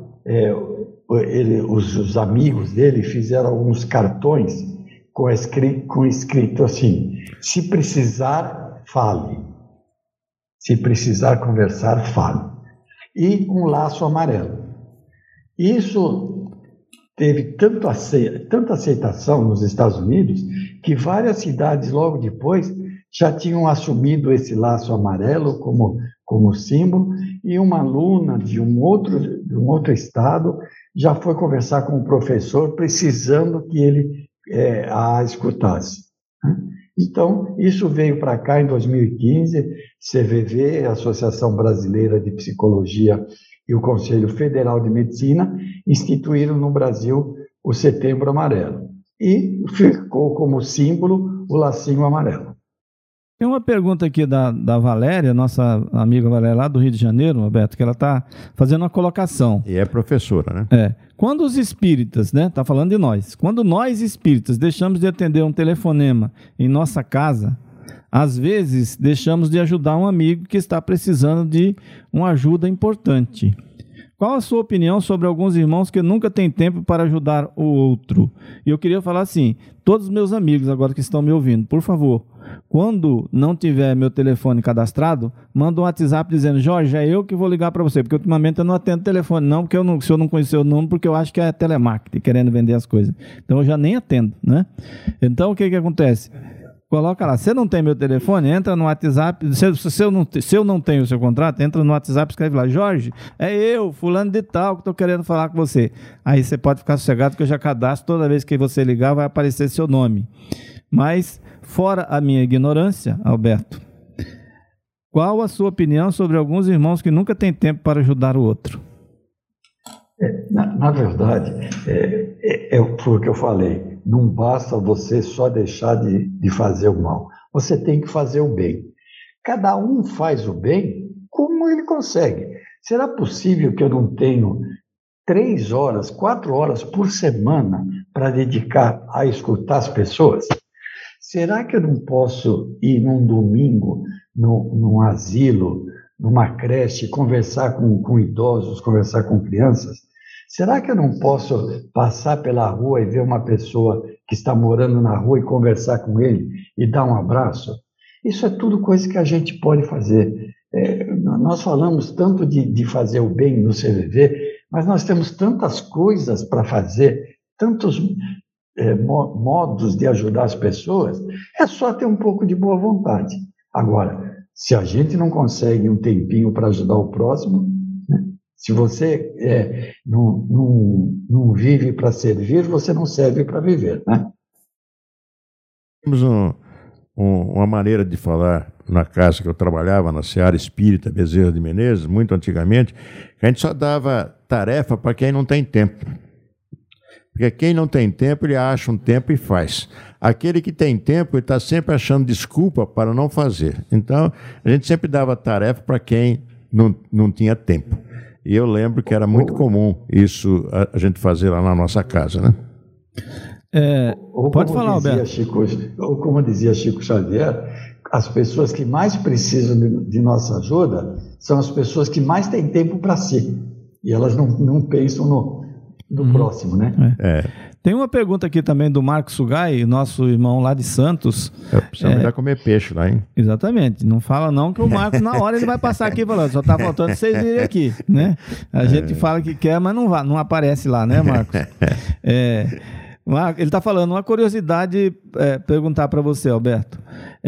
os amigos dele fizeram alguns cartões com escrito assim: se precisar, fale. Se precisar conversar, fale. E um laço amarelo. Isso teve tanta aceitação nos Estados Unidos que várias cidades logo depois já tinham assumido esse laço amarelo como símbolo, e uma aluna de um outro estado já foi conversar com o professor precisando que ele a escutasse. Então, isso veio para cá em 2015, CVV, a Associação Brasileira de Psicologia e o Conselho Federal de Medicina instituíram no Brasil o Setembro Amarelo. E ficou como símbolo o lacinho amarelo. Tem uma pergunta aqui da Valéria, nossa amiga Valéria lá do Rio de Janeiro, Roberto, que ela está fazendo uma colocação. E é professora, né? Quando os espíritas, né, está falando de nós, quando nós espíritas deixamos de atender um telefonema em nossa casa, às vezes deixamos de ajudar um amigo que está precisando de uma ajuda importante. Qual a sua opinião sobre alguns irmãos que nunca têm tempo para ajudar o outro? E eu queria falar assim, todos os meus amigos agora que estão me ouvindo, por favor, quando não tiver meu telefone cadastrado, manda um WhatsApp dizendo: Jorge, é eu que vou ligar para você, porque ultimamente eu não atendo telefone não, porque se eu não conhecer o número, porque eu acho que é telemarketing, querendo vender as coisas. Então eu já nem atendo, né? Então o que acontece? Coloca lá, você não tem meu telefone, entra no WhatsApp, se eu não tenho o seu contrato, entra no WhatsApp e escreve lá: Jorge, é eu, fulano de tal, que estou querendo falar com você. Aí você pode ficar sossegado que eu já cadastro, toda vez que você ligar vai aparecer seu nome. Mas, fora a minha ignorância, Alberto, qual a sua opinião sobre alguns irmãos que nunca têm tempo para ajudar o outro? Na verdade, foi o que eu falei. Não basta você só deixar de fazer o mal. Você tem que fazer o bem. Cada um faz o bem como ele consegue. Será possível que eu não tenho 3 horas, 4 horas por semana para dedicar a escutar as pessoas? Será que eu não posso ir num domingo, num asilo, numa creche, conversar com idosos, conversar com crianças? Será que eu não posso passar pela rua e ver uma pessoa que está morando na rua e conversar com ele e dar um abraço? Isso é tudo coisa que a gente pode fazer. Nós falamos tanto de fazer o bem no CVV, mas nós temos tantas coisas para fazer, tantos modos de ajudar as pessoas. É só ter um pouco de boa vontade. Agora, se a gente não consegue um tempinho para ajudar o próximo, né? Se você não vive para servir, você não serve para viver, né? Temos uma maneira de falar na casa que eu trabalhava, na Seara Espírita Bezerra de Menezes, muito antigamente, que a gente só dava tarefa para quem não tem tempo. Porque quem não tem tempo, ele acha um tempo e faz. Aquele que tem tempo, ele está sempre achando desculpa para não fazer. Então, a gente sempre dava tarefa para quem não tinha tempo. E eu lembro que era muito comum isso a gente fazer lá na nossa casa, né? Pode falar, Alberto. Ou como dizia Chico Xavier, as pessoas que mais precisam de nossa ajuda são as pessoas que mais têm tempo para si. E elas não pensam no próximo, né? Tem uma pergunta aqui também do Marcos Sugai, nosso irmão lá de Santos. Precisamos já comer peixe lá, hein? Exatamente. Não fala não que o Marcos, na hora, ele vai passar aqui falando, só está faltando vocês virem aqui, né? A gente fala que quer, mas não aparece lá, né, Marcos? Ele está falando, uma curiosidade, perguntar para você, Alberto.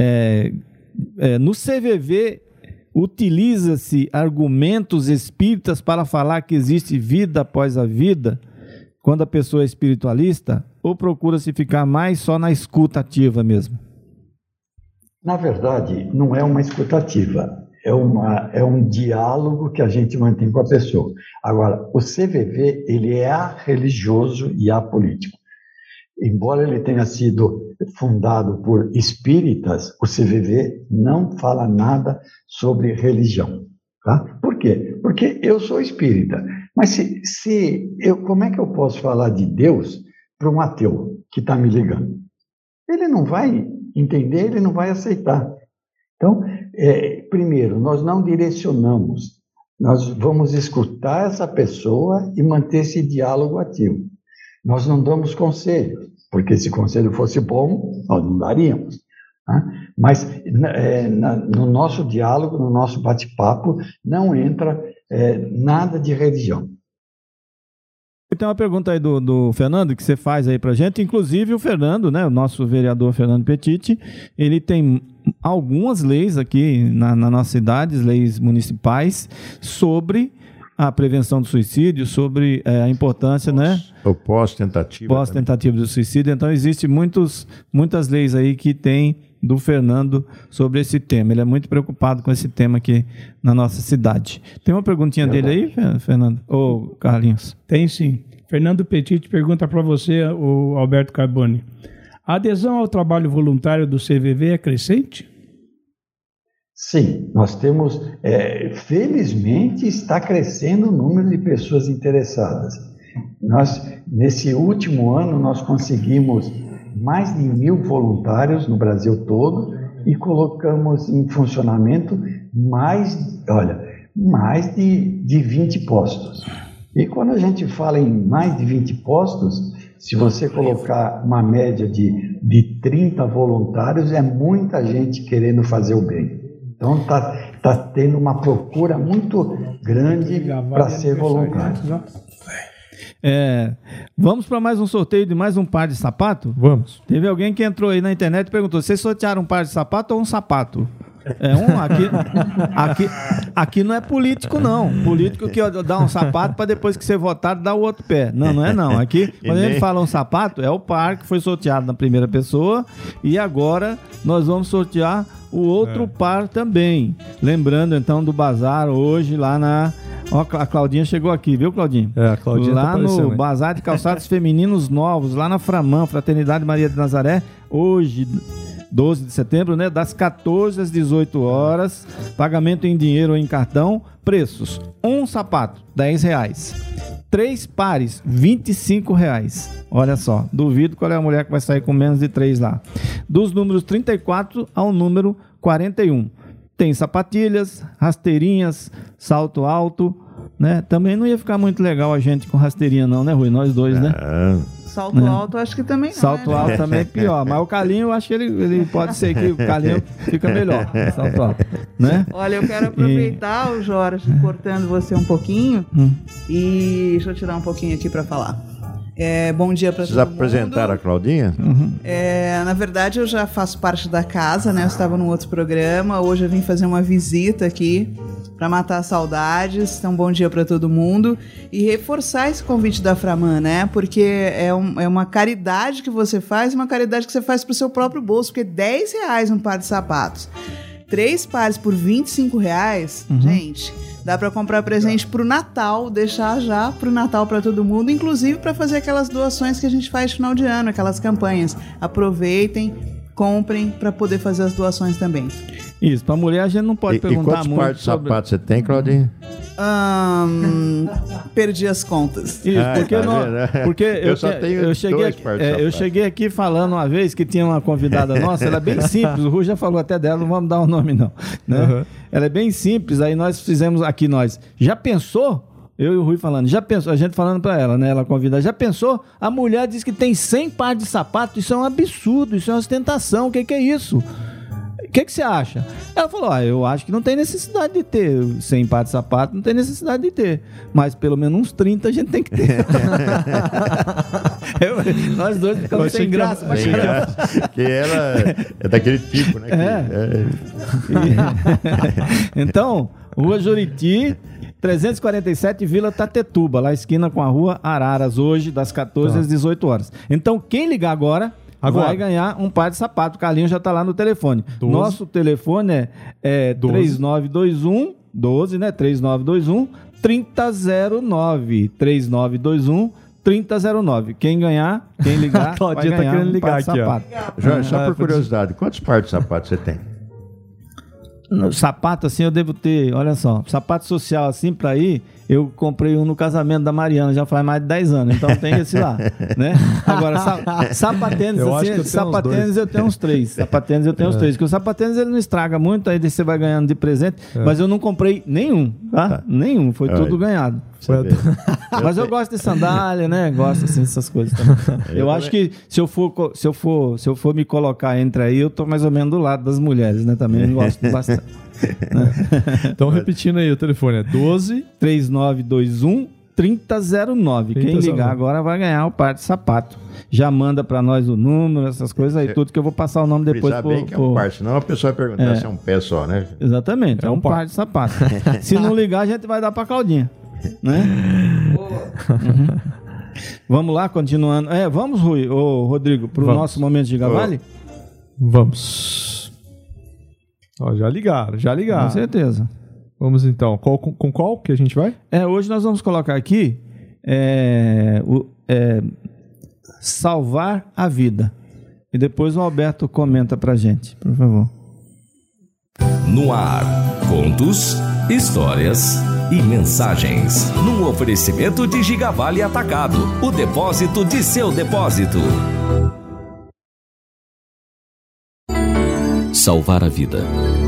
No CVV, utiliza-se argumentos espíritas para falar que existe vida após a vida, quando a pessoa é espiritualista, ou procura-se ficar mais só na escuta ativa mesmo? Na verdade, não é uma escuta ativa, é um diálogo que a gente mantém com a pessoa. Agora, o CVV, ele é religioso e apolítico. Embora ele tenha sido fundado por espíritas, o CVV não fala nada sobre religião. Tá? Por quê? Porque eu sou espírita. Mas como é que eu posso falar de Deus para um ateu que está me ligando? Ele não vai entender, ele não vai aceitar. Então, primeiro, nós não direcionamos. Nós vamos escutar essa pessoa e manter esse diálogo ativo. Nós não damos conselhos, porque se conselho fosse bom, nós não daríamos. Tá? Mas no nosso diálogo, no nosso bate-papo, não entra nada de religião. Tem uma pergunta aí do Fernando, que você faz aí pra gente. Inclusive o Fernando, né, o nosso vereador Fernando Petit, ele tem algumas leis aqui na nossa cidade, leis municipais, sobre a prevenção do suicídio, sobre a importância, né? O pós-tentativa. Pós-tentativa do suicídio. Então, existem muitas leis aí que tem do Fernando sobre esse tema. Ele é muito preocupado com esse tema aqui na nossa cidade. Tem uma perguntinha dele aí, Fernando? Ou Carlinhos? Tem sim. Fernando Petit pergunta para você, o Alberto Carboni. A adesão ao trabalho voluntário do CVV é crescente? Sim, nós temos, felizmente está crescendo o número de pessoas interessadas. Nesse último ano, nós conseguimos mais de 1.000 voluntários no Brasil todo e colocamos em funcionamento mais de 20 postos. E quando a gente fala em mais de 20 postos, se você colocar uma média de 30 voluntários, é muita gente querendo fazer o bem. Então, está tendo uma procura muito grande para ser voluntário. Vamos para mais um sorteio de mais um par de sapato? Vamos. Teve alguém que entrou aí na internet e perguntou, vocês sortearam um par de sapato ou um sapato? Aqui não é político, não. Político que dá um sapato para depois que ser votado dar o outro pé. Não é não. Aqui, quando a gente fala um sapato, é o par que foi sorteado na primeira pessoa e agora nós vamos sortear o outro par também. Lembrando então do bazar hoje lá na... Ó, a Claudinha chegou aqui, viu, Claudinha? A Claudinha lá tá no Bazar de Calçados Femininos Novos, lá na Framam, Fraternidade Maria de Nazaré, hoje, 12 de setembro, né? Das 14 às 18 horas, pagamento em dinheiro ou em cartão, preços, um sapato, R$10, 3 pares, R$25, olha só, duvido qual é a mulher que vai sair com menos de 3 lá, dos números 34 ao número 41, tem sapatilhas, rasteirinhas, salto alto, né? Também não ia ficar muito legal a gente com rasteirinha não, né, Rui? Nós dois, né? Salto alto, acho que também não. Salto alto também é pior. Mas o Carlinho, eu acho que ele pode ser que o Carlinho fica melhor. Salto alto, né? Olha, eu quero aproveitar, o Jorge, cortando você um pouquinho. E deixa eu tirar um pouquinho aqui para falar. Bom dia para todo mundo. Vocês apresentaram a Claudinha? Na verdade, eu já faço parte da casa, né? Eu estava num outro programa. Hoje eu vim fazer uma visita aqui para matar saudades. Então, bom dia para todo mundo. E reforçar esse convite da Framan, né? Porque é uma caridade que você faz, uma caridade que você faz pro seu próprio bolso, porque R$10 um par de sapatos. 3 pares por R$25, gente, dá para comprar presente pro Natal, deixar já pro Natal para todo mundo, inclusive para fazer aquelas doações que a gente faz no final de ano, aquelas campanhas. Aproveitem, comprem para poder fazer as doações também. Isso, para mulher a gente não pode perguntar muito. E quantos pares de sapatos você tem, Claudinha? Perdi as contas. Isso, porque eu só tenho eu cheguei, dois pares de sapatos. Eu cheguei aqui falando uma vez que tinha uma convidada nossa, ela é bem simples, o Rui já falou até dela, não vamos dar o nome não, né? Uhum. Ela é bem simples, aí nós fizemos aqui, já pensou? Eu e o Rui falando, já pensou, a gente falando pra ela, né? Ela convida, já pensou? A mulher diz que tem 100 pares de sapato, isso é um absurdo, isso é uma ostentação, o que é isso? O que você acha? Ela falou, eu acho que não tem necessidade de ter 100 pares de sapato, não tem necessidade de ter, mas pelo menos uns 30 a gente tem que ter. Nós dois ficamos sem graça. Porque ela é daquele tipo, né? Então, Rua Juriti, 347, Vila Tatetuba, lá esquina com a Rua Araras, hoje das 14 às 18 horas. Então, quem ligar agora vai ganhar um par de sapato. O Carlinhos já está lá no telefone. 12. Nosso telefone é 3921 12, né? 3921 3009. 3921 3009. Quem ganhar, quem ligar, vai ganhar um par de sapato. Jorge, só por curiosidade, quantos pares de sapato você tem? No sapato assim eu devo ter, olha só, sapato social assim pra ir, eu comprei um no casamento da Mariana, já faz mais de 10 anos, então tem esse lá, né? Agora, sapatênis assim, sapatênis eu tenho uns 3, sapatênis eu tenho uns 3, porque o sapatênis ele não estraga muito, aí você vai ganhando de presente, mas eu não comprei nenhum, tá? Nenhum, foi tudo ganhado. Mas eu gosto de sandália, né? Gosto assim dessas coisas também. Eu acho que se eu for me colocar entre aí, eu tô mais ou menos do lado das mulheres, né? Também gosto bastante. Então, repetindo aí, o telefone é 12 3921 3009. Quem ligar agora vai ganhar o par de sapato. Já manda pra nós o número, essas coisas aí, tudo que eu vou passar o nome depois. Bem que é um par, senão a pessoa vai perguntar se é um pé só, né? Exatamente, é um par de sapato. Se não ligar, a gente vai dar pra Claudinha, né? Vamos lá, continuando. Vamos, Rui, Rodrigo, pro nosso momento de Gigavale? Vamos. Já ligaram. Com certeza. Vamos então. Com qual que a gente vai? Hoje nós vamos colocar aqui Salvar a Vida. E depois o Alberto comenta pra gente, por favor. No ar, contos, histórias e mensagens. Num oferecimento de Gigavale Atacado, o depósito de seu depósito. Salvar a vida.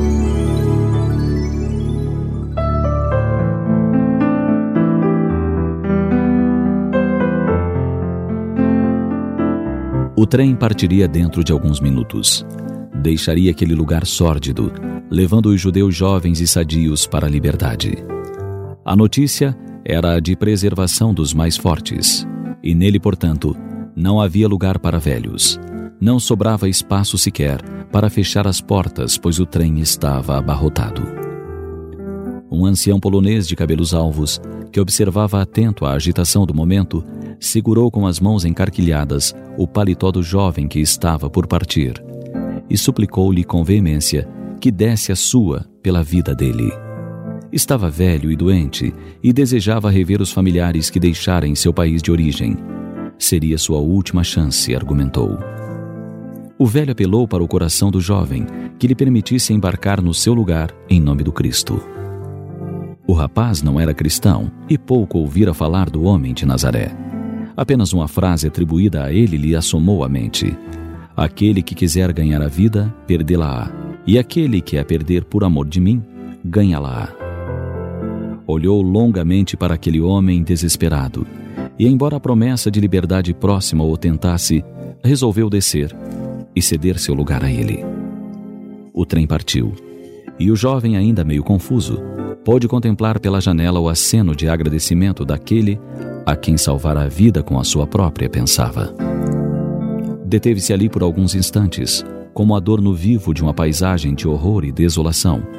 O trem partiria dentro de alguns minutos. Deixaria aquele lugar sórdido, levando os judeus jovens e sadios para a liberdade. A notícia era a de preservação dos mais fortes, e nele, portanto, não havia lugar para velhos. Não sobrava espaço sequer para fechar as portas, pois o trem estava abarrotado. Um ancião polonês de cabelos alvos, que observava atento a agitação do momento, segurou com as mãos encarquilhadas o paletó do jovem que estava por partir e suplicou-lhe com veemência que desse a sua pela vida dele. Estava velho e doente e desejava rever os familiares que deixara em seu país de origem. Seria sua última chance, argumentou. O velho apelou para o coração do jovem que lhe permitisse embarcar no seu lugar em nome do Cristo. O rapaz não era cristão e pouco ouvira falar do homem de Nazaré. Apenas uma frase atribuída a ele lhe assomou à mente: aquele que quiser ganhar a vida, perdê-la-á, e aquele que a perder por amor de mim, ganha-la-á. Olhou longamente para aquele homem desesperado, e embora a promessa de liberdade próxima o tentasse, resolveu descer e ceder seu lugar a ele. O trem partiu, e o jovem, ainda meio confuso, pôde contemplar pela janela o aceno de agradecimento daquele a quem salvara a vida com a sua própria, pensava. Deteve-se ali por alguns instantes, como adorno vivo de uma paisagem de horror e desolação,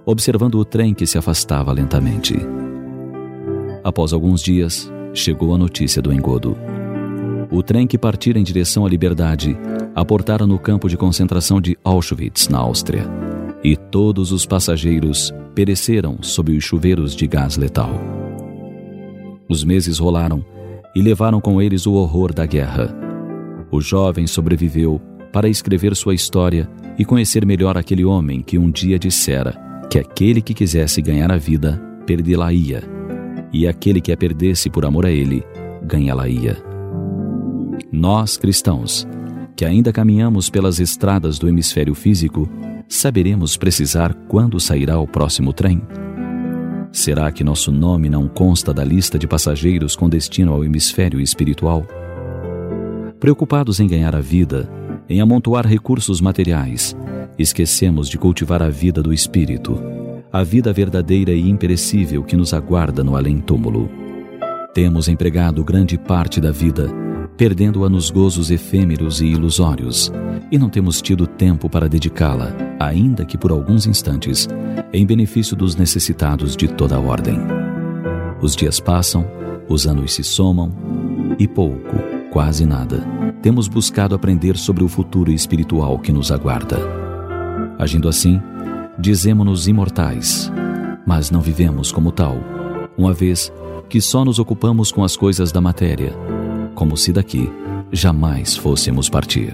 observando o trem que se afastava lentamente. Após alguns dias, chegou a notícia do engodo. O trem que partira em direção à liberdade aportara no campo de concentração de Auschwitz, na Áustria, e todos os passageiros pereceram sob os chuveiros de gás letal. Os meses rolaram e levaram com eles o horror da guerra. O jovem sobreviveu para escrever sua história e conhecer melhor aquele homem que um dia dissera que aquele que quisesse ganhar a vida, perdê-la-ia, e aquele que a perdesse por amor a ele, ganhá-la-ia. Nós, cristãos, que ainda caminhamos pelas estradas do hemisfério físico, saberemos precisar quando sairá o próximo trem? Será que nosso nome não consta da lista de passageiros com destino ao hemisfério espiritual? Preocupados em ganhar a vida, em amontoar recursos materiais, esquecemos de cultivar a vida do espírito, a vida verdadeira e imperecível que nos aguarda no além-túmulo. Temos empregado grande parte da vida, perdendo-a nos gozos efêmeros e ilusórios, e não temos tido tempo para dedicá-la, ainda que por alguns instantes, em benefício dos necessitados de toda a ordem. Os dias passam, os anos se somam, e pouco, quase nada, temos buscado aprender sobre o futuro espiritual que nos aguarda. Agindo assim, dizemo-nos imortais, mas não vivemos como tal, uma vez que só nos ocupamos com as coisas da matéria, como se daqui jamais fôssemos partir.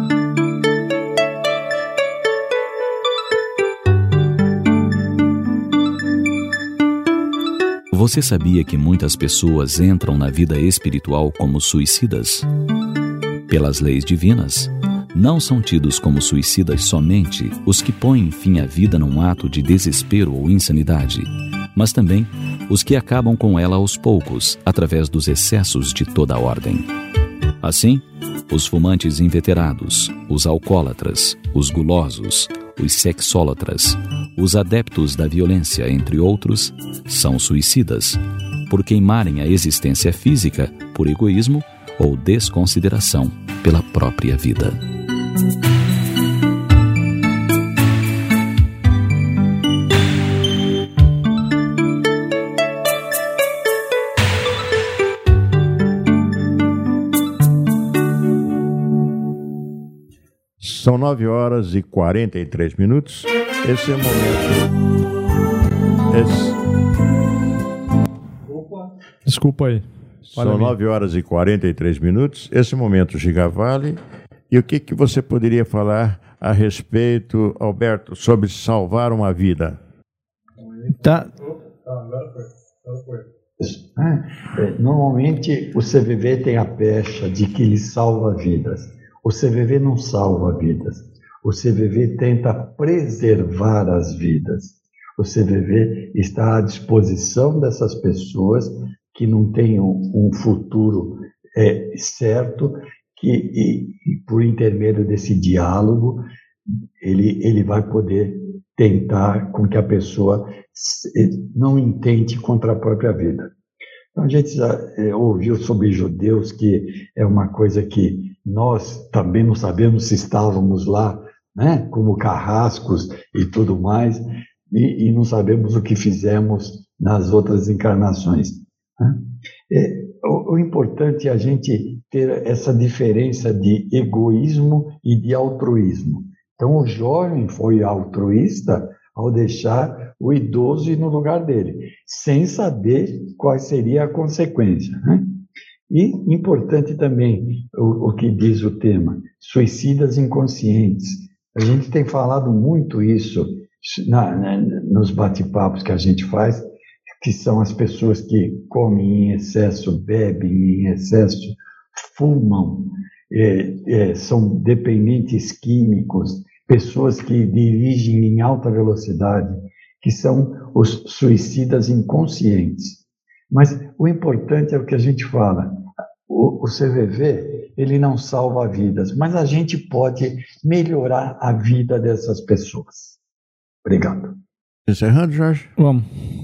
Você sabia que muitas pessoas entram na vida espiritual como suicidas? Pelas leis divinas, não são tidos como suicidas somente os que põem fim à vida num ato de desespero ou insanidade, mas também os que acabam com ela aos poucos, através dos excessos de toda a ordem. Assim, os fumantes inveterados, os alcoólatras, os gulosos, os sexólatras, os adeptos da violência, entre outros, são suicidas, por queimarem a existência física por egoísmo ou desconsideração pela própria vida. São 9 horas e 43 minutos. Esse é o momento. Desculpa aí. São 9 horas e 43 minutos. Esse é o momento Gigavale. E o que você poderia falar a respeito, Alberto, sobre salvar uma vida? Tá. Normalmente o CVV tem a pecha de que ele salva vidas. O CVV não salva vidas. O CVV tenta preservar as vidas. O CVV está à disposição dessas pessoas que não têm um futuro certo, que por intermédio desse diálogo ele vai poder tentar com que a pessoa não intente contra a própria vida. Então a gente já ouviu sobre judeus, que é uma coisa que nós também não sabemos se estávamos lá, né, como carrascos e tudo mais, e não sabemos o que fizemos nas outras encarnações. Né? O importante é a gente ter essa diferença de egoísmo e de altruísmo. Então o jovem foi altruísta ao deixar o idoso ir no lugar dele, sem saber qual seria a consequência, né? E importante também o que diz o tema, suicidas inconscientes. A gente tem falado muito isso nos bate-papos que a gente faz, que são as pessoas que comem em excesso, bebem em excesso, fumam, são dependentes químicos, pessoas que dirigem em alta velocidade, que são os suicidas inconscientes. Mas o importante é o que a gente fala, o CVV, ele não salva vidas, mas a gente pode melhorar a vida dessas pessoas. Obrigado. Encerrando, Jorge? Vamos.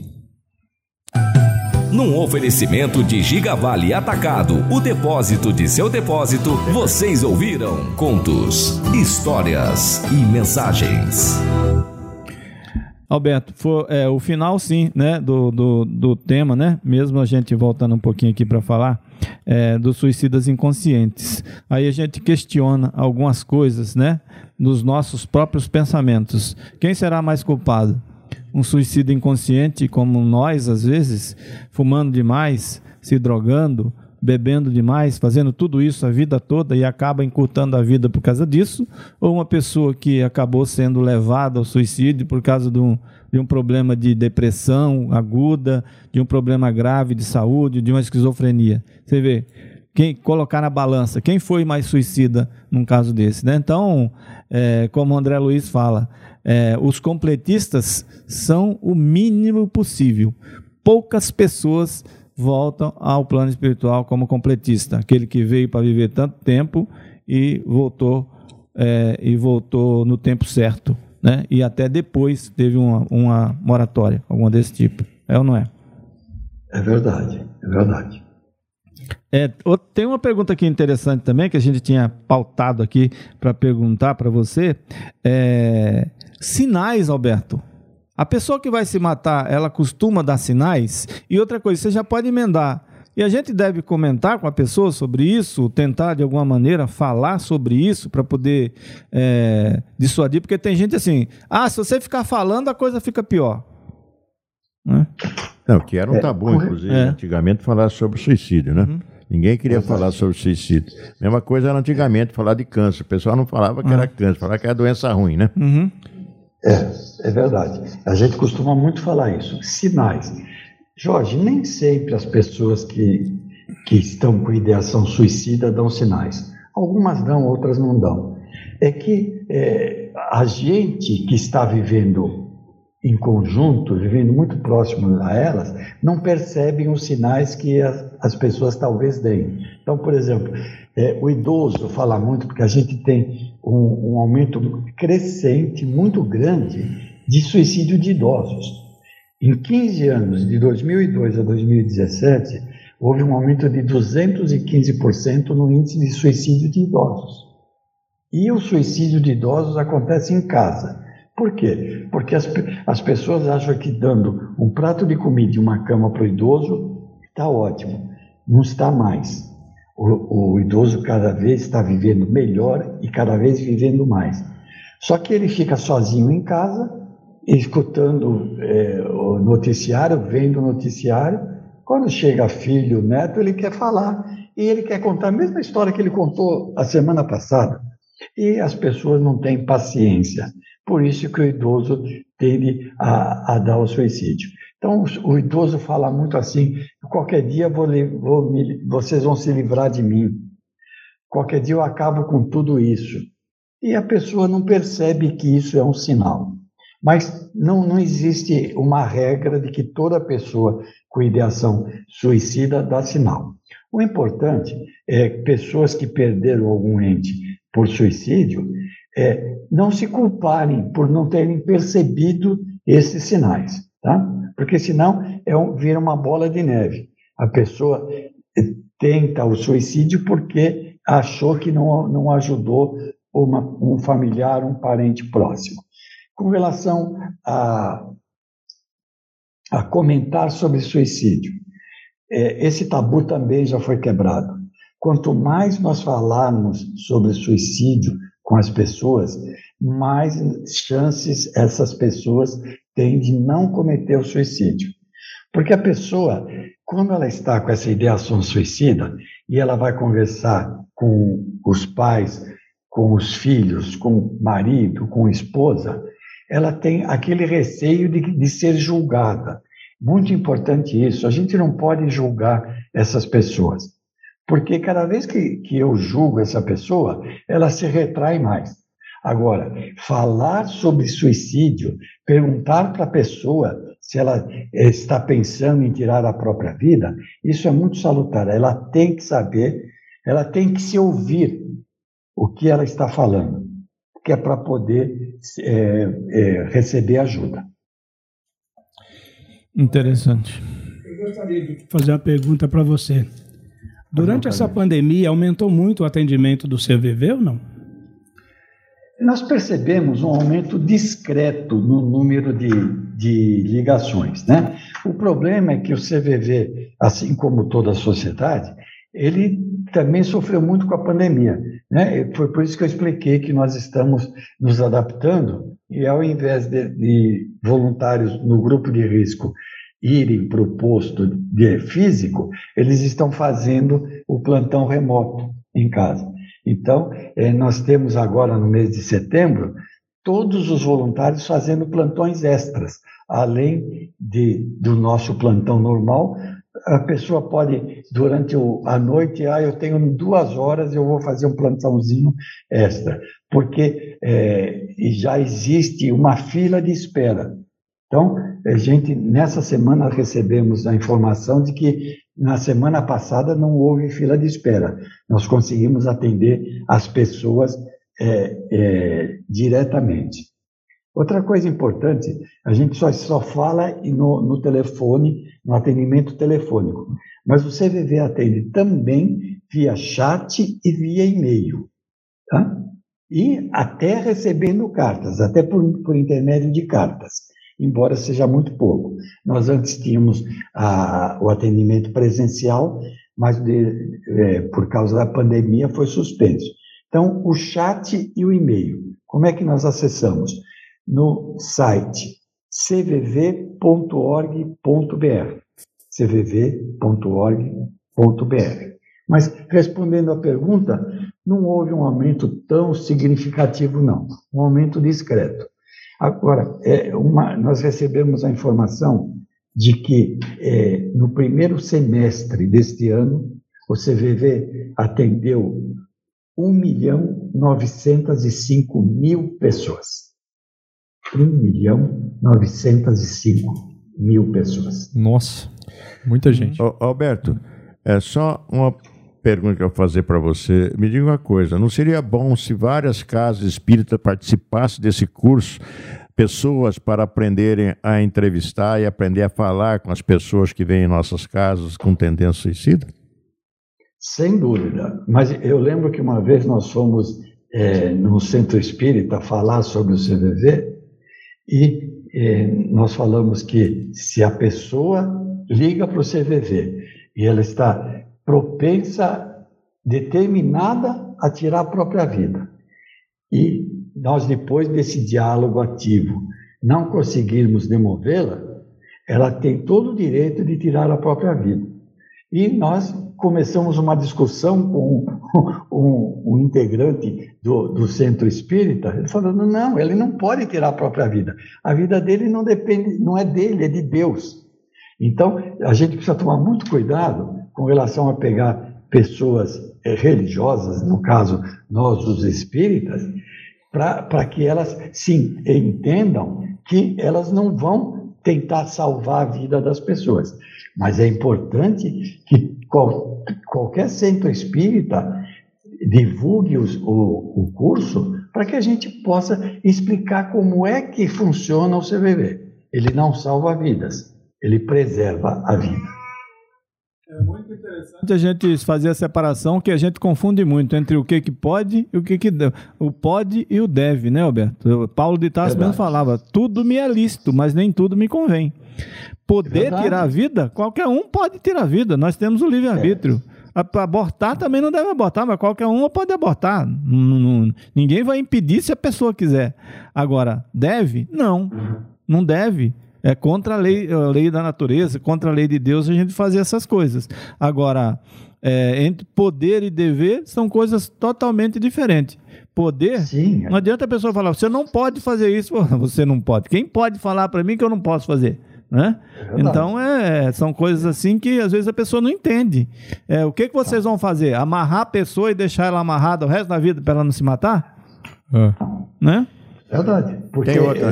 Num oferecimento de Gigavale Atacado, o depósito de seu depósito, vocês ouviram contos, histórias e mensagens. Alberto, o final, sim, né, do tema, né? Mesmo a gente voltando um pouquinho aqui para falar dos suicidas inconscientes. Aí a gente questiona algumas coisas, né, dos nossos próprios pensamentos. Quem será mais culpado? Um suicida inconsciente como nós, às vezes, fumando demais, se drogando, bebendo demais, fazendo tudo isso a vida toda e acaba encurtando a vida por causa disso, ou uma pessoa que acabou sendo levada ao suicídio por causa de um problema de depressão aguda, de um problema grave de saúde, de uma esquizofrenia. Você vê, quem colocar na balança, quem foi mais suicida num caso desse, né? Então, como o André Luiz fala, os completistas são o mínimo possível. Poucas pessoas voltam ao plano espiritual como completista, aquele que veio para viver tanto tempo e voltou no tempo certo, né? E até depois teve uma moratória, alguma desse tipo. É ou não é? É verdade, é verdade. Tem uma pergunta aqui interessante também, que a gente tinha pautado aqui para perguntar para você. Sinais, Alberto. A pessoa que vai se matar, ela costuma dar sinais? E outra coisa, você já pode emendar. E a gente deve comentar com a pessoa sobre isso, tentar de alguma maneira falar sobre isso para poder dissuadir, porque tem gente assim, se você ficar falando, a coisa fica pior. Né? Não, que era um tabu, inclusive, antigamente, falar sobre suicídio, né? Uhum. Ninguém queria falar sobre suicídio. Mesma coisa era antigamente falar de câncer. O pessoal não falava que era câncer, falava que era doença ruim, né? Uhum. É verdade. A gente costuma muito falar isso. Sinais. Jorge, nem sempre as pessoas que estão com ideação suicida dão sinais. Algumas dão, outras não dão. É que a gente que está vivendo em conjunto, vivendo muito próximo a elas, não percebem os sinais que as pessoas talvez deem. Então, por exemplo, o idoso fala muito porque a gente tem um aumento crescente, muito grande, de suicídio de idosos. Em 15 anos, de 2002 a 2017, houve um aumento de 215% no índice de suicídio de idosos. E o suicídio de idosos acontece em casa. Por quê? Porque as pessoas acham que dando um prato de comida e uma cama para o idoso está ótimo. Não está mais. O idoso cada vez está vivendo melhor e cada vez vivendo mais. Só que ele fica sozinho em casa, escutando o noticiário, vendo o noticiário. Quando chega filho, neto, ele quer falar. E ele quer contar a mesma história que ele contou a semana passada. E as pessoas não têm paciência. Por isso que o idoso tende a dar o suicídio. Então, o idoso fala muito assim, qualquer dia vocês vão se livrar de mim. Qualquer dia eu acabo com tudo isso. E a pessoa não percebe que isso é um sinal. Mas não existe uma regra de que toda pessoa com ideação suicida dá sinal. O importante é que pessoas que perderam algum ente por suicídio não se culparem por não terem percebido esses sinais, tá? Porque senão vira uma bola de neve. A pessoa tenta o suicídio porque achou que não ajudou um familiar, um parente próximo. Com relação a comentar sobre suicídio, esse tabu também já foi quebrado. Quanto mais nós falarmos sobre suicídio com as pessoas, mais chances essas pessoas têm de não cometer o suicídio. Porque a pessoa, quando ela está com essa ideação suicida, e ela vai conversar com os pais, com os filhos, com o marido, com a esposa, ela tem aquele receio de ser julgada. Muito importante isso, a gente não pode julgar essas pessoas. Porque cada vez que eu julgo essa pessoa, ela se retrai mais. Agora, falar sobre suicídio, perguntar para a pessoa se ela está pensando em tirar a própria vida, isso é muito salutar. Ela tem que saber, ela tem que se ouvir o que ela está falando, que é para poder receber ajuda. Interessante. Eu gostaria de fazer uma pergunta para você. Durante essa pandemia, aumentou muito o atendimento do CVV ou não? nós percebemos um aumento discreto no número de ligações, né? O problema é que o CVV, assim como toda a sociedade, ele também sofreu muito com a pandemia, né? Foi por isso que eu expliquei que nós estamos nos adaptando e, ao invés de voluntários no grupo de risco irem para o posto físico, eles estão fazendo o plantão remoto em casa. Então, nós temos agora, no mês de setembro, todos os voluntários fazendo plantões extras. Além do nosso plantão normal, a pessoa pode, durante a noite, eu tenho 2 horas, eu vou fazer um plantãozinho extra, porque já existe uma fila de espera. Então, nessa semana recebemos a informação de que na semana passada não houve fila de espera. Nós conseguimos atender as pessoas diretamente. Outra coisa importante, a gente só fala no telefone, no atendimento telefônico, mas o CVV atende também via chat e via e-mail, tá? E até recebendo cartas, até por intermédio de cartas, embora seja muito pouco. Nós antes tínhamos o atendimento presencial, mas por causa da pandemia foi suspenso. Então, o chat e o e-mail, como é que nós acessamos? No site cvv.org.br, cvv.org.br. Mas, respondendo à pergunta, não houve um aumento tão significativo, não. Um aumento discreto. Agora, nós recebemos a informação de que no primeiro semestre deste ano, o CVV atendeu 1.905.000 pessoas. 1.905.000 pessoas. Nossa, muita gente. Alberto, é só uma pergunta que eu vou fazer para você. Me diga uma coisa, não seria bom se várias casas espíritas participassem desse curso, pessoas para aprenderem a entrevistar e aprender a falar com as pessoas que vêm em nossas casas com tendência suicida? Sem dúvida, mas eu lembro que uma vez nós fomos no Centro Espírita falar sobre o CVV e nós falamos que se a pessoa liga para o CVV e ela está propensa, determinada a tirar a própria vida, e nós, depois desse diálogo ativo, não conseguirmos demovê-la, ela tem todo o direito de tirar a própria vida. E nós começamos uma discussão com um integrante do Centro Espírita, ele falando, não, ele não pode tirar a própria vida. A vida dele não depende, não é dele, é de Deus. Então, a gente precisa tomar muito cuidado com relação a pegar pessoas religiosas, no caso, nós, os espíritas, para que elas se entendam que elas não vão tentar salvar a vida das pessoas. Mas é importante que qualquer centro espírita divulgue o curso para que a gente possa explicar como é que funciona o CVV. Ele não salva vidas, ele preserva a vida. É muito interessante a gente fazer a separação, que a gente confunde muito entre o que pode e o pode e o deve, né, Alberto? Paulo de Tarso mesmo falava, tudo me é lícito, mas nem tudo me convém. Poder tirar a vida, qualquer um pode tirar a vida, nós temos o livre-arbítrio. Abortar também não deve abortar, mas qualquer um pode abortar. Ninguém vai impedir se a pessoa quiser. Agora, deve? Não deve. É contra a lei da natureza, contra a lei de Deus a gente fazer essas coisas. Agora, entre poder e dever são coisas totalmente diferentes. Poder, sim, não adianta a pessoa falar, você não pode fazer isso, você não pode. Quem pode falar para mim que eu não posso fazer? Né? Então, são coisas assim que às vezes a pessoa não entende. O que vocês vão fazer? Amarrar a pessoa e deixar ela amarrada o resto da vida para ela não se matar? Né? Verdade, porque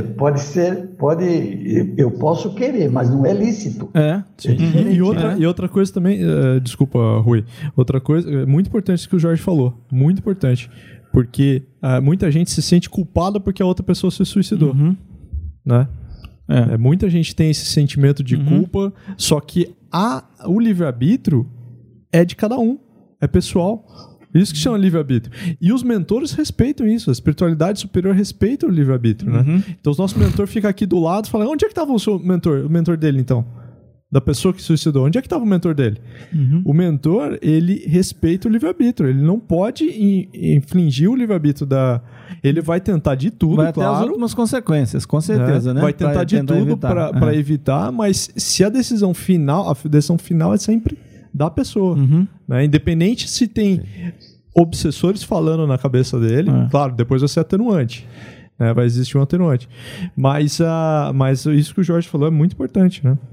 eu posso querer, mas não é lícito. E outra coisa também, desculpa, Rui, outra coisa muito importante isso que o Jorge falou, muito importante, porque muita gente se sente culpada porque a outra pessoa se suicidou, né? Muita gente tem esse sentimento de culpa, só que o livre-arbítrio é de cada um, é pessoal. Isso que chama livre-arbítrio. E os mentores respeitam isso. A espiritualidade superior respeita o livre-arbítrio, né? Então, os nossos mentores ficam aqui do lado e falam, onde é que estava o seu mentor? O mentor dele, então? Da pessoa que se suicidou. Onde é que estava o mentor dele? O mentor, ele respeita o livre-arbítrio. Ele não pode infligir o livre-arbítrio Ele vai tentar de tudo, vai até as últimas consequências, com certeza, né? Vai tentar de tudo para evitar, mas se a decisão final é sempre da pessoa. Né? Independente se tem obsessores falando na cabeça dele, claro, depois vai ser atenuante. Vai existir um atenuante. Mas isso que o Jorge falou é muito importante, né?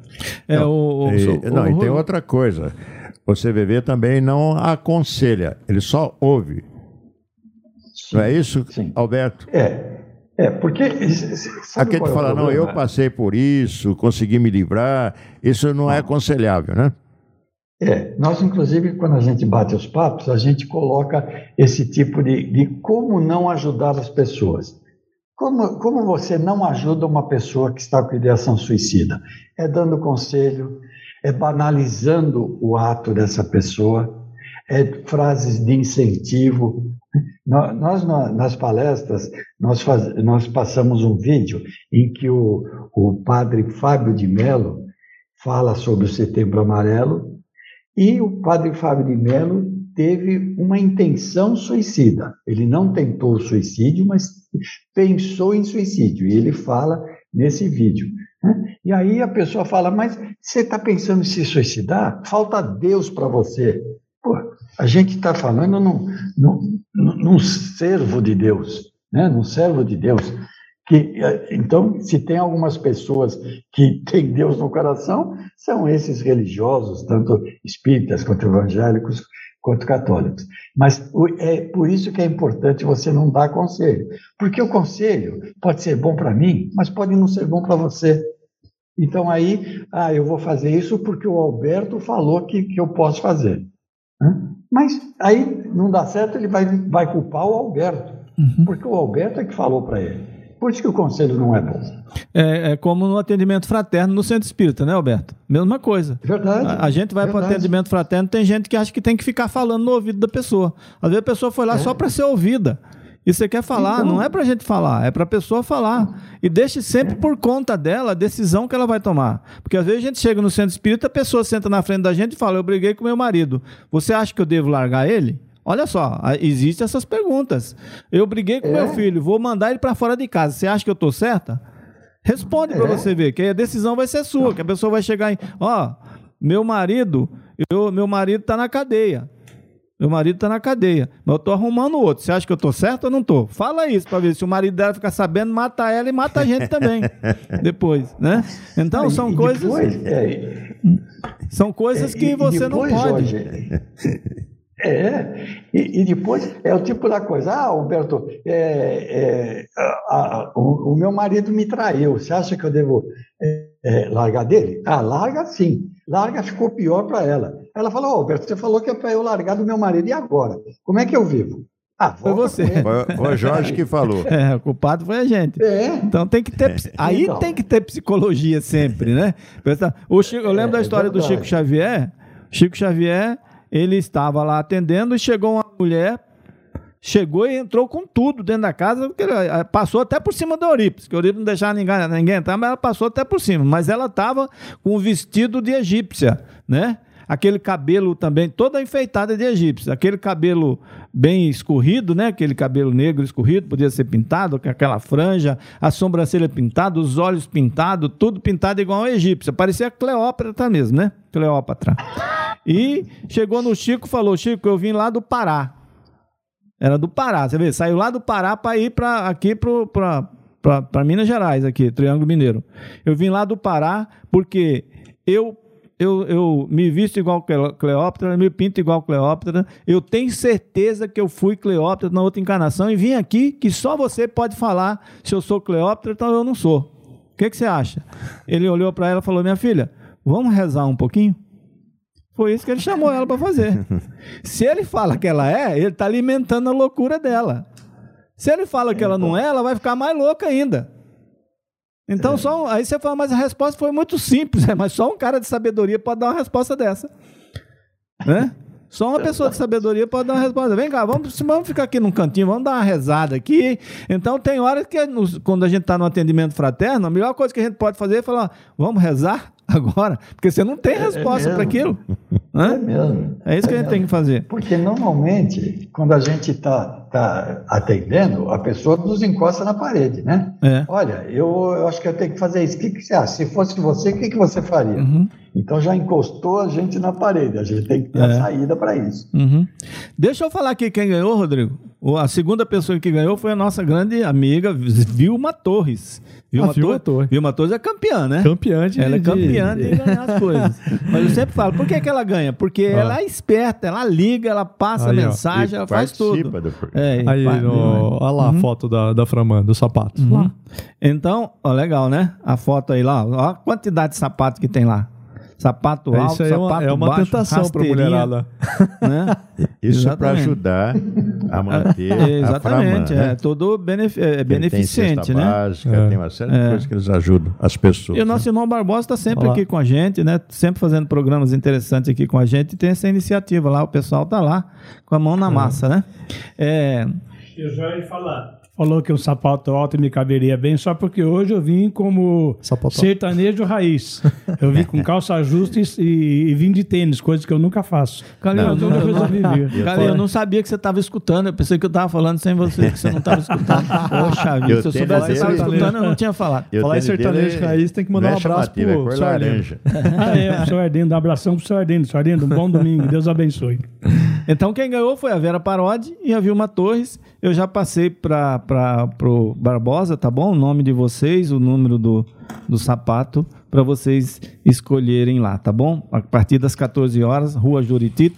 E tem outra coisa. O CVV também não aconselha, ele só ouve. Sim, não é isso, sim. Alberto? Porque... Aquele que fala, não, eu passei por isso, consegui me livrar, isso não é aconselhável, né? Nós, inclusive, quando a gente bate os papos, a gente coloca esse tipo de como não ajudar as pessoas. Como você não ajuda uma pessoa que está com ideação suicida? É dando conselho, é banalizando o ato dessa pessoa, é frases de incentivo. Nós nas palestras, nós passamos um vídeo em que o padre Fábio de Mello fala sobre o Setembro Amarelo, e o padre Fábio de Mello teve uma intenção suicida. Ele não tentou o suicídio, mas pensou em suicídio. E ele fala nesse vídeo. Né? E aí a pessoa fala, mas você está pensando em se suicidar? Falta Deus para você. Pô, a gente está falando num servo de Deus, né? Num servo de Deus. Então, se tem algumas pessoas que têm Deus no coração, são esses religiosos, tanto espíritas quanto evangélicos, quanto católicos. Mas é por isso que é importante você não dar conselho. Porque o conselho pode ser bom para mim, mas pode não ser bom para você. Então aí, eu vou fazer isso porque o Alberto falou que eu posso fazer. Mas aí não dá certo, ele vai culpar o Alberto. Porque o Alberto é que falou para ele. Por isso que o conselho não é bom. É como no atendimento fraterno no centro espírita, né, Alberto? Mesma coisa. Verdade. A gente vai para o atendimento fraterno, tem gente que acha que tem que ficar falando no ouvido da pessoa. Às vezes a pessoa foi lá só para ser ouvida. E você quer falar, não é para a gente falar, é para a pessoa falar. E deixe sempre por conta dela a decisão que ela vai tomar. Porque às vezes a gente chega no centro espírita, a pessoa senta na frente da gente e fala, eu briguei com meu marido. Você acha que eu devo largar ele? Olha só, existem essas perguntas. Eu briguei com meu filho, vou mandar ele para fora de casa. Você acha que eu estou certa? Responde para você ver, que aí a decisão vai ser sua, que a pessoa vai chegar em... meu marido está na cadeia. Meu marido está na cadeia, mas eu estou arrumando outro. Você acha que eu estou certo ou não estou? Fala isso para ver se o marido dela ficar sabendo, mata ela e mata a gente também. Depois, né? Então, são coisas... Depois, são coisas que você depois, não pode... Jorge, e depois é o tipo da coisa, Alberto, o meu marido me traiu, você acha que eu devo largar dele? Larga sim, larga, ficou pior para ela. Ela falou, Alberto, você falou que é para eu largar do meu marido, e agora? Como é que eu vivo? Foi você. Foi o Jorge que falou. O culpado foi a gente. Então tem que ter. Aí tem que ter psicologia sempre, né? Eu lembro da história do Chico Xavier. Chico Xavier, ele estava lá atendendo e chegou uma mulher, e entrou com tudo dentro da casa, porque ela passou até por cima da Eurípides, que a Eurípides não deixava ninguém entrar, mas ela passou até por cima. Mas ela estava com um vestido de egípcia, né? Aquele cabelo também, toda enfeitada de egípcia, aquele cabelo bem escorrido, né? Aquele cabelo negro escorrido, podia ser pintado, com aquela franja, a sobrancelha pintada, os olhos pintados, tudo pintado igual a egípcia, parecia Cleópatra mesmo, né? Cleópatra. E chegou no Chico e falou, Chico, eu vim lá do Pará. Era do Pará, você vê, saiu lá do Pará para ir para Minas Gerais, aqui, Triângulo Mineiro. Eu vim lá do Pará porque eu me visto igual Cleópatra, me pinto igual Cleópatra, eu tenho certeza que eu fui Cleópatra na outra encarnação e vim aqui que só você pode falar se eu sou Cleópatra, então eu não sou. O que você acha? Ele olhou para ela e falou, minha filha, vamos rezar um pouquinho? Foi isso que ele chamou ela para fazer. Se ele fala que ela ele está alimentando a loucura dela. Se ele fala que ela não ela vai ficar mais louca ainda. Então, aí você fala, mas a resposta foi muito simples, mas só um cara de sabedoria pode dar uma resposta dessa. Né? Só uma pessoa de sabedoria pode dar uma resposta. Vem cá, vamos ficar aqui num cantinho, vamos dar uma rezada aqui. Então tem horas que quando a gente está no atendimento fraterno, a melhor coisa que a gente pode fazer é falar, vamos rezar agora? Porque você não tem resposta para aquilo. É mesmo. É isso que a gente tem que fazer. Porque normalmente, quando a gente está atendendo, a pessoa nos encosta na parede, né? Olha, eu acho que eu tenho que fazer isso. O que você acha? Se fosse você, o que você faria? Então já encostou a gente na parede. A gente tem que ter a saída para isso. Deixa eu falar aqui quem ganhou, Rodrigo. A segunda pessoa que ganhou foi a nossa grande amiga Vilma Torres. Vilma Torres é campeã, né? Ela é campeã de ganhar as coisas. Mas eu sempre falo, por que ela ganha? Porque ela é esperta, ela liga, ela passa a mensagem, ela faz tudo. Olha lá a foto da Framan, do sapato. Lá. Então, legal, né? A foto aí lá, ó a quantidade de sapato que tem lá. Sapato alto, isso aí sapato é uma baixo, tentação para a mulherada. Né? Isso para ajudar a manter a Framan, né? Todo beneficente, tem né? Básica, tem uma série de coisas que eles ajudam as pessoas. E o nosso irmão Barbosa está sempre aqui com a gente, né? Sempre fazendo programas interessantes aqui com a gente, e tem essa iniciativa lá, o pessoal está lá com a mão na massa, né? Eu já ia falar. Falou que o sapato alto me caberia bem, só porque hoje eu vim como sertanejo raiz. Eu vim com calça justa e vim de tênis, coisa que eu nunca faço. Eu não sabia que você estava escutando, eu pensei que eu estava falando sem você, que você não estava escutando. Poxa vida, se eu soubesse que você estava escutando, eu não tinha falado. Falar em sertanejo raiz, tem que mandar um abraço pro senhor Ardendo. O senhor Ardendo, um abração pro senhor Ardendo. Senhor Ardendo, um bom domingo, Deus abençoe. Então quem ganhou foi a Vera Parodi e a Vilma Torres. Eu já passei para o Barbosa, tá bom? O nome de vocês, o número do sapato, para vocês escolherem lá, tá bom? A partir das 14 horas, Rua Juriti,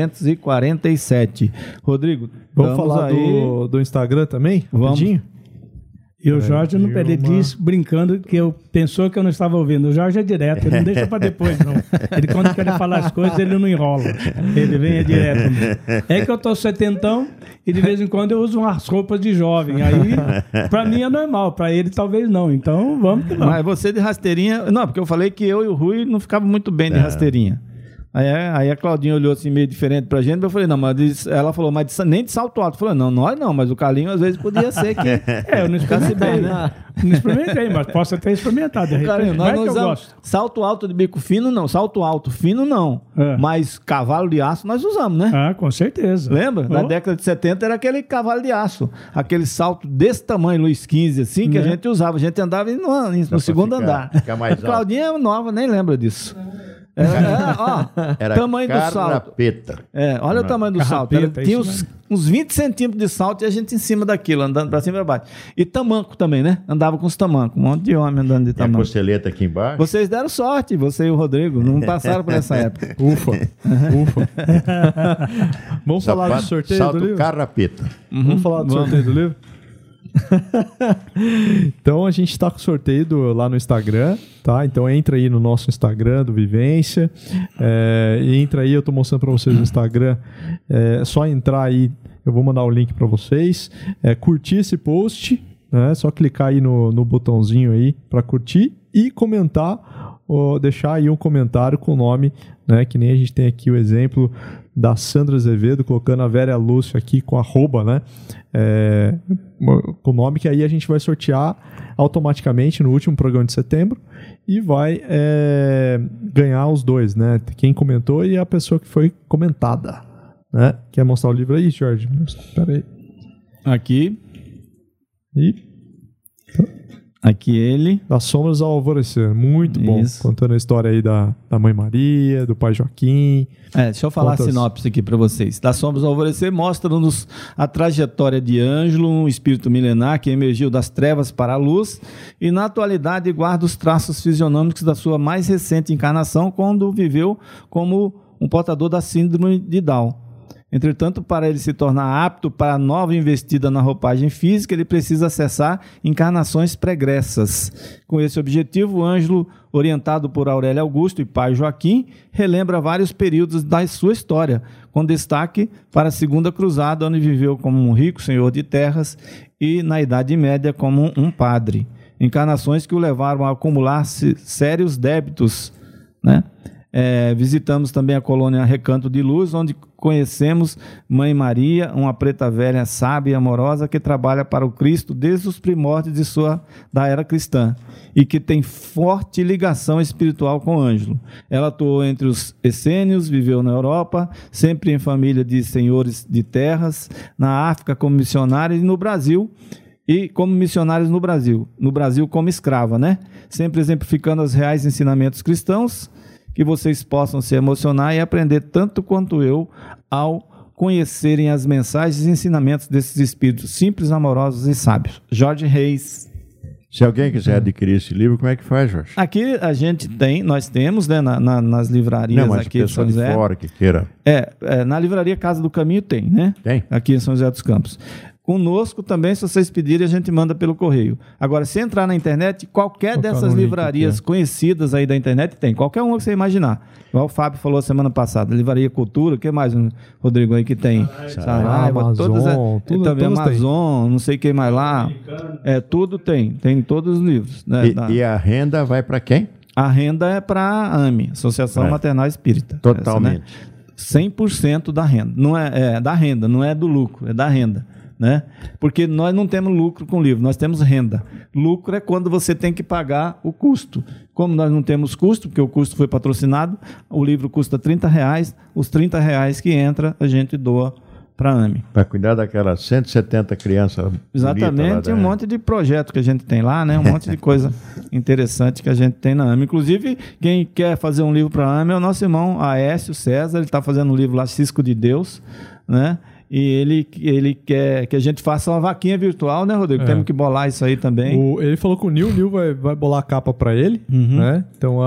347. Rodrigo, vamos falar aí do Instagram também? Rapidinho? E o Jorge não disse, brincando, que pensou que eu não estava ouvindo. O Jorge é direto, ele não deixa para depois, não. Ele, quando quer falar as coisas, ele não enrola. Ele vem direto. É que eu tô setentão e de vez em quando eu uso umas roupas de jovem. Aí, para mim é normal, para ele talvez não. Então, vamos que não. Mas você de rasteirinha... Não, porque eu falei que eu e o Rui não ficava muito bem de rasteirinha. Aí a Claudinha olhou assim meio diferente pra gente, eu falei, não, mas ela falou, mas nem de salto alto. Eu falei, não, nós não, mas o Carlinho às vezes podia ser que... eu não ficasse bem, né? Não experimentei, mas posso até experimentar. De repente, Carlinho, nós não usamos salto alto de bico fino, não. Salto alto fino, não. Mas cavalo de aço nós usamos, né? Ah, com certeza. Lembra? Na década de 70 era aquele cavalo de aço. Aquele salto desse tamanho, Luiz XV, assim, que a gente usava. A gente andava no segundo andar. A Claudinha é nova, nem lembra disso. Era tamanho do salto. Carrapeta. Olha o tamanho do salto. Tinha uns 20 centímetros de salto e a gente em cima daquilo, andando pra cima e pra baixo. E tamanco também, né? Andava com os tamancos. Um monte de homem andando de tamanco. E a costeleta aqui embaixo. Vocês deram sorte, você e o Rodrigo. Não passaram por essa época. Ufa. Vamos falar do sorteio do livro? Salto carrapeta. Vamos falar do sorteio do livro? Então a gente está com sorteio lá no Instagram, tá? Então entra aí no nosso Instagram do Vivência, entra aí, eu tô mostrando para vocês no Instagram, é só entrar aí, eu vou mandar o link para vocês, curtir esse post, né? Só clicar aí no botãozinho aí para curtir e comentar, ou deixar aí um comentário com o nome, né? Que nem a gente tem aqui o exemplo da Sandra Azevedo, colocando a Vera Lúcia aqui com arroba, né? Com o nome, que aí a gente vai sortear automaticamente no último programa de setembro e vai ganhar os dois, né? Quem comentou e a pessoa que foi comentada, né? Quer mostrar o livro aí, Jorge? Espera aí. Aqui. Aqui ele. Das Sombras ao Alvorecer. Muito bom. Contando a história aí da Mãe Maria, do Pai Joaquim. Deixa eu falar a sinopse aqui para vocês. Das Sombras ao Alvorecer mostra-nos a trajetória de Ângelo, um espírito milenar que emergiu das trevas para a luz e na atualidade guarda os traços fisionômicos da sua mais recente encarnação quando viveu como um portador da síndrome de Down. Entretanto, para ele se tornar apto para a nova investida na roupagem física, ele precisa acessar encarnações pregressas. Com esse objetivo, o Ângelo, orientado por Aurélio Augusto e pai Joaquim, relembra vários períodos da sua história, com destaque para a Segunda Cruzada, onde viveu como um rico senhor de terras e, na Idade Média, como um padre. Encarnações que o levaram a acumular sérios débitos, né? Visitamos também a colônia Recanto de Luz, onde conhecemos Mãe Maria, uma preta velha, sábia e amorosa, que trabalha para o Cristo desde os primórdios da era cristã e que tem forte ligação espiritual com o Ângelo. Ela atuou entre os essênios, viveu na Europa, sempre em família de senhores de terras, na África como missionária e no Brasil, e como missionários no Brasil como escrava, né? Sempre exemplificando os reais ensinamentos cristãos, que vocês possam se emocionar e aprender tanto quanto eu ao conhecerem as mensagens e ensinamentos desses espíritos simples, amorosos e sábios. Jorge Reis. Se alguém quiser adquirir esse livro, como é que faz, Jorge? Aqui a gente tem, nós temos, né, nas livrarias. Não, mas aqui de São José. Fora que queira. Na livraria Casa do Caminho tem, né? Tem. Aqui em São José dos Campos. Conosco também, se vocês pedirem, a gente manda pelo correio. Agora, se entrar na internet, qualquer dessas livrarias conhecidas aí da internet tem. Qualquer uma que você imaginar. Igual o Fábio falou semana passada. Livraria Cultura, o que mais, Rodrigo, aí que tem? Saraiva, Amazon, tudo também Amazon, tem. Não sei quem mais lá. Tudo tem. Tem todos os livros. Né, e a renda vai para quem? A renda é para a AME, Associação Maternal Espírita. Totalmente. Essa, né? 100% da renda. Não é da renda, não é do lucro, é da renda. Né? Porque nós não temos lucro com o livro, nós temos renda. Lucro é quando você tem que pagar o custo. Como nós não temos custo, porque o custo foi patrocinado, o livro custa R$30, os R$30 que entra a gente doa para a AME. Para cuidar daquelas 170 crianças. Exatamente, um monte de projeto que a gente tem lá, né? Um monte de coisa interessante que a gente tem na AME. Inclusive, quem quer fazer um livro para a AME é o nosso irmão Aécio César, ele está fazendo um livro lá, Cisco de Deus, né? E ele quer que a gente faça uma vaquinha virtual, né, Rodrigo? Temos que bolar isso aí também. Ele falou que o Nil vai bolar a capa para ele, né? Então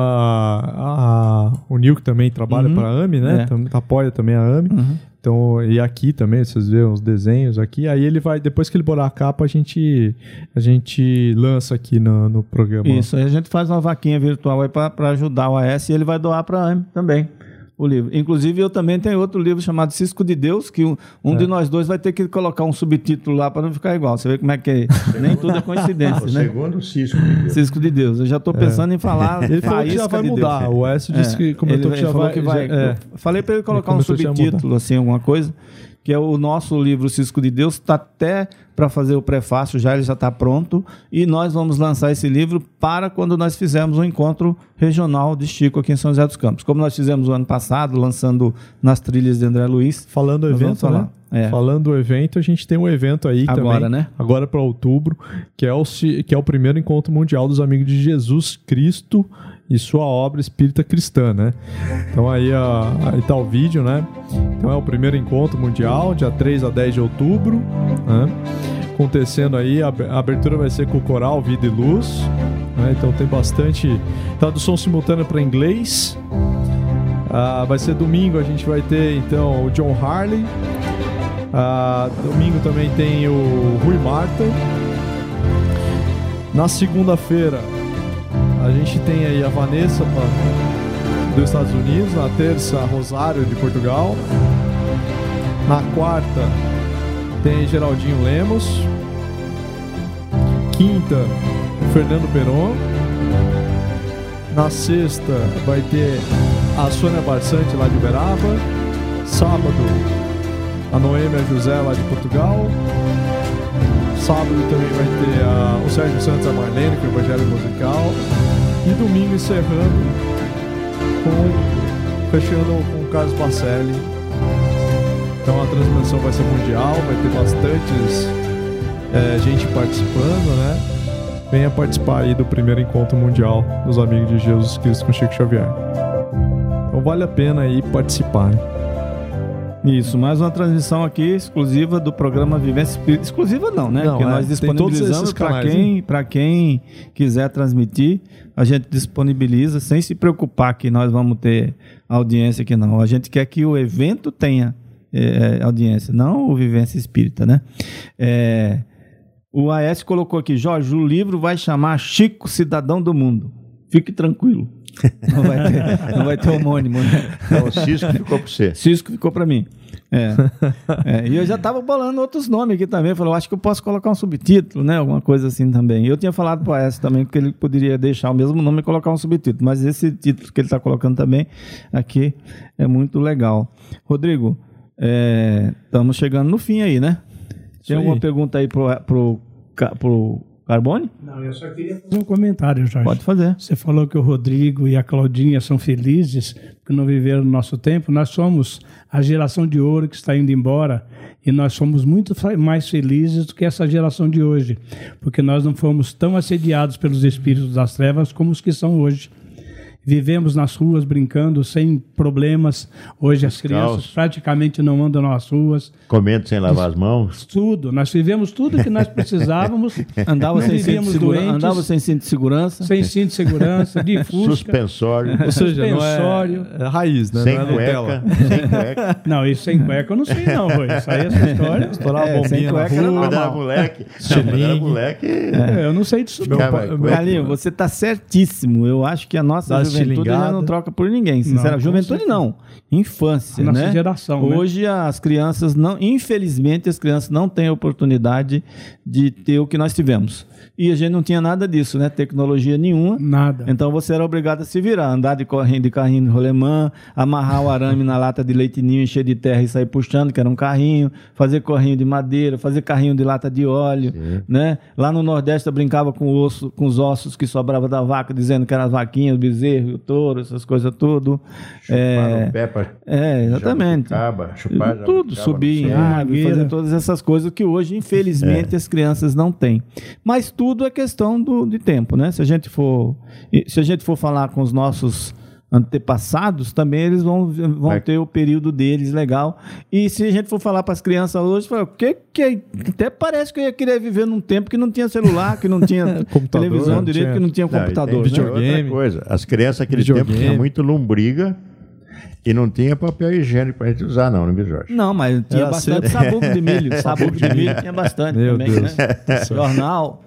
o Nil que também trabalha para a AME, né? Apoia também a AME. Então, e aqui também, vocês veem os desenhos aqui. Aí ele vai, depois que ele bolar a capa, a gente lança aqui no programa. Isso, aí a gente faz uma vaquinha virtual aí para ajudar o AS e ele vai doar para a AME também. O livro. Inclusive, eu também tenho outro livro chamado Cisco de Deus, que um de nós dois vai ter que colocar um subtítulo lá para não ficar igual. Você vê como é que é. Nem tudo é coincidência, né? Segundo Cisco de Deus. Cisco de Deus. Eu já estou pensando em falar. Ele falou que já vai mudar. Deus. O Écio disse que comentou que já vai. Falei para ele colocar um subtítulo, assim, alguma coisa. Que é o nosso livro Cisco de Deus, está até para fazer o prefácio, ele já está pronto, e nós vamos lançar esse livro para quando nós fizermos um encontro regional de Chico aqui em São José dos Campos. Como nós fizemos o ano passado, lançando nas trilhas de André Luiz. Falando do evento, né? Falando do evento, a gente tem um evento aí agora, também, né? Agora para outubro, que é o primeiro encontro mundial dos amigos de Jesus Cristo e sua obra espírita cristã, né? Então aí tá o vídeo, né? Então é o primeiro encontro mundial, dia 3 a 10 de outubro, né? Acontecendo aí, a abertura vai ser com o coral Vida e Luz, né? Então tem bastante tradução simultânea para inglês. Vai ser domingo, a gente vai ter então o John Harley. Domingo também tem o Rui Marta. Na segunda-feira a gente tem aí a Vanessa dos Estados Unidos. Na terça, Rosário de Portugal. Na quarta tem Geraldinho Lemos. Quinta, Fernando Peron. Na sexta vai ter a Sônia Barçante lá de Uberaba. Sábado, a Noêmia José lá de Portugal. Sábado também vai ter o Sérgio Santos e a Marlene, que é o Evangelho Musical. E domingo encerrando fechando com o Carlos Bacelli. Então a transmissão vai ser mundial, vai ter bastantes gente participando, né? Venha participar aí do primeiro encontro mundial dos amigos de Jesus Cristo com Chico Xavier. Então vale a pena aí participar, né? Isso, mais uma transmissão aqui exclusiva do programa Vivência Espírita. Exclusiva não, né? Porque nós disponibilizamos para quem quiser transmitir, a gente disponibiliza sem se preocupar que nós vamos ter audiência aqui não. A gente quer que o evento tenha audiência, não o Vivência Espírita, né? O AS colocou aqui, Jorge, o livro vai chamar Chico Cidadão do Mundo. Fique tranquilo. Não vai ter homônimo, né? Então, o Cisco ficou para você. Cisco ficou para mim. E eu já estava bolando outros nomes aqui também. Eu falei, eu acho que eu posso colocar um subtítulo, né? Alguma coisa assim também. Eu tinha falado para o Aécio também que ele poderia deixar o mesmo nome e colocar um subtítulo. Mas esse título que ele está colocando também aqui é muito legal. Rodrigo, estamos chegando no fim aí, né? Tem alguma pergunta aí pro Carbone? Não, eu só queria fazer um comentário, Jorge. Pode fazer. Você falou que o Rodrigo e a Claudinha são felizes porque não viveram no nosso tempo. Nós somos a geração de ouro que está indo embora e nós somos muito mais felizes do que essa geração de hoje, porque nós não fomos tão assediados pelos espíritos das trevas como os que são hoje. Vivemos nas ruas brincando sem problemas. Hoje as crianças praticamente não andam nas ruas. Comendo sem lavar as mãos. Tudo. Nós vivemos tudo que nós precisávamos. Andava sem cinto de segurança. Sem cinto de segurança, de fusca. Suspensório. Ou seja, não é raiz, né? Sem não cueca. Sem cueca. Não, isso sem cueca eu não sei não, Rui. Isso aí é essa história. Estourar a bombinha na rua. Quando era moleque. Quando era moleque. Eu não sei disso não. Galinho, você está certíssimo. Eu acho que a nossa juventude já não troca por ninguém, sinceramente. Juventude não, infância, nossa né? Geração, hoje as crianças não, infelizmente as crianças não têm a oportunidade de ter o que nós tivemos. E a gente não tinha nada disso, né? Tecnologia nenhuma. Nada. Então você era obrigado a se virar, andar de carrinho de rolemã, amarrar o arame na lata de leite ninho, encher de terra e sair puxando, que era um carrinho, fazer carrinho de madeira, fazer carrinho de lata de óleo, né? Lá no Nordeste eu brincava com os ossos que sobrava da vaca, dizendo que eram as vaquinhas, o bezerro, o touro, essas coisas tudo. Chupar o pé pra exatamente. Chupar tudo, subir em árvore, fazer todas essas coisas que hoje, infelizmente, as crianças não têm. Mas tudo é questão de tempo, né? Se a gente for falar com os nossos antepassados, também eles vão ter o período deles legal. E se a gente for falar para as crianças hoje, até parece que eu ia querer viver num tempo que não tinha celular, que não tinha televisão direito, que não tinha computador. Outra coisa, as crianças naquele tempo tinham muito lombriga e não tinha papel higiênico pra gente usar, não, viu, Jorge? Não, mas tinha bastante sabugo de milho. Sabugo de milho tinha bastante também, Deus. Né? Jornal.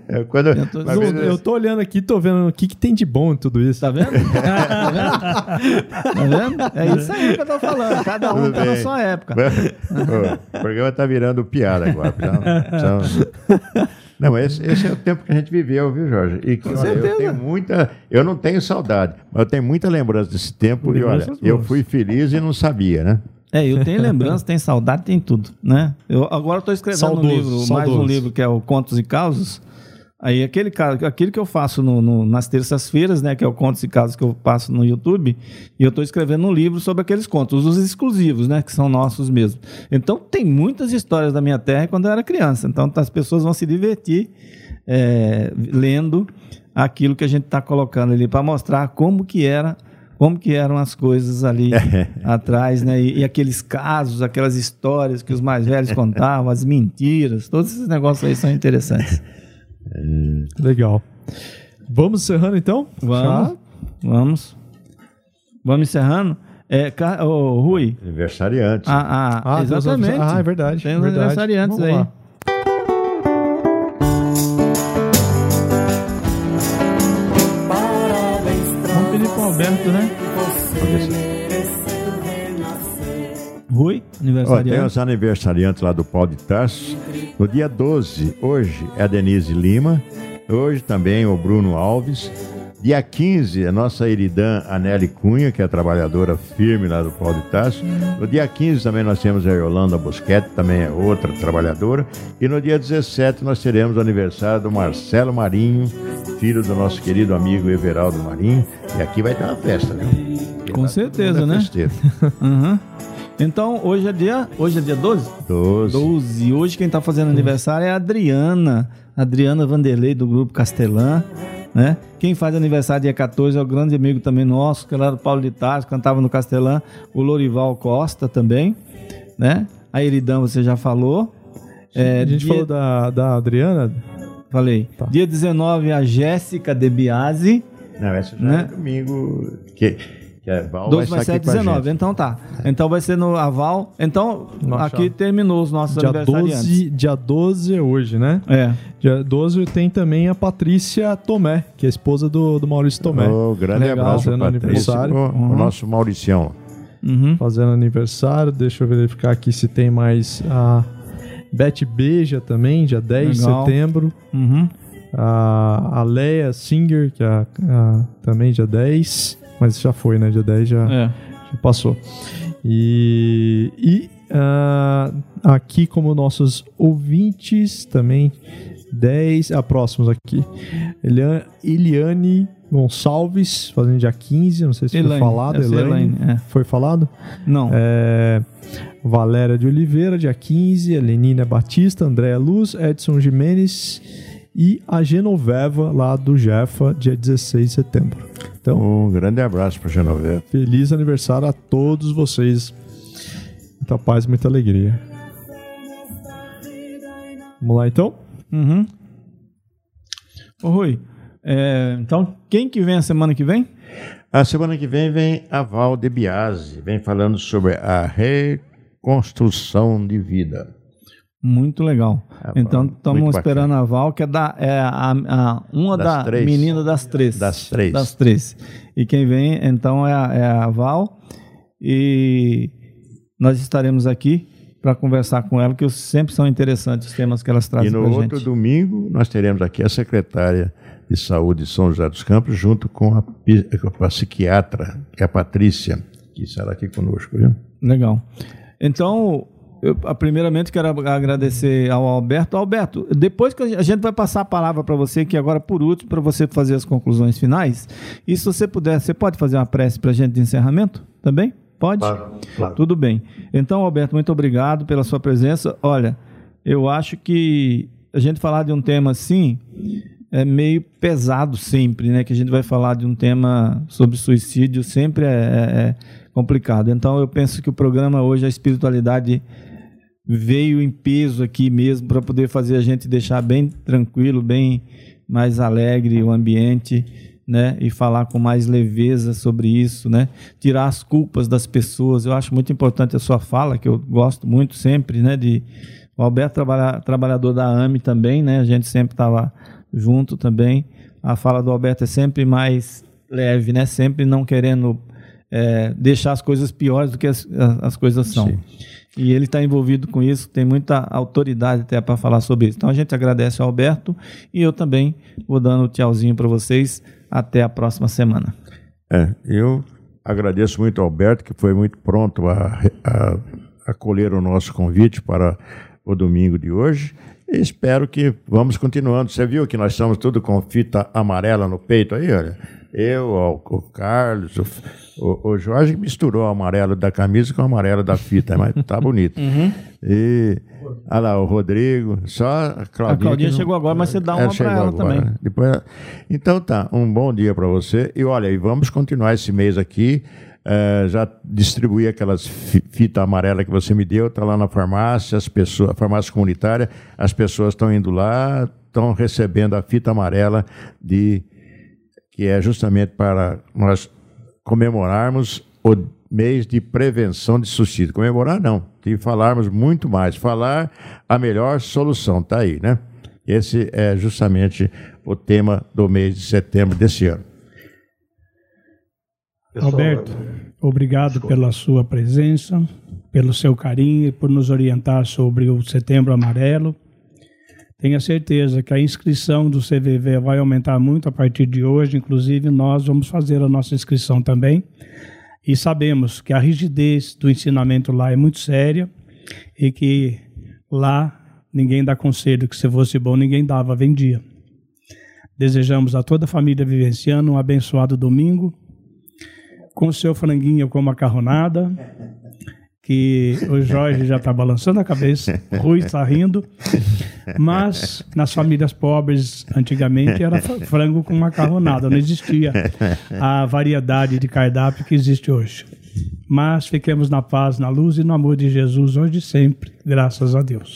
Eu tô olhando aqui, tô vendo o que tem de bom em tudo isso. Tá vendo? Tá vendo? É isso aí que eu tô falando. Cada um tá na sua época. O programa tá virando piada agora. Não, esse é o tempo que a gente viveu, viu, Jorge? E que, olha, eu não tenho saudade, mas eu tenho muita lembrança desse tempo. E olha, eu fui feliz e não sabia, né? Eu tenho lembrança, tenho saudade, tem tudo, né? Agora estou escrevendo mais um livro que é o Contos e Causos. Aí aquilo que eu faço nas terças-feiras, né, que é o Contos e Casos que eu passo no YouTube, e eu estou escrevendo um livro sobre aqueles contos, os exclusivos, né, que são nossos mesmo. Então tem muitas histórias da minha terra quando eu era criança. Então as pessoas vão se divertir lendo aquilo que a gente está colocando ali para mostrar como que eram as coisas ali atrás, né? E aqueles casos, aquelas histórias que os mais velhos contavam, as mentiras, todos esses negócios aí são interessantes. Legal. Vamos encerrando então? Vamos encerrando. Rui. Aniversariante. Exatamente. É verdade. Tem os aniversariantes aí. Lá. Vamos pedir para o Alberto, né? Rui, aniversariante. Tem os aniversariantes lá do Pau de Tarso. No dia 12, hoje, é a Denise Lima. Hoje também o Bruno Alves. Dia 15, a nossa Eridã Aneli Cunha, que é a trabalhadora firme lá do Pau de Tarso. No dia 15 também nós temos a Yolanda Bosquete, também é outra trabalhadora. E no dia 17 nós teremos o aniversário do Marcelo Marinho, filho do nosso querido amigo Everaldo Marinho. E aqui vai ter uma festa, né? Com certeza, né? Uhum. Então, hoje é dia 12? 12. Hoje quem está fazendo aniversário é a Adriana Vanderlei, do Grupo Castelã, né? Quem faz aniversário dia 14 é o grande amigo também nosso, que era do Paulo de Tarso, cantava no Castelã, o Lorival Costa também, né? A Eridã você já falou. A gente falou da Adriana? Falei. Tá. Dia 19, a Jéssica De Biasi. Não, essa já é domingo. Que é Val 12 mais vai 7, 19. Então tá. Então vai ser no Aval. Então, aqui terminou os nossos aniversariantes. Dia 12 é hoje, né? É. Dia 12 tem também a Patrícia Tomé, que é a esposa do Maurício Tomé. Grande abraço fazendo aniversário. O nosso Mauricião. Fazendo aniversário. Deixa eu verificar aqui se tem mais a Beth Beija também, dia 10 de setembro. A Leia Singer, que é também dia 10. Mas já foi, né? Dia 10 já passou. E aqui como nossos ouvintes também, 10, próximos aqui. Eliane Gonçalves, fazendo dia 15, não sei se foi falado. Elaine. Foi falado? Não. Valéria de Oliveira, dia 15. Lenina Batista, Andréa Luz, Edson Jimenez e a Genoveva, lá do Jefa, dia 16 de setembro. Então, um grande abraço para a Genoveva. Feliz aniversário a todos vocês. Muita paz, muita alegria. Vamos lá, então? Ô, Rui, então, quem que vem a semana que vem? A semana que vem a Val de Biase, vem falando sobre a reconstrução de vida. Muito legal. Então, estamos esperando a Val, que é uma das menina das três. Das três. E quem vem, então, é a Val. E nós estaremos aqui para conversar com ela, que sempre são interessantes os temas que elas trazem para a gente. E no outro domingo, nós teremos aqui a secretária de Saúde de São José dos Campos, junto com a psiquiatra, que é a Patrícia, que estará aqui conosco. Viu? Legal. Então, eu primeiramente quero agradecer ao Alberto. Alberto, depois que a gente vai passar a palavra para você, que agora por último, para você fazer as conclusões finais, e se você puder, você pode fazer uma prece para a gente de encerramento também? Pode? Claro. Tudo bem. Então, Alberto, muito obrigado pela sua presença. Olha, eu acho que a gente falar de um tema assim é meio pesado sempre, né? Que a gente vai falar de um tema sobre suicídio sempre é complicado. Então, eu penso que o programa hoje, a espiritualidade veio em peso aqui mesmo para poder fazer a gente deixar bem tranquilo, bem mais alegre o ambiente, né? E falar com mais leveza sobre isso, né? Tirar as culpas das pessoas. Eu acho muito importante a sua fala, que eu gosto muito sempre, né? O Alberto trabalhador da AME também, né? A gente sempre estava junto também. A fala do Alberto é sempre mais leve, né? Sempre não querendo deixar as coisas piores do que as coisas são. Sim. E ele está envolvido com isso, tem muita autoridade até para falar sobre isso. Então a gente agradece ao Alberto e eu também vou dando um tchauzinho para vocês. Até a próxima semana. Eu agradeço muito ao Alberto, que foi muito pronto a acolher o nosso convite para o domingo de hoje. E espero que vamos continuando. Você viu que nós estamos tudo com fita amarela no peito aí, olha? Eu, o Carlos, o Jorge misturou o amarelo da camisa com o amarelo da fita, mas tá bonito. E olha lá, o Rodrigo, só a Claudinha. A Claudinha chegou agora, mas você dá uma para ela agora, também. Né? Depois, então tá, um bom dia para você. E olha, vamos continuar esse mês aqui. Já distribuí aquelas fitas amarelas que você me deu, está lá na farmácia, a farmácia comunitária, as pessoas estão indo lá, estão recebendo a fita amarela que é justamente para nós comemorarmos o mês de prevenção de suicídio. Comemorar não, de falarmos muito mais, falar a melhor solução, está aí, né? Esse é justamente o tema do mês de setembro desse ano. Alberto, obrigado pela sua presença, pelo seu carinho e por nos orientar sobre o Setembro Amarelo. Tenha certeza que a inscrição do CVV vai aumentar muito a partir de hoje, inclusive nós vamos fazer a nossa inscrição também. E sabemos que a rigidez do ensinamento lá é muito séria e que lá ninguém dá conselho, que se fosse bom ninguém dava, vendia. Desejamos a toda a família vivenciando um abençoado domingo, com o seu franguinho com macarronada, que o Jorge já está balançando a cabeça, o Rui está rindo, mas nas famílias pobres, antigamente, era frango com macarronada, não existia a variedade de cardápio que existe hoje. Mas fiquemos na paz, na luz e no amor de Jesus, hoje e sempre, graças a Deus.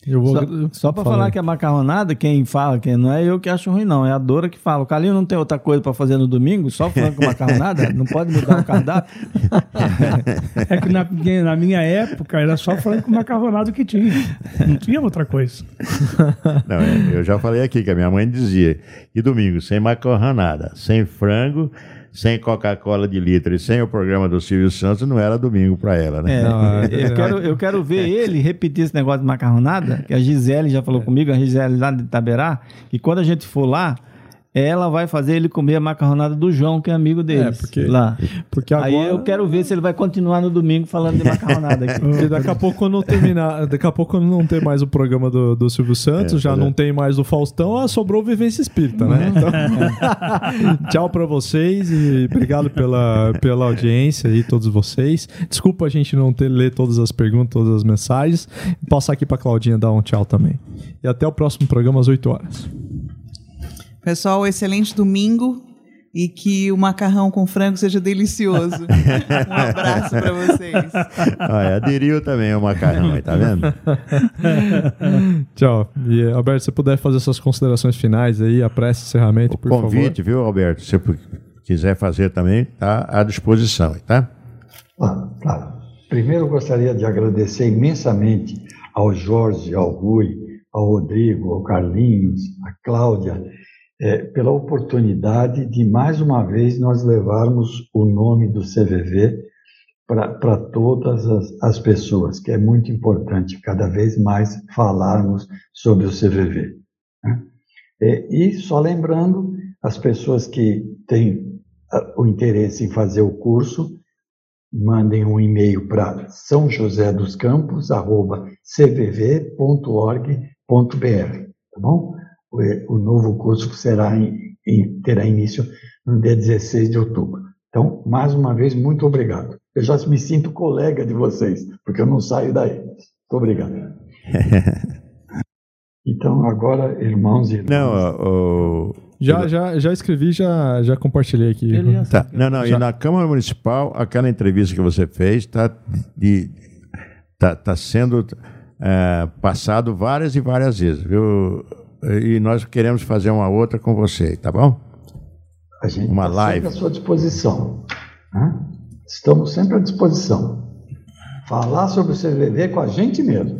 Só para falar que a macarronada, quem fala, quem não é eu que acho ruim, não. É a Dora que fala. O Carlinho não tem outra coisa para fazer no domingo, só frango com macarronada? Não pode mudar o cardápio? É que na minha época era só frango com macarronada que tinha. Não tinha outra coisa. Não, eu já falei aqui que a minha mãe dizia: e domingo, sem macarronada, sem frango, sem Coca-Cola de litro e sem o programa do Silvio Santos, não era domingo para ela, né? Eu quero ver ele repetir esse negócio de macarronada, que a Gisele já falou comigo, a Gisele lá de Itaberá, que quando a gente for lá, ela vai fazer ele comer a macarronada do João, que é amigo deles. Porque agora... Aí eu quero ver se ele vai continuar no domingo falando de macarronada aqui. Porque daqui a pouco quando não tem mais o programa do Silvio Santos, já não tem mais o Faustão, sobrou Vivência Espírita, né? Então, tchau pra vocês e obrigado pela audiência aí, todos vocês. Desculpa a gente não ler todas as perguntas, todas as mensagens. Vou passar aqui pra Claudinha dar um tchau também. E até o próximo programa às 8 horas. Pessoal, excelente domingo e que o macarrão com frango seja delicioso. Um abraço para vocês. Aderiu também o macarrão aí, tá vendo? Tchau. E, Alberto, se puder fazer suas considerações finais aí, a prece, encerramento, por favor. Convite, viu, Alberto? Se quiser fazer também, tá à disposição, tá? Claro. Primeiro, eu gostaria de agradecer imensamente ao Jorge, ao Rui, ao Rodrigo, ao Carlinhos, à Cláudia, pela oportunidade de, mais uma vez, nós levarmos o nome do CVV para todas as pessoas, que é muito importante cada vez mais falarmos sobre o CVV. Né? E só lembrando, as pessoas que têm o interesse em fazer o curso, mandem um e-mail para sãojosédoscampos@cvv.org.br, tá bom? O novo curso terá início no dia 16 de outubro. Então, mais uma vez, muito obrigado. Eu já me sinto colega de vocês, porque eu não saio daí. Muito obrigado. Então, agora, irmãos e irmãs... Já escrevi, já compartilhei aqui. Tá. E na Câmara Municipal, aquela entrevista que você fez está sendo passado várias e várias vezes, viu? E nós queremos fazer uma outra com você, tá bom? A gente uma live. Sempre à sua disposição. Né? Estamos sempre à disposição. Falar sobre o CVV com a gente mesmo.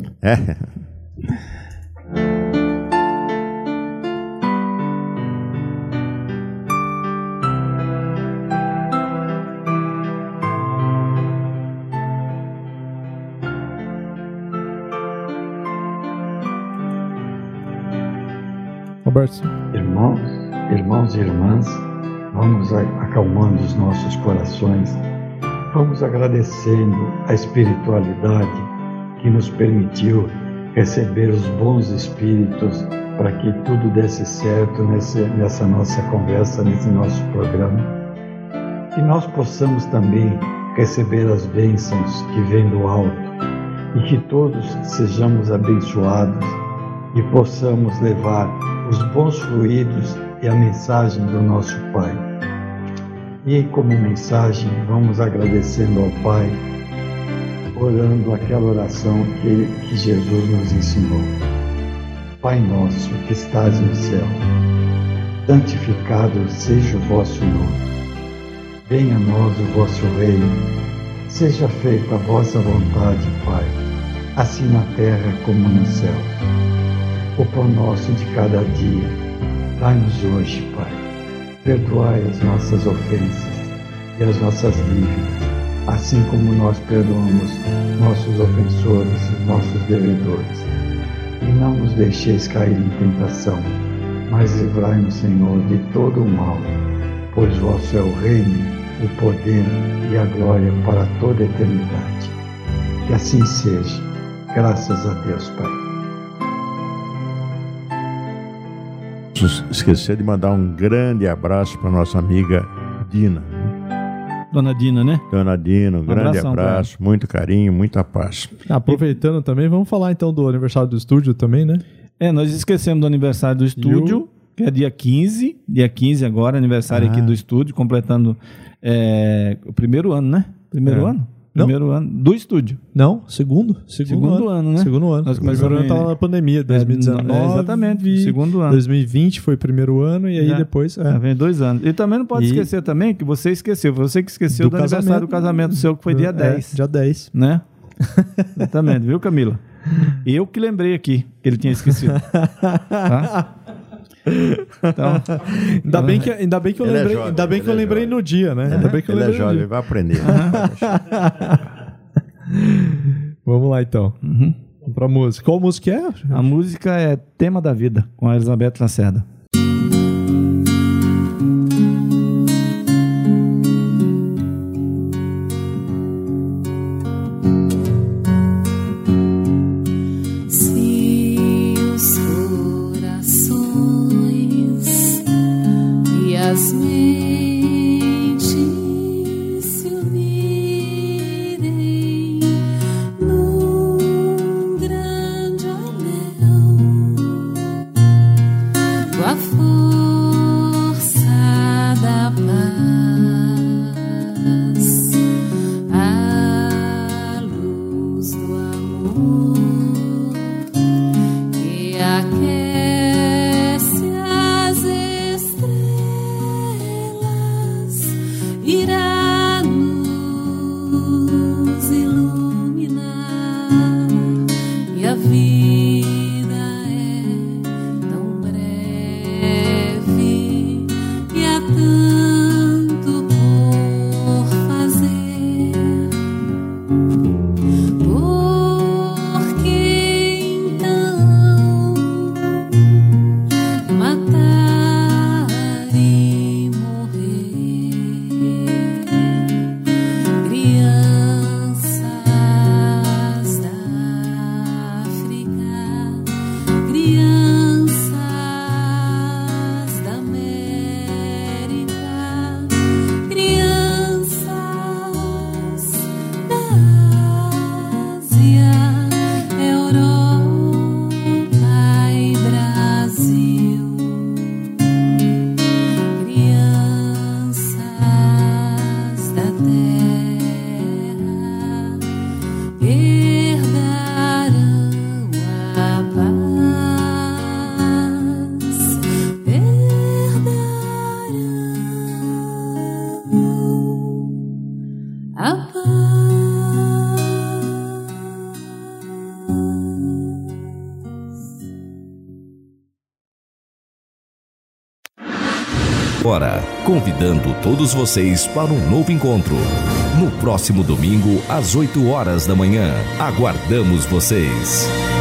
Roberto. Irmãos e irmãs, vamos acalmando os nossos corações, vamos agradecendo a espiritualidade que nos permitiu receber os bons espíritos para que tudo desse certo nessa nossa conversa, nesse nosso programa. Que nós possamos também receber as bênçãos que vêm do alto e que todos sejamos abençoados e possamos levar os bons fluidos e a mensagem do nosso Pai. E como mensagem, vamos agradecendo ao Pai, orando aquela oração que Jesus nos ensinou. Pai nosso que estás no céu, santificado seja o vosso nome. Venha a nós o vosso reino. Seja feita a vossa vontade, Pai, assim na terra como no céu. O pão nosso de cada dia, dai-nos hoje, Pai. Perdoai as nossas ofensas e as nossas dívidas, assim como nós perdoamos nossos ofensores e nossos devedores. E não nos deixeis cair em tentação, mas livrai-nos, Senhor, de todo o mal, pois vosso é o reino, o poder e a glória para toda a eternidade. Que assim seja. Graças a Deus, Pai. Esquecer de mandar um grande abraço para nossa amiga Dina. Dona Dina, né? Dona Dina, um grande abraço, muito carinho, muita paz. Aproveitando também, vamos falar então do aniversário do estúdio também, né? Nós esquecemos do aniversário do estúdio, que é dia 15 agora, aniversário aqui do estúdio, completando o primeiro ano, né? Primeiro ano? Primeiro ano do estúdio. Não, segundo ano, né? Segundo ano. Nós O primeiro ano estava na pandemia, 2019. Exatamente, segundo ano. 2020 foi o primeiro ano e aí depois... Vem 2 anos. E também não pode esquecer também que você que esqueceu do aniversário do casamento seu, que foi dia 10. Dia 10. Né? Exatamente, viu, Camila? Eu que lembrei aqui que ele tinha esquecido. Tá? Então, ainda bem que eu lembrei, jovem, ainda bem que eu lembrei no dia, né? Ainda bem que eu lembrei. Ele é jovem, ele vai aprender. Vamos lá então. Pra música. Qual música é? A música é Tema da Vida, com a Elizabeth Lacerda. Agora, convidando todos vocês para um novo encontro. No próximo domingo, às 8 horas da manhã. Aguardamos vocês.